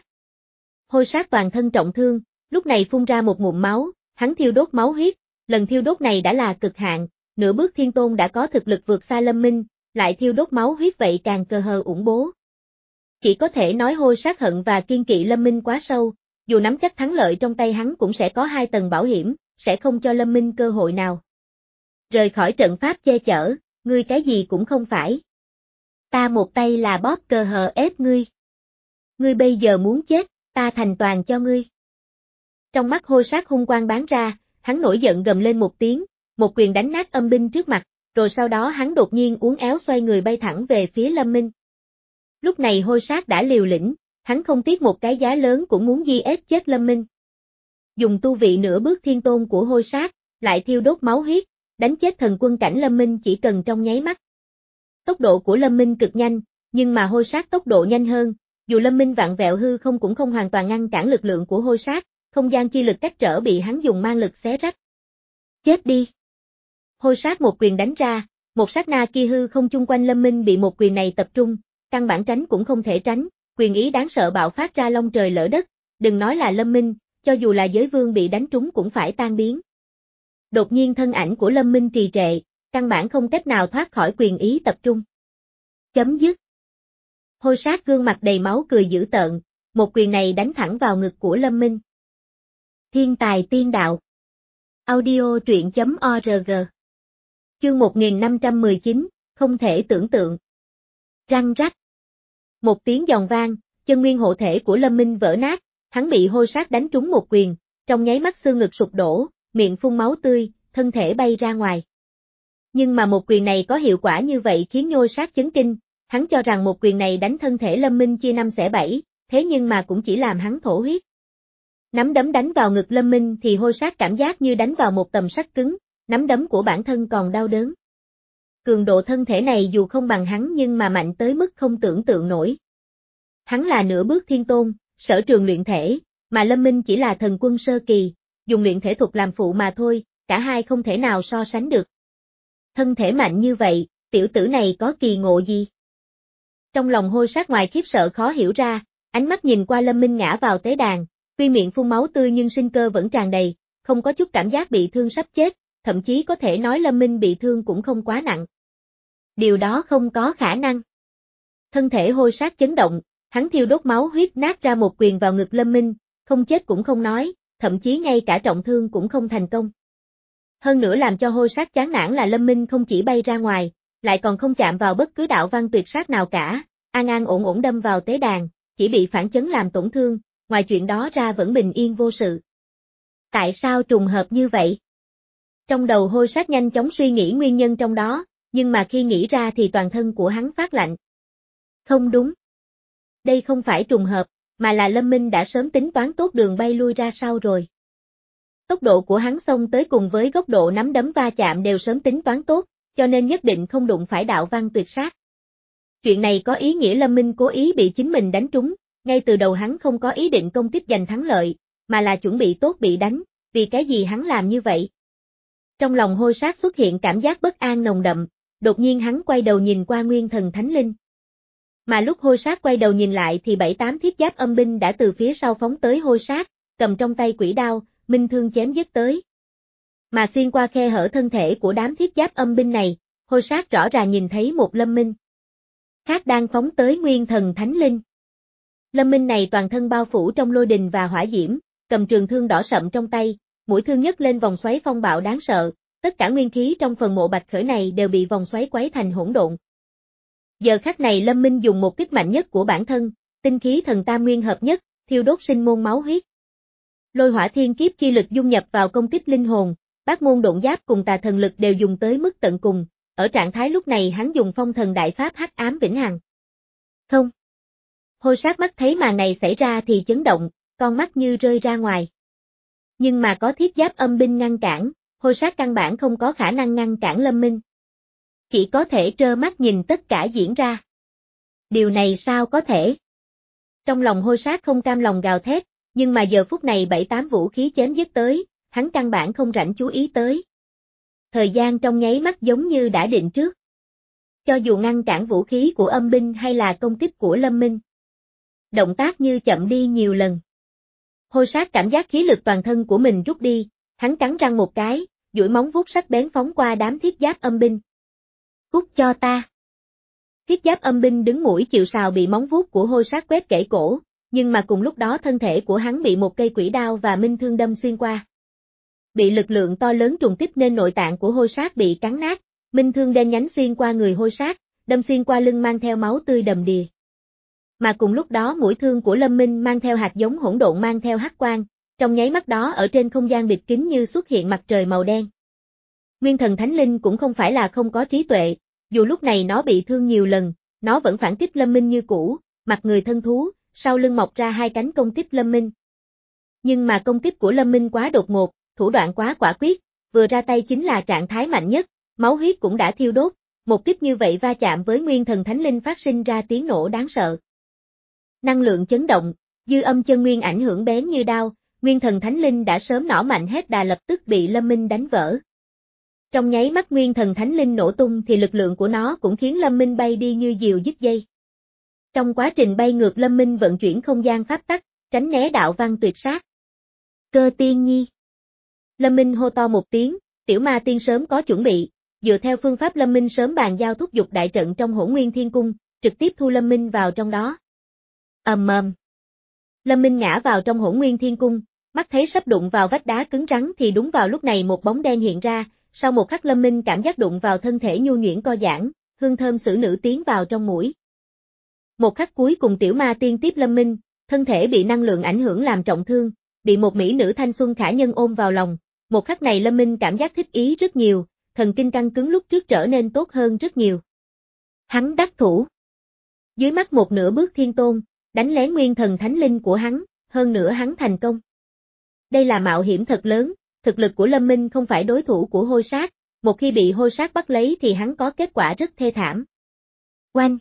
Speaker 1: Hôi Sát toàn thân trọng thương, lúc này phun ra một ngụm máu, hắn thiêu đốt máu huyết, lần thiêu đốt này đã là cực hạn, nửa bước thiên tôn đã có thực lực vượt xa Lâm Minh, lại thiêu đốt máu huyết vậy càng cơ hờ ủng bố. Chỉ có thể nói Hôi Sát hận và kiên kỵ Lâm Minh quá sâu, dù nắm chắc thắng lợi trong tay hắn cũng sẽ có hai tầng bảo hiểm, sẽ không cho Lâm Minh cơ hội nào. Rời khỏi trận pháp che chở, ngươi cái gì cũng không phải. Ta một tay là bóp cờ hờ ép ngươi. Ngươi bây giờ muốn chết, ta thành toàn cho ngươi. Trong mắt hôi sát hung quang bắn ra, hắn nổi giận gầm lên một tiếng, một quyền đánh nát âm binh trước mặt, rồi sau đó hắn đột nhiên uốn éo xoay người bay thẳng về phía Lâm Minh. Lúc này hôi sát đã liều lĩnh, hắn không tiếc một cái giá lớn cũng muốn di ép chết Lâm Minh. Dùng tu vị nửa bước thiên tôn của hôi sát, lại thiêu đốt máu huyết, đánh chết thần quân cảnh Lâm Minh chỉ cần trong nháy mắt. Tốc độ của Lâm Minh cực nhanh, nhưng mà hôi sát tốc độ nhanh hơn, dù Lâm Minh vặn vẹo hư không cũng không hoàn toàn ngăn cản lực lượng của hôi sát, không gian chi lực cách trở bị hắn dùng mang lực xé rách. Chết đi! Hôi sát một quyền đánh ra, một sát na kia hư không chung quanh Lâm Minh bị một quyền này tập trung, căn bản tránh cũng không thể tránh, quyền ý đáng sợ bạo phát ra long trời lỡ đất, đừng nói là Lâm Minh, cho dù là giới vương bị đánh trúng cũng phải tan biến. Đột nhiên thân ảnh của Lâm Minh trì trệ, căn bản không cách nào thoát khỏi quyền ý tập trung. Chấm dứt. Hôi sát gương mặt đầy máu cười dữ tợn, một quyền này đánh thẳng vào ngực của Lâm Minh. Thiên tài tiên đạo. Audio truyện chấm org. Chương một nghìn năm trăm mười chín, không thể tưởng tượng. Răng rắc. Một tiếng giòn vang, chân nguyên hộ thể của Lâm Minh vỡ nát, hắn bị hôi sát đánh trúng một quyền, trong nháy mắt xương ngực sụp đổ, miệng phun máu tươi, thân thể bay ra ngoài. Nhưng mà một quyền này có hiệu quả như vậy khiến hôi sát chấn kinh, hắn cho rằng một quyền này đánh thân thể Lâm Minh chia năm xẻ bảy, thế nhưng mà cũng chỉ làm hắn thổ huyết. Nắm đấm đánh vào ngực Lâm Minh thì hôi sát cảm giác như đánh vào một tầm sắt cứng, nắm đấm của bản thân còn đau đớn. Cường độ thân thể này dù không bằng hắn nhưng mà mạnh tới mức không tưởng tượng nổi. Hắn là nửa bước thiên tôn, sở trường luyện thể, mà Lâm Minh chỉ là thần quân sơ kỳ, dùng luyện thể thuật làm phụ mà thôi, cả hai không thể nào so sánh được. Thân thể mạnh như vậy, tiểu tử này có kỳ ngộ gì? Trong lòng hôi sát ngoài khiếp sợ khó hiểu ra, ánh mắt nhìn qua Lâm Minh ngã vào tế đàn, tuy miệng phun máu tươi nhưng sinh cơ vẫn tràn đầy, không có chút cảm giác bị thương sắp chết, thậm chí có thể nói Lâm Minh bị thương cũng không quá nặng. Điều đó không có khả năng. Thân thể hôi sát chấn động, hắn thiêu đốt máu huyết nát ra một quyền vào ngực Lâm Minh, không chết cũng không nói, thậm chí ngay cả trọng thương cũng không thành công. Hơn nữa làm cho hôi sát chán nản là Lâm Minh không chỉ bay ra ngoài, lại còn không chạm vào bất cứ đạo văn tuyệt sát nào cả, an an ổn ổn đâm vào tế đàn, chỉ bị phản chấn làm tổn thương, ngoài chuyện đó ra vẫn bình yên vô sự. Tại sao trùng hợp như vậy? Trong đầu hôi sát nhanh chóng suy nghĩ nguyên nhân trong đó, nhưng mà khi nghĩ ra thì toàn thân của hắn phát lạnh. Không đúng. Đây không phải trùng hợp, mà là Lâm Minh đã sớm tính toán tốt đường bay lui ra sau rồi. Tốc độ của hắn xông tới cùng với góc độ nắm đấm va chạm đều sớm tính toán tốt, cho nên nhất định không đụng phải đạo văn tuyệt sát. Chuyện này có ý nghĩa Lâm Minh cố ý bị chính mình đánh trúng, ngay từ đầu hắn không có ý định công kích giành thắng lợi, mà là chuẩn bị tốt bị đánh, vì cái gì hắn làm như vậy? Trong lòng hôi sát xuất hiện cảm giác bất an nồng đậm, đột nhiên hắn quay đầu nhìn qua Nguyên Thần Thánh Linh. Mà lúc hôi sát quay đầu nhìn lại thì bảy tám thiết giáp âm binh đã từ phía sau phóng tới hôi sát, cầm trong tay quỷ đao, minh thương chém giết tới. Mà xuyên qua khe hở thân thể của đám thiết giáp âm binh này, hôi sát rõ ràng nhìn thấy một Lâm Minh khác đang phóng tới Nguyên Thần Thánh Linh. Lâm Minh này toàn thân bao phủ trong lôi đình và hỏa diễm, cầm trường thương đỏ sậm trong tay, mũi thương nhấc lên vòng xoáy phong bạo đáng sợ, tất cả nguyên khí trong phần mộ bạch khởi này đều bị vòng xoáy quấy thành hỗn độn. Giờ khắc này Lâm Minh dùng một kích mạnh nhất của bản thân, tinh khí thần tam nguyên hợp nhất, thiêu đốt sinh môn máu huyết. Lôi hỏa thiên kiếp chi lực dung nhập vào công kích linh hồn, bát môn độn giáp cùng tà thần lực đều dùng tới mức tận cùng, ở trạng thái lúc này hắn dùng phong thần đại pháp hắc ám vĩnh hằng. Không. Hôi sát mắt thấy màn này xảy ra thì chấn động, con mắt như rơi ra ngoài. Nhưng mà có thiết giáp âm binh ngăn cản, hôi sát căn bản không có khả năng ngăn cản Lâm Minh. Chỉ có thể trơ mắt nhìn tất cả diễn ra. Điều này sao có thể? Trong lòng hôi sát không cam lòng gào thét, nhưng mà giờ phút này bảy tám vũ khí chém giết tới, hắn căn bản không rảnh chú ý tới. Thời gian trong nháy mắt giống như đã định trước. Cho dù ngăn cản vũ khí của âm binh hay là công kích của Lâm Minh. Động tác như chậm đi nhiều lần. Hôi sát cảm giác khí lực toàn thân của mình rút đi, hắn cắn răng một cái, duỗi móng vuốt sắc bén phóng qua đám thiết giáp âm binh. Cút cho ta. Thiết giáp âm binh đứng mũi chịu sào bị móng vuốt của hôi sát quét gãy cổ, nhưng mà cùng lúc đó thân thể của hắn bị một cây quỷ đao và minh thương đâm xuyên qua. Bị lực lượng to lớn trùng kích nên nội tạng của hôi sát bị cắn nát, minh thương đen nhánh xuyên qua người hôi sát, đâm xuyên qua lưng mang theo máu tươi đầm đìa. Mà cùng lúc đó mũi thương của Lâm Minh mang theo hạt giống hỗn độn mang theo hắc quang, trong nháy mắt đó ở trên không gian bịt kín như xuất hiện mặt trời màu đen. Nguyên thần thánh linh cũng không phải là không có trí tuệ, dù lúc này nó bị thương nhiều lần, nó vẫn phản kích Lâm Minh như cũ, mặt người thân thú, sau lưng mọc ra hai cánh công kích Lâm Minh. Nhưng mà công kích của Lâm Minh quá đột ngột, thủ đoạn quá quả quyết, vừa ra tay chính là trạng thái mạnh nhất, máu huyết cũng đã thiêu đốt, một kích như vậy va chạm với nguyên thần thánh linh phát sinh ra tiếng nổ đáng sợ. Năng lượng chấn động, dư âm chân nguyên ảnh hưởng bén như đao, nguyên thần thánh linh đã sớm nỏ mạnh hết đà lập tức bị Lâm Minh đánh vỡ. Trong nháy mắt nguyên thần thánh linh nổ tung thì lực lượng của nó cũng khiến Lâm Minh bay đi như diều dứt dây. Trong quá trình bay ngược Lâm Minh vận chuyển không gian pháp tắc, tránh né đạo văn tuyệt sát. Cơ tiên nhi. Lâm Minh hô to một tiếng, tiểu ma tiên sớm có chuẩn bị, dựa theo phương pháp Lâm Minh sớm bàn giao thúc giục đại trận trong Hỗn Nguyên Thiên Cung, trực tiếp thu Lâm Minh vào trong đó. Ầm ầm. Lâm Minh ngã vào trong Hỗn Nguyên Thiên Cung, mắt thấy sắp đụng vào vách đá cứng rắn thì đúng vào lúc này một bóng đen hiện ra, sau một khắc Lâm Minh cảm giác đụng vào thân thể nhu nhuyễn co giãn, hương thơm xử nữ tiến vào trong mũi. Một khắc cuối cùng tiểu ma tiên tiếp Lâm Minh, thân thể bị năng lượng ảnh hưởng làm trọng thương, bị một mỹ nữ thanh xuân khả nhân ôm vào lòng, một khắc này Lâm Minh cảm giác thích ý rất nhiều, thần kinh căng cứng lúc trước trở nên tốt hơn rất nhiều. Hắn đắc thủ. Dưới mắt một nửa bước thiên tôn, đánh lén nguyên thần thánh linh của hắn, hơn nữa hắn thành công. Đây là mạo hiểm thật lớn, thực lực của Lâm Minh không phải đối thủ của hôi sát, một khi bị hôi sát bắt lấy thì hắn có kết quả rất thê thảm. Oanh!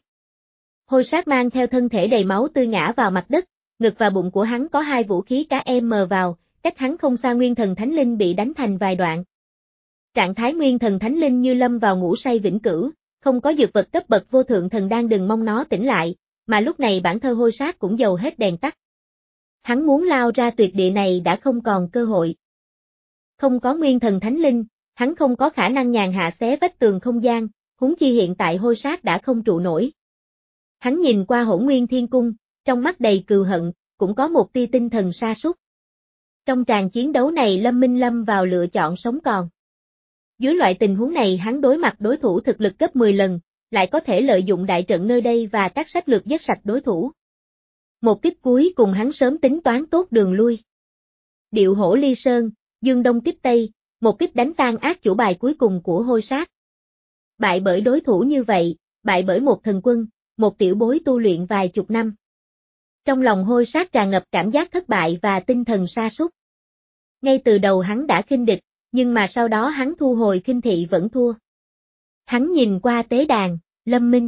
Speaker 1: Hôi sát mang theo thân thể đầy máu tươi ngã vào mặt đất, ngực và bụng của hắn có hai vũ khí cá em mờ vào, cách hắn không xa nguyên thần thánh linh bị đánh thành vài đoạn. Trạng thái nguyên thần thánh linh như lâm vào ngủ say vĩnh cửu, không có dược vật cấp bậc vô thượng thần đang đừng mong nó tỉnh lại, mà lúc này bản thơ hôi sát cũng dầu hết đèn tắt. Hắn muốn lao ra tuyệt địa này đã không còn cơ hội. Không có nguyên thần thánh linh, hắn không có khả năng nhàn hạ xé vách tường không gian, huống chi hiện tại hôi sát đã không trụ nổi. Hắn nhìn qua Hỗn Nguyên Thiên Cung, trong mắt đầy cừu hận, cũng có một tia tinh thần sa sút. Trong tràng chiến đấu này Lâm Minh lâm vào lựa chọn sống còn. Dưới loại tình huống này hắn đối mặt đối thủ thực lực gấp mười lần, lại có thể lợi dụng đại trận nơi đây và các sách lược giết sạch đối thủ. Một kích cuối cùng hắn sớm tính toán tốt đường lui. Điệu hổ ly sơn, dương đông kích tây, một kích đánh tan ác chủ bài cuối cùng của hôi sát. Bại bởi đối thủ như vậy, bại bởi một thần quân, một tiểu bối tu luyện vài chục năm. Trong lòng hôi sát tràn ngập cảm giác thất bại và tinh thần sa sút. Ngay từ đầu hắn đã khinh địch, nhưng mà sau đó hắn thu hồi khinh thị vẫn thua. Hắn nhìn qua tế đàn, Lâm Minh.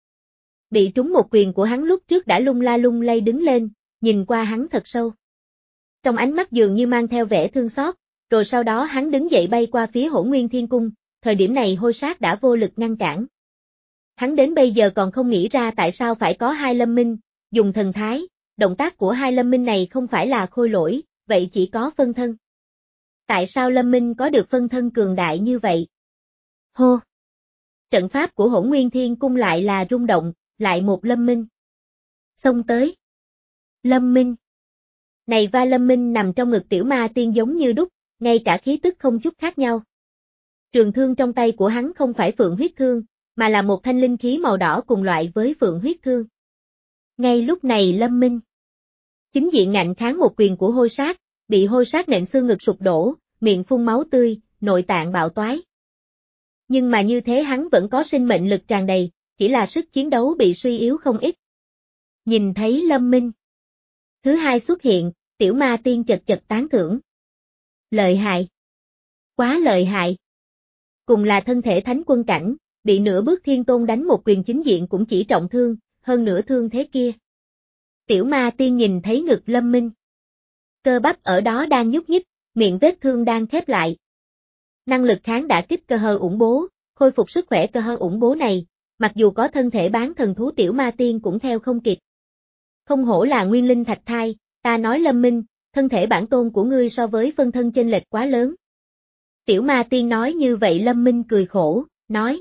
Speaker 1: Bị trúng một quyền của hắn lúc trước đã lung la lung lay đứng lên, nhìn qua hắn thật sâu. Trong ánh mắt dường như mang theo vẻ thương xót, rồi sau đó hắn đứng dậy bay qua phía Hỗn Nguyên Thiên Cung, thời điểm này hôi sát đã vô lực ngăn cản. Hắn đến bây giờ còn không nghĩ ra tại sao phải có hai Lâm Minh, dùng thần thái, động tác của hai Lâm Minh này không phải là khôi lỗi, vậy chỉ có phân thân. Tại sao Lâm Minh có được phân thân cường đại như vậy? Hô! Trận pháp của Hỗn Nguyên Thiên Cung lại là rung động, lại một Lâm Minh. Xông tới. Lâm Minh. Này va Lâm Minh nằm trong ngực tiểu ma tiên giống như đúc, ngay cả khí tức không chút khác nhau. Trường thương trong tay của hắn không phải phượng huyết thương, mà là một thanh linh khí màu đỏ cùng loại với phượng huyết thương. Ngay lúc này Lâm Minh chính diện ngạnh kháng một quyền của hôi sát, bị hôi sát nện xương ngực sụp đổ, miệng phun máu tươi, nội tạng bạo toái. Nhưng mà như thế hắn vẫn có sinh mệnh lực tràn đầy, chỉ là sức chiến đấu bị suy yếu không ít. Nhìn thấy Lâm Minh thứ hai xuất hiện, tiểu ma tiên chật chật tán thưởng. Lợi hại. Quá lợi hại. Cùng là thân thể thánh quân cảnh, bị nửa bước thiên tôn đánh một quyền chính diện cũng chỉ trọng thương, hơn nửa thương thế kia. Tiểu ma tiên nhìn thấy ngực Lâm Minh. Cơ bắp ở đó đang nhúc nhích, miệng vết thương đang khép lại. Năng lực kháng đả kích cơ hơ ủng bố, khôi phục sức khỏe cơ hơ ủng bố này, mặc dù có thân thể bán thần thú tiểu ma tiên cũng theo không kịp. Không hổ là nguyên linh thạch thai, ta nói Lâm Minh, thân thể bản tôn của ngươi so với phân thân chênh lệch quá lớn. Tiểu ma tiên nói như vậy Lâm Minh cười khổ, nói.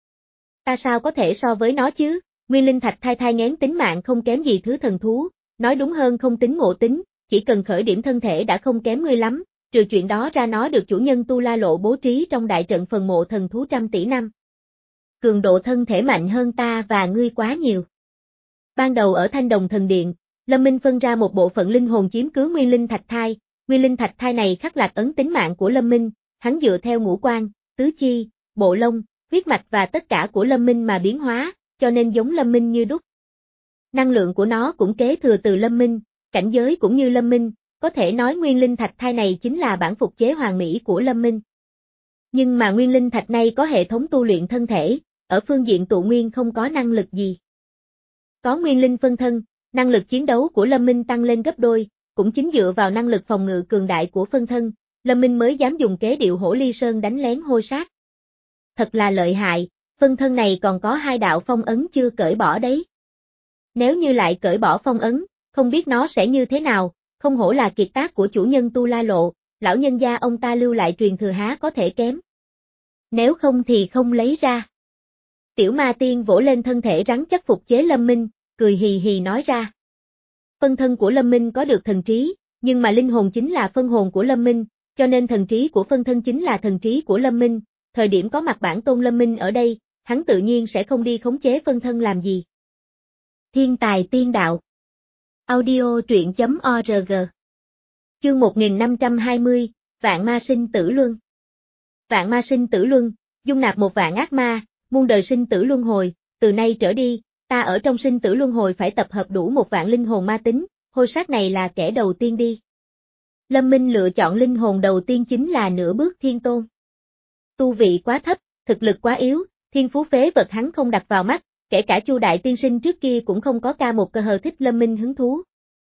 Speaker 1: Ta sao có thể so với nó chứ, nguyên linh thạch thai thai ngén tính mạng không kém gì thứ thần thú, nói đúng hơn không tính ngộ tính, chỉ cần khởi điểm thân thể đã không kém ngươi lắm, trừ chuyện đó ra nó được chủ nhân Tu La Lộ bố trí trong đại trận phần mộ thần thú trăm tỷ năm. cường độ thân thể mạnh hơn ta và ngươi quá nhiều. Ban đầu ở Thanh Đồng Thần Điện, Lâm Minh phân ra một bộ phận linh hồn chiếm cứ Nguyên Linh Thạch Thai, Nguyên Linh Thạch Thai này khắc lạc ấn tính mạng của Lâm Minh, hắn dựa theo ngũ quan, tứ chi, bộ lông, huyết mạch và tất cả của Lâm Minh mà biến hóa, cho nên giống Lâm Minh như đúc. Năng lượng của nó cũng kế thừa từ Lâm Minh, cảnh giới cũng như Lâm Minh, có thể nói Nguyên Linh Thạch Thai này chính là bản phục chế hoàn mỹ của Lâm Minh. Nhưng mà Nguyên Linh Thạch này có hệ thống tu luyện thân thể, ở phương diện tụ nguyên không có năng lực gì. Có Nguyên Linh phân thân, năng lực chiến đấu của Lâm Minh tăng lên gấp đôi, cũng chính dựa vào năng lực phòng ngự cường đại của phân thân, Lâm Minh mới dám dùng kế điệu Hổ Ly Sơn đánh lén Hôi Sát. Thật là lợi hại, phân thân này còn có hai đạo phong ấn chưa cởi bỏ đấy. Nếu như lại cởi bỏ phong ấn, không biết nó sẽ như thế nào, không hổ là kiệt tác của chủ nhân Tu La Lộ, lão nhân gia ông ta lưu lại truyền thừa há có thể kém. Nếu không thì không lấy ra. Tiểu Ma Tiên vỗ lên thân thể rắn chắc phục chế Lâm Minh, cười hì hì nói ra. Phân thân của Lâm Minh có được thần trí, nhưng mà linh hồn chính là phân hồn của Lâm Minh, cho nên thần trí của phân thân chính là thần trí của Lâm Minh, thời điểm có mặt bản tôn Lâm Minh ở đây, hắn tự nhiên sẽ không đi khống chế phân thân làm gì. Thiên tài tiên đạo. Audio truyện chấm org. Chương một nghìn năm trăm hai mươi, Vạn Ma Sinh Tử Luân. Vạn Ma Sinh Tử Luân, dung nạp một vạn ác ma, muôn đời sinh tử luân hồi, từ nay trở đi, ta ở trong sinh tử luân hồi phải tập hợp đủ một vạn linh hồn ma tính, Hôi Sát này là kẻ đầu tiên đi. Lâm Minh lựa chọn linh hồn đầu tiên chính là nửa bước thiên tôn. Tu vị quá thấp, thực lực quá yếu, thiên phú phế vật hắn không đặt vào mắt, kể cả Chu Đại Tiên Sinh trước kia cũng không có ca một cơ hờ thích Lâm Minh hứng thú.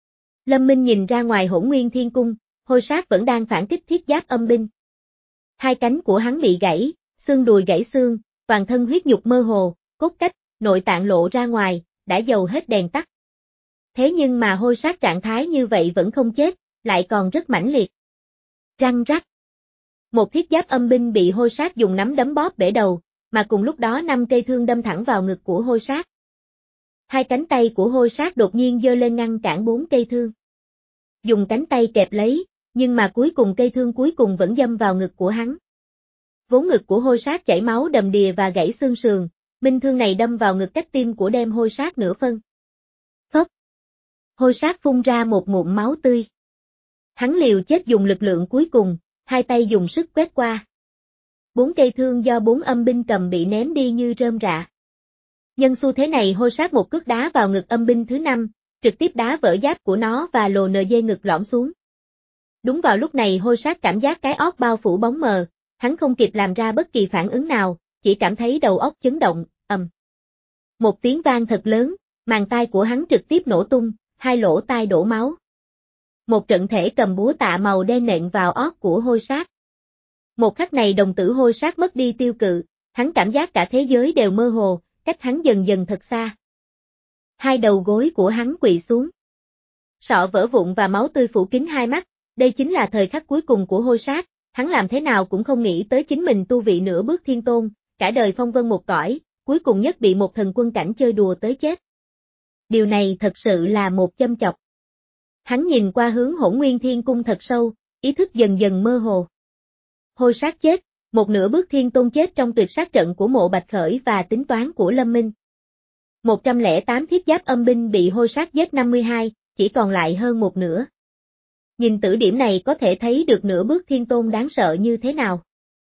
Speaker 1: Lâm Minh nhìn ra ngoài Hỗn Nguyên Thiên Cung, Hôi Sát vẫn đang phản kích thiết giáp âm binh. Hai cánh của hắn bị gãy, xương đùi gãy xương, toàn thân huyết nhục mơ hồ, cốt cách, nội tạng lộ ra ngoài, đã dầu hết đèn tắt. Thế nhưng mà Hôi Sát trạng thái như vậy vẫn không chết, lại còn rất mãnh liệt. Răng rắc. Một thiết giáp âm binh bị Hôi Sát dùng nắm đấm bóp bể đầu, mà cùng lúc đó năm cây thương đâm thẳng vào ngực của Hôi Sát. Hai cánh tay của Hôi Sát đột nhiên giơ lên ngăn cản bốn cây thương. Dùng cánh tay kẹp lấy, nhưng mà cuối cùng cây thương cuối cùng vẫn đâm vào ngực của hắn. Vốn ngực của Hôi Sát chảy máu đầm đìa và gãy xương sườn, minh thương này đâm vào ngực cách tim của đem Hôi Sát nửa phân. Phốc. Hôi Sát phun ra một ngụm máu tươi. Hắn liều chết dùng lực lượng cuối cùng, hai tay dùng sức quét qua. Bốn cây thương do bốn âm binh cầm bị ném đi như rơm rạ. Nhân xu thế này Hôi Sát một cước đá vào ngực âm binh thứ năm, trực tiếp đá vỡ giáp của nó và lồ nờ dê ngực lõm xuống. Đúng vào lúc này Hôi Sát cảm giác cái óc bao phủ bóng mờ, hắn không kịp làm ra bất kỳ phản ứng nào, chỉ cảm thấy đầu óc chấn động, ầm. Một tiếng vang thật lớn, màng tai của hắn trực tiếp nổ tung, hai lỗ tai đổ máu. Một trận thể cầm búa tạ màu đen nện vào óc của Hôi Sát. Một khắc này đồng tử Hôi Sát mất đi tiêu cự, hắn cảm giác cả thế giới đều mơ hồ, cách hắn dần dần thật xa. Hai đầu gối của hắn quỵ xuống. Sọ vỡ vụn và máu tươi phủ kín hai mắt, đây chính là thời khắc cuối cùng của Hôi Sát, hắn làm thế nào cũng không nghĩ tới chính mình tu vị nửa bước thiên tôn, cả đời phong vân một cõi, cuối cùng nhất bị một thần quân cảnh chơi đùa tới chết. Điều này thật sự là một châm chọc. Hắn nhìn qua hướng Hỗn Nguyên Thiên Cung thật sâu, ý thức dần dần mơ hồ. Hôi Sát chết, một nửa bước thiên tôn chết trong tuyệt sát trận của Mộ Bạch Khởi và tính toán của Lâm Minh. một trăm lẻ tám thiết giáp âm binh bị Hôi Sát giết năm mươi hai, chỉ còn lại hơn một nửa. Nhìn tử điểm này có thể thấy được nửa bước thiên tôn đáng sợ như thế nào.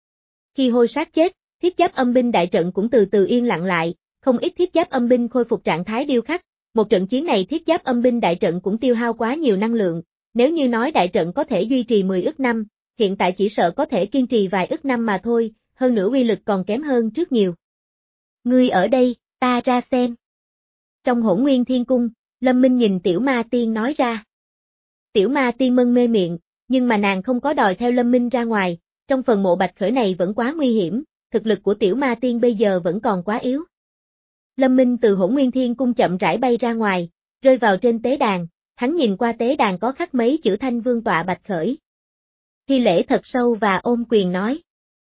Speaker 1: Khi Hôi Sát chết, thiết giáp âm binh đại trận cũng từ từ yên lặng lại, không ít thiết giáp âm binh khôi phục trạng thái điêu khắc. Một trận chiến này thiết giáp âm binh đại trận cũng tiêu hao quá nhiều năng lượng, nếu như nói đại trận có thể duy trì mười ức năm, hiện tại chỉ sợ có thể kiên trì vài ức năm mà thôi, hơn nữa uy lực còn kém hơn trước nhiều. Ngươi ở đây, ta ra xem. Trong Hỗn Nguyên Thiên Cung, Lâm Minh nhìn Tiểu Ma Tiên nói ra. Tiểu Ma Tiên mân mê miệng, nhưng mà nàng không có đòi theo Lâm Minh ra ngoài, trong phần Mộ Bạch Khởi này vẫn quá nguy hiểm, thực lực của Tiểu Ma Tiên bây giờ vẫn còn quá yếu. Lâm Minh từ Hỗn Nguyên Thiên Cung chậm rãi bay ra ngoài, rơi vào trên tế đàn, hắn nhìn qua tế đàn có khắc mấy chữ Thanh Vương tọa Bạch Khởi. Thi lễ thật sâu và ôm quyền nói.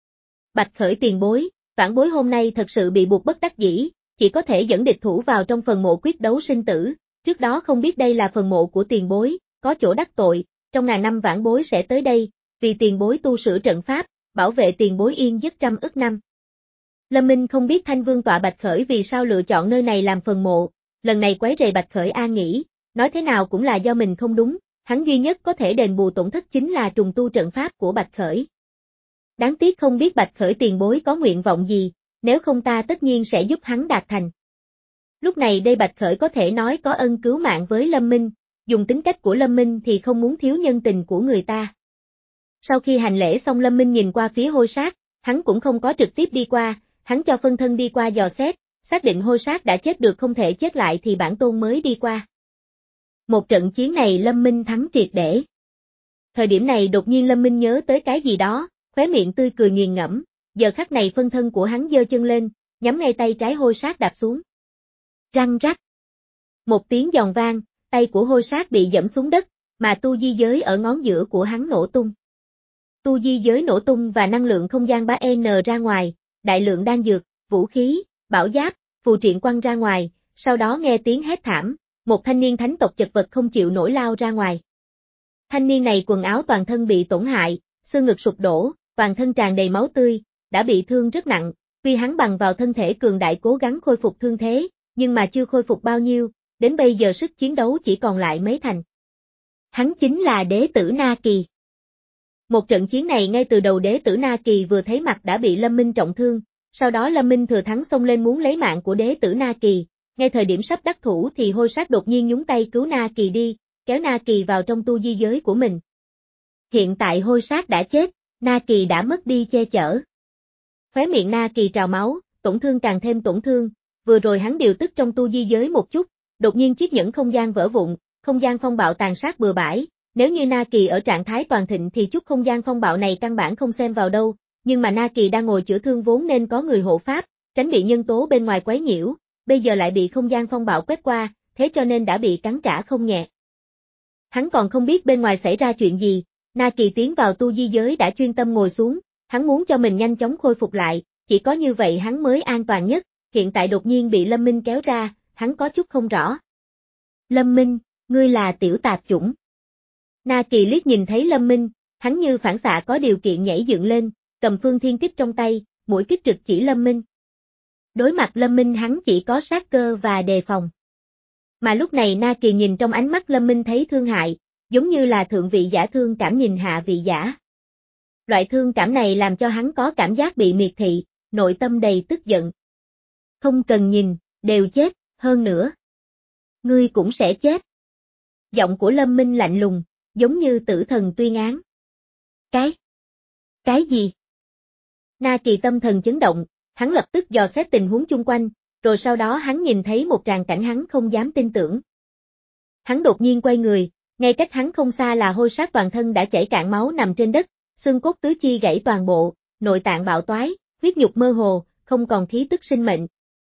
Speaker 1: Bạch Khởi tiền bối, vãn bối hôm nay thật sự bị buộc bất đắc dĩ, chỉ có thể dẫn địch thủ vào trong phần mộ quyết đấu sinh tử, trước đó không biết đây là phần mộ của tiền bối, có chỗ đắc tội, trong ngàn năm vãn bối sẽ tới đây, vì tiền bối tu sửa trận pháp, bảo vệ tiền bối yên giấc trăm ức năm. Lâm Minh không biết Thanh Vương tọa Bạch Khởi vì sao lựa chọn nơi này làm phần mộ, lần này quấy rầy Bạch Khởi an nghỉ, nói thế nào cũng là do mình không đúng, hắn duy nhất có thể đền bù tổn thất chính là trùng tu trận pháp của Bạch Khởi. Đáng tiếc không biết Bạch Khởi tiền bối có nguyện vọng gì, nếu không ta tất nhiên sẽ giúp hắn đạt thành. Lúc này đây Bạch Khởi có thể nói có ân cứu mạng với Lâm Minh, dùng tính cách của Lâm Minh thì không muốn thiếu nhân tình của người ta. Sau khi hành lễ xong Lâm Minh nhìn qua phía Hôi Sát, hắn cũng không có trực tiếp đi qua, hắn cho phân thân đi qua dò xét, xác định Hôi Sát đã chết được không thể chết lại thì bản tôn mới đi qua. Một trận chiến này Lâm Minh thắng triệt để. Thời điểm này đột nhiên Lâm Minh nhớ tới cái gì đó, khóe miệng tươi cười nghiền ngẫm, giờ khắc này phân thân của hắn giơ chân lên, nhắm ngay tay trái Hôi Sát đạp xuống. Răng rắc. Một tiếng giòn vang, tay của Hôi Sát bị dẫm xuống đất, mà tu di giới ở ngón giữa của hắn nổ tung. Tu di giới nổ tung và năng lượng không gian ba N ra ngoài, đại lượng đan dược, vũ khí, bảo giáp, phù triện quăng ra ngoài, sau đó nghe tiếng hét thảm, một thanh niên thánh tộc chật vật không chịu nổi lao ra ngoài. Thanh niên này quần áo toàn thân bị tổn hại, xương ngực sụp đổ, toàn thân tràn đầy máu tươi, đã bị thương rất nặng, tuy hắn bằng vào thân thể cường đại cố gắng khôi phục thương thế, nhưng mà chưa khôi phục bao nhiêu, đến bây giờ sức chiến đấu chỉ còn lại mấy thành. Hắn chính là đế tử Na Kỳ. Một trận chiến này ngay từ đầu đế tử Na Kỳ vừa thấy mặt đã bị Lâm Minh trọng thương, sau đó Lâm Minh thừa thắng xông lên muốn lấy mạng của đế tử Na Kỳ, ngay thời điểm sắp đắc thủ thì Hôi Sát đột nhiên nhúng tay cứu Na Kỳ đi, kéo Na Kỳ vào trong tu di giới của mình. Hiện tại Hôi Sát đã chết, Na Kỳ đã mất đi che chở. Khóe miệng Na Kỳ trào máu, tổn thương càng thêm tổn thương, vừa rồi hắn điều tức trong tu di giới một chút, đột nhiên chiếc nhẫn không gian vỡ vụn, không gian phong bạo tàn sát bừa bãi, nếu như Na Kỳ ở trạng thái toàn thịnh thì chút không gian phong bạo này căn bản không xem vào đâu, nhưng mà Na Kỳ đang ngồi chữa thương vốn nên có người hộ pháp, tránh bị nhân tố bên ngoài quấy nhiễu, bây giờ lại bị không gian phong bạo quét qua, thế cho nên đã bị cắn trả không nhẹ. Hắn còn không biết bên ngoài xảy ra chuyện gì, Na Kỳ tiến vào tu di giới đã chuyên tâm ngồi xuống, hắn muốn cho mình nhanh chóng khôi phục lại, chỉ có như vậy hắn mới an toàn nhất, hiện tại đột nhiên bị Lâm Minh kéo ra, hắn có chút không rõ. Lâm Minh, ngươi là tiểu tạp chủng. Na Kỳ liếc nhìn thấy Lâm Minh, hắn như phản xạ có điều kiện nhảy dựng lên, cầm phương thiên kích trong tay, mũi kích trực chỉ Lâm Minh. Đối mặt Lâm Minh hắn chỉ có sát cơ và đề phòng. Mà lúc này Na Kỳ nhìn trong ánh mắt Lâm Minh thấy thương hại, giống như là thượng vị giả thương cảm nhìn hạ vị giả. Loại thương cảm này làm cho hắn có cảm giác bị miệt thị, nội tâm đầy tức giận. Không cần nhìn, đều chết, hơn nữa. Ngươi cũng sẽ chết. Giọng của Lâm Minh lạnh lùng, giống như tử thần tuyên án. Cái? Cái gì? Na Kỳ tâm thần chấn động, hắn lập tức dò xét tình huống chung quanh, rồi sau đó hắn nhìn thấy một tràng cảnh hắn không dám tin tưởng. Hắn đột nhiên quay người, ngay cách hắn không xa là Hôi Sát toàn thân đã chảy cạn máu nằm trên đất, xương cốt tứ chi gãy toàn bộ, nội tạng bạo toái, huyết nhục mơ hồ, không còn khí tức sinh mệnh.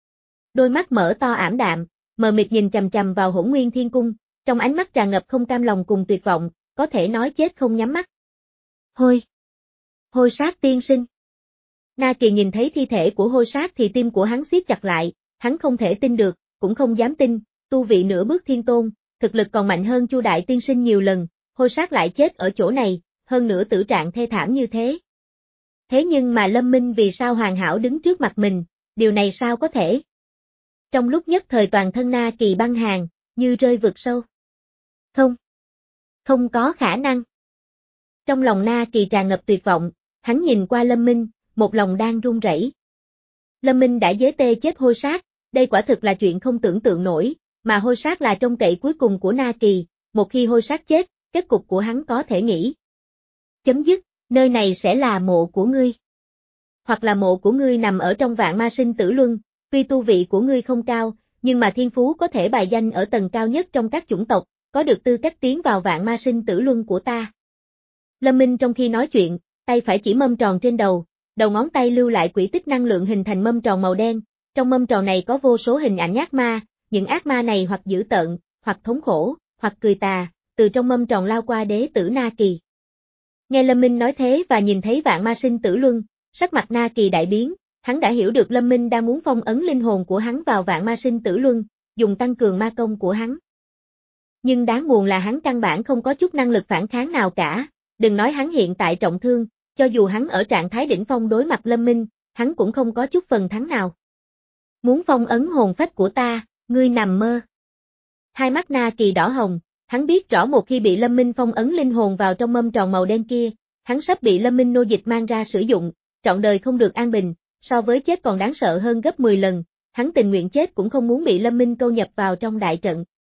Speaker 1: Đôi mắt mở to ảm đạm, mờ mịt nhìn chằm chằm vào Hỗn Nguyên Thiên Cung, trong ánh mắt tràn ngập không cam lòng cùng tuyệt vọng, có thể nói chết không nhắm mắt. Hôi! Hôi Sát tiên sinh! Na Kỳ nhìn thấy thi thể của Hôi Sát thì tim của hắn siết chặt lại, hắn không thể tin được, cũng không dám tin, tu vị nửa bước thiên tôn, thực lực còn mạnh hơn Chu đại tiên sinh nhiều lần, Hôi Sát lại chết ở chỗ này, hơn nữa tử trạng thê thảm như thế. Thế nhưng mà Lâm Minh vì sao hoàn hảo đứng trước mặt mình, điều này sao có thể? Trong lúc nhất thời toàn thân Na Kỳ băng hàng, như rơi vực sâu. Không. Không có khả năng. Trong lòng Na Kỳ tràn ngập tuyệt vọng, hắn nhìn qua Lâm Minh, một lòng đang run rẩy. Lâm Minh đã giết tê chết Hôi Sát, đây quả thực là chuyện không tưởng tượng nổi, mà Hôi Sát là trông cậy cuối cùng của Na Kỳ, một khi Hôi Sát chết, kết cục của hắn có thể nghĩ. Chấm dứt, nơi này sẽ là mộ của ngươi. Hoặc là mộ của ngươi nằm ở trong vạn ma sinh tử luân, tuy tu vị của ngươi không cao, nhưng mà thiên phú có thể bài danh ở tầng cao nhất trong các chủng tộc, có được tư cách tiến vào vạn ma sinh tử luân của ta. Lâm Minh trong khi nói chuyện, tay phải chỉ mâm tròn trên đầu, đầu ngón tay lưu lại quỹ tích năng lượng hình thành mâm tròn màu đen, trong mâm tròn này có vô số hình ảnh ác ma, những ác ma này hoặc dữ tợn, hoặc thống khổ, hoặc cười tà, từ trong mâm tròn lao qua đế tử Na Kỳ. Nghe Lâm Minh nói thế và nhìn thấy vạn ma sinh tử luân, sắc mặt Na Kỳ đại biến, hắn đã hiểu được Lâm Minh đang muốn phong ấn linh hồn của hắn vào vạn ma sinh tử luân, dùng tăng cường ma công của hắn. Nhưng đáng buồn là hắn căn bản không có chút năng lực phản kháng nào cả, đừng nói hắn hiện tại trọng thương, cho dù hắn ở trạng thái đỉnh phong đối mặt Lâm Minh, hắn cũng không có chút phần thắng nào. Muốn phong ấn hồn phách của ta, ngươi nằm mơ. Hai mắt Na Kỳ đỏ hồng, hắn biết rõ một khi bị Lâm Minh phong ấn linh hồn vào trong mâm tròn màu đen kia, hắn sắp bị Lâm Minh nô dịch mang ra sử dụng, trọn đời không được an bình, so với chết còn đáng sợ hơn gấp mười lần, hắn tình nguyện chết cũng không muốn bị Lâm Minh câu nhập vào trong đại trận.